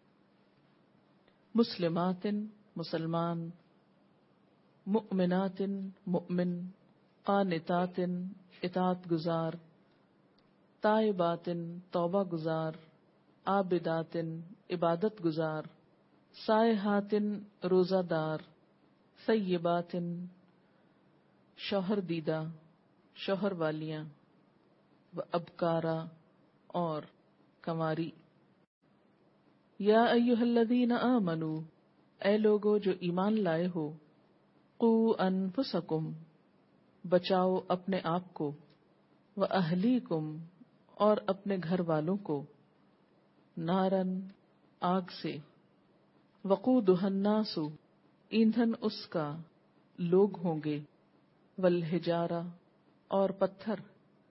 S1: مسلمات مسلمان، مؤمنات مؤمن، قانتات اطاعت گزار، تائبات توبہ گزار، عابدات عبادت گزار، سائحات روزہ دار، ثیبات شوہر دیدہ شوہر والیاں، و ابکارا اور کنواری۔ یا ایھا الذین آمنوا اے لوگو جو ایمان لائے ہو، قوا انفسکم بچاؤ اپنے آپ کو، واہلیکم اور اپنے گھر والوں کو، نارن آگ سے، وقودھا الناس ایندھن اس کا لوگ ہوں گے، والحجارہ اور پتھر،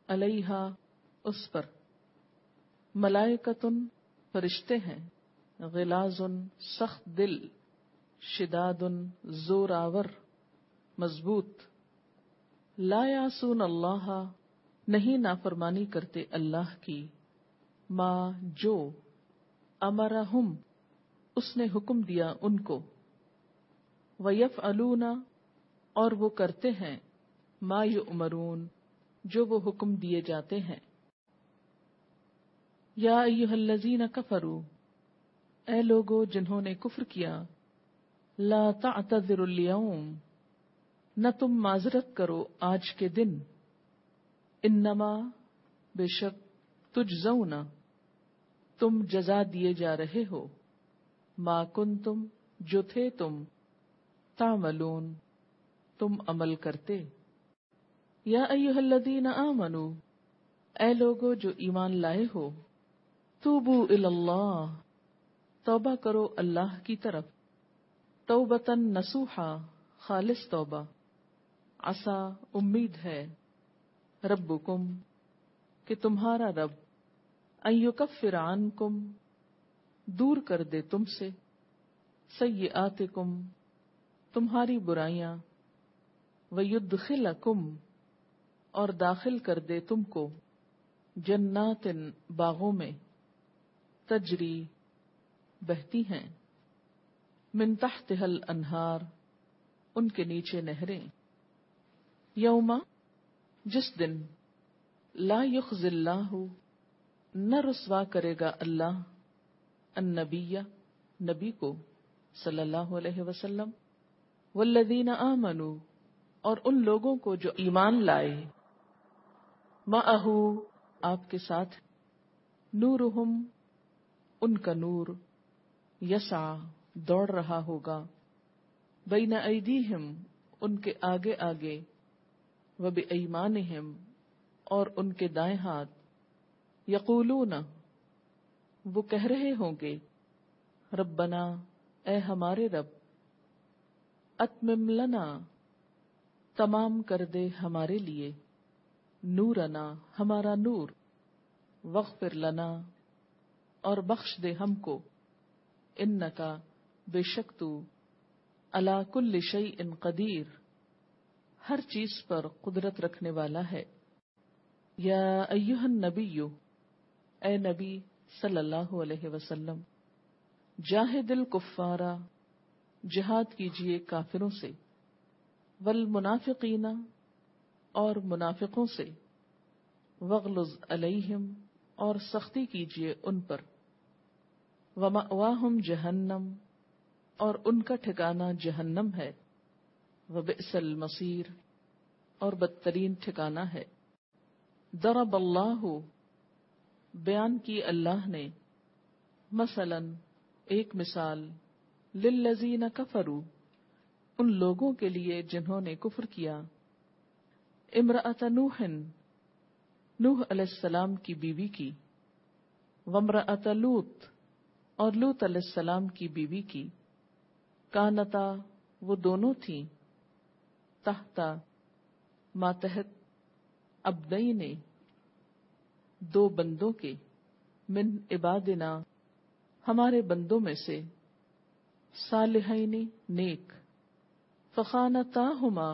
S1: علیہا اس پر، ملائکۃ فرشتے ہیں، غلاظ سخت دل، شداد زور آور مضبوط، لا یعصون اللہ نہیں نافرمانی کرتے اللہ کی، ما جو امرہم اس نے حکم دیا ان کو، ویفعلون اور وہ کرتے ہیں، ما یؤمرون جو وہ حکم دیے جاتے ہیں۔ یا ایھا الذین کفروا اے لوگو جنہوں نے کفر کیا، لا تعتذروا اليوم نہ تم معذرت کرو آج کے دن، انما بے شک تجزون تم جزا دیے جا رہے ہو، ما کنتم جو تھے تم، تعملون تم عمل کرتے۔ یا ایھا الذین آمنوا اے لوگو جو ایمان لائے ہو، توبوا الی اللہ توبہ کرو اللہ کی طرف، توبۃ نصوحا خالص توبہ، عسا امید ہے، ربکم کہ تمہارا رب، ان یکفر عنکم دور کر دے تم سے، سیئاتکم تمہاری برائیاں، ویدخلکم اور داخل کر دے تم کو، جنات باغوں میں، تجری بہتی ہیں، من تحتها الانہار ان کے نیچے نہریں، یوم جس دن، لا یخزی اللہ نہ رسوا کرے گا اللہ، النبی نبی کو صلی اللہ علیہ وسلم، والذین آمنوا اور ان لوگوں کو جو ایمان لائے، معہ آپ کے ساتھ، نورہم ان کا نور، یسعی دوڑ رہا ہوگا، بین ایدیہم ان کے آگے آگے، وبایمانہم اور ان کے دائیں ہاتھ، یقولون وہ کہہ رہے ہوں گے، ربنا اے ہمارے رب، اتمم لنا تمام کر دے ہمارے لیے، نورنا ہمارا نور، واغفر لنا اور بخش دے ہم کو، انکا بے شک تو، علی کل شیء قدیر ہر چیز پر قدرت رکھنے والا ہے۔ یا ایھا النبی اے نبی صلی اللہ علیہ وسلم، جاہد الکفار جہاد کیجئے کافروں سے، والمنافقین اور منافقوں سے، واغلظ علیہم اور سختی کیجئے ان پر، ومأواہم جہنم اور ان کا ٹھکانہ جہنم ہے، وبئس المصیر اور بدترین ٹھکانہ ہے۔ ضرب اللہ بیان کی اللہ نے، مثلا ایک مثال، للذین کفروا ان لوگوں کے لیے جنہوں نے کفر کیا، امرأۃ نوح نوح علیہ السلام کی بیوی کی، وامرأۃ لوط اور لوط علیہ السلام کی بیوی کی، کانتا وہ دونوں تھیں، تحتا ماتحت، عبدین دو بندوں کے، من عبادنا ہمارے بندوں میں سے، صالحین نیک، فخانتاہما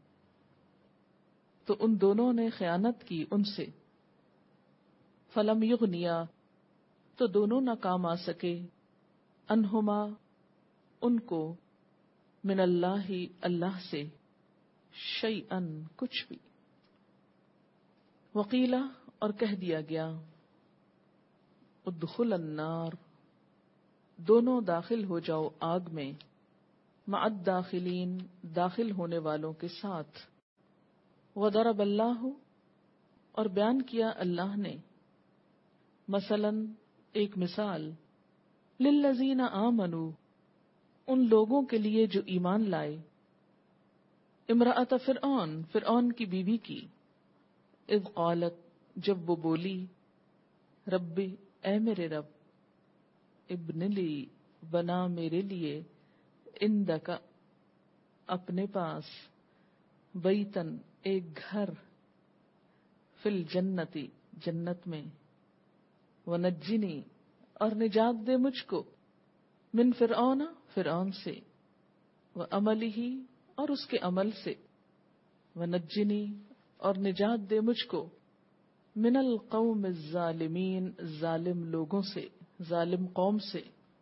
S1: تو ان دونوں نے خیانت کی ان سے، فلم یغنیا تو دونوں نہ کام آ سکے، انہما ان کو، من اللہ اللہ سے، شیئن کچھ بھی، وقیلا اور کہہ دیا گیا، ادخل النار دونوں داخل ہو جاؤ آگ میں، مع الداخلین داخل ہونے والوں کے ساتھ، وضرب اللہ اور بیان کیا اللہ نے، مثلا ایک مثال، للذین آمنوا ان لوگوں کے لیے جو ایمان لائے، امرأۃ فرعون فرعون کی بیوی کی، اذ قالت جب وہ بولی، ربی اے میرے رب، ابن لی بنا میرے لیے، عندک اپنے پاس، بیتن ایک گھر، فی الجنتی جنت میں، ونجنی اور نجات دے مجھ کو، من فرعون فرعون سے، وعملہ اور اس کے عمل سے، ونجنی اور نجات دے مجھ کو، من القوم الظالمین ظالم لوگوں سے، ظالم قوم سے،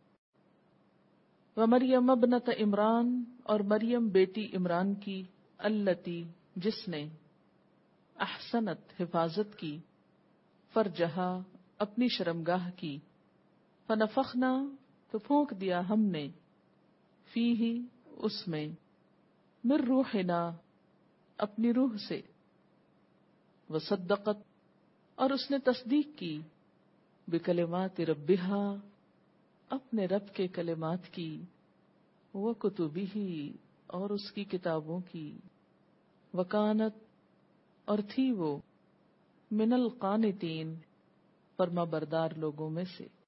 S1: ومریم ابنۃ عمران اور مریم بیٹی عمران کی، التی جس نے، احسنت حفاظت کی، فرجہا اپنی شرمگاہ کی، فنفخنا تو پھونک دیا ہم نے، فیہ اس میں، من روحنا اپنی روح سے، وصدقت اور اس نے تصدیق کی، بکلمات ربہا اپنے رب کے کلمات کی، وکتبہ اور اس کی کتابوں کی، وکانت اور تھی وہ، من القانتین فرما بردار لوگوں میں سے۔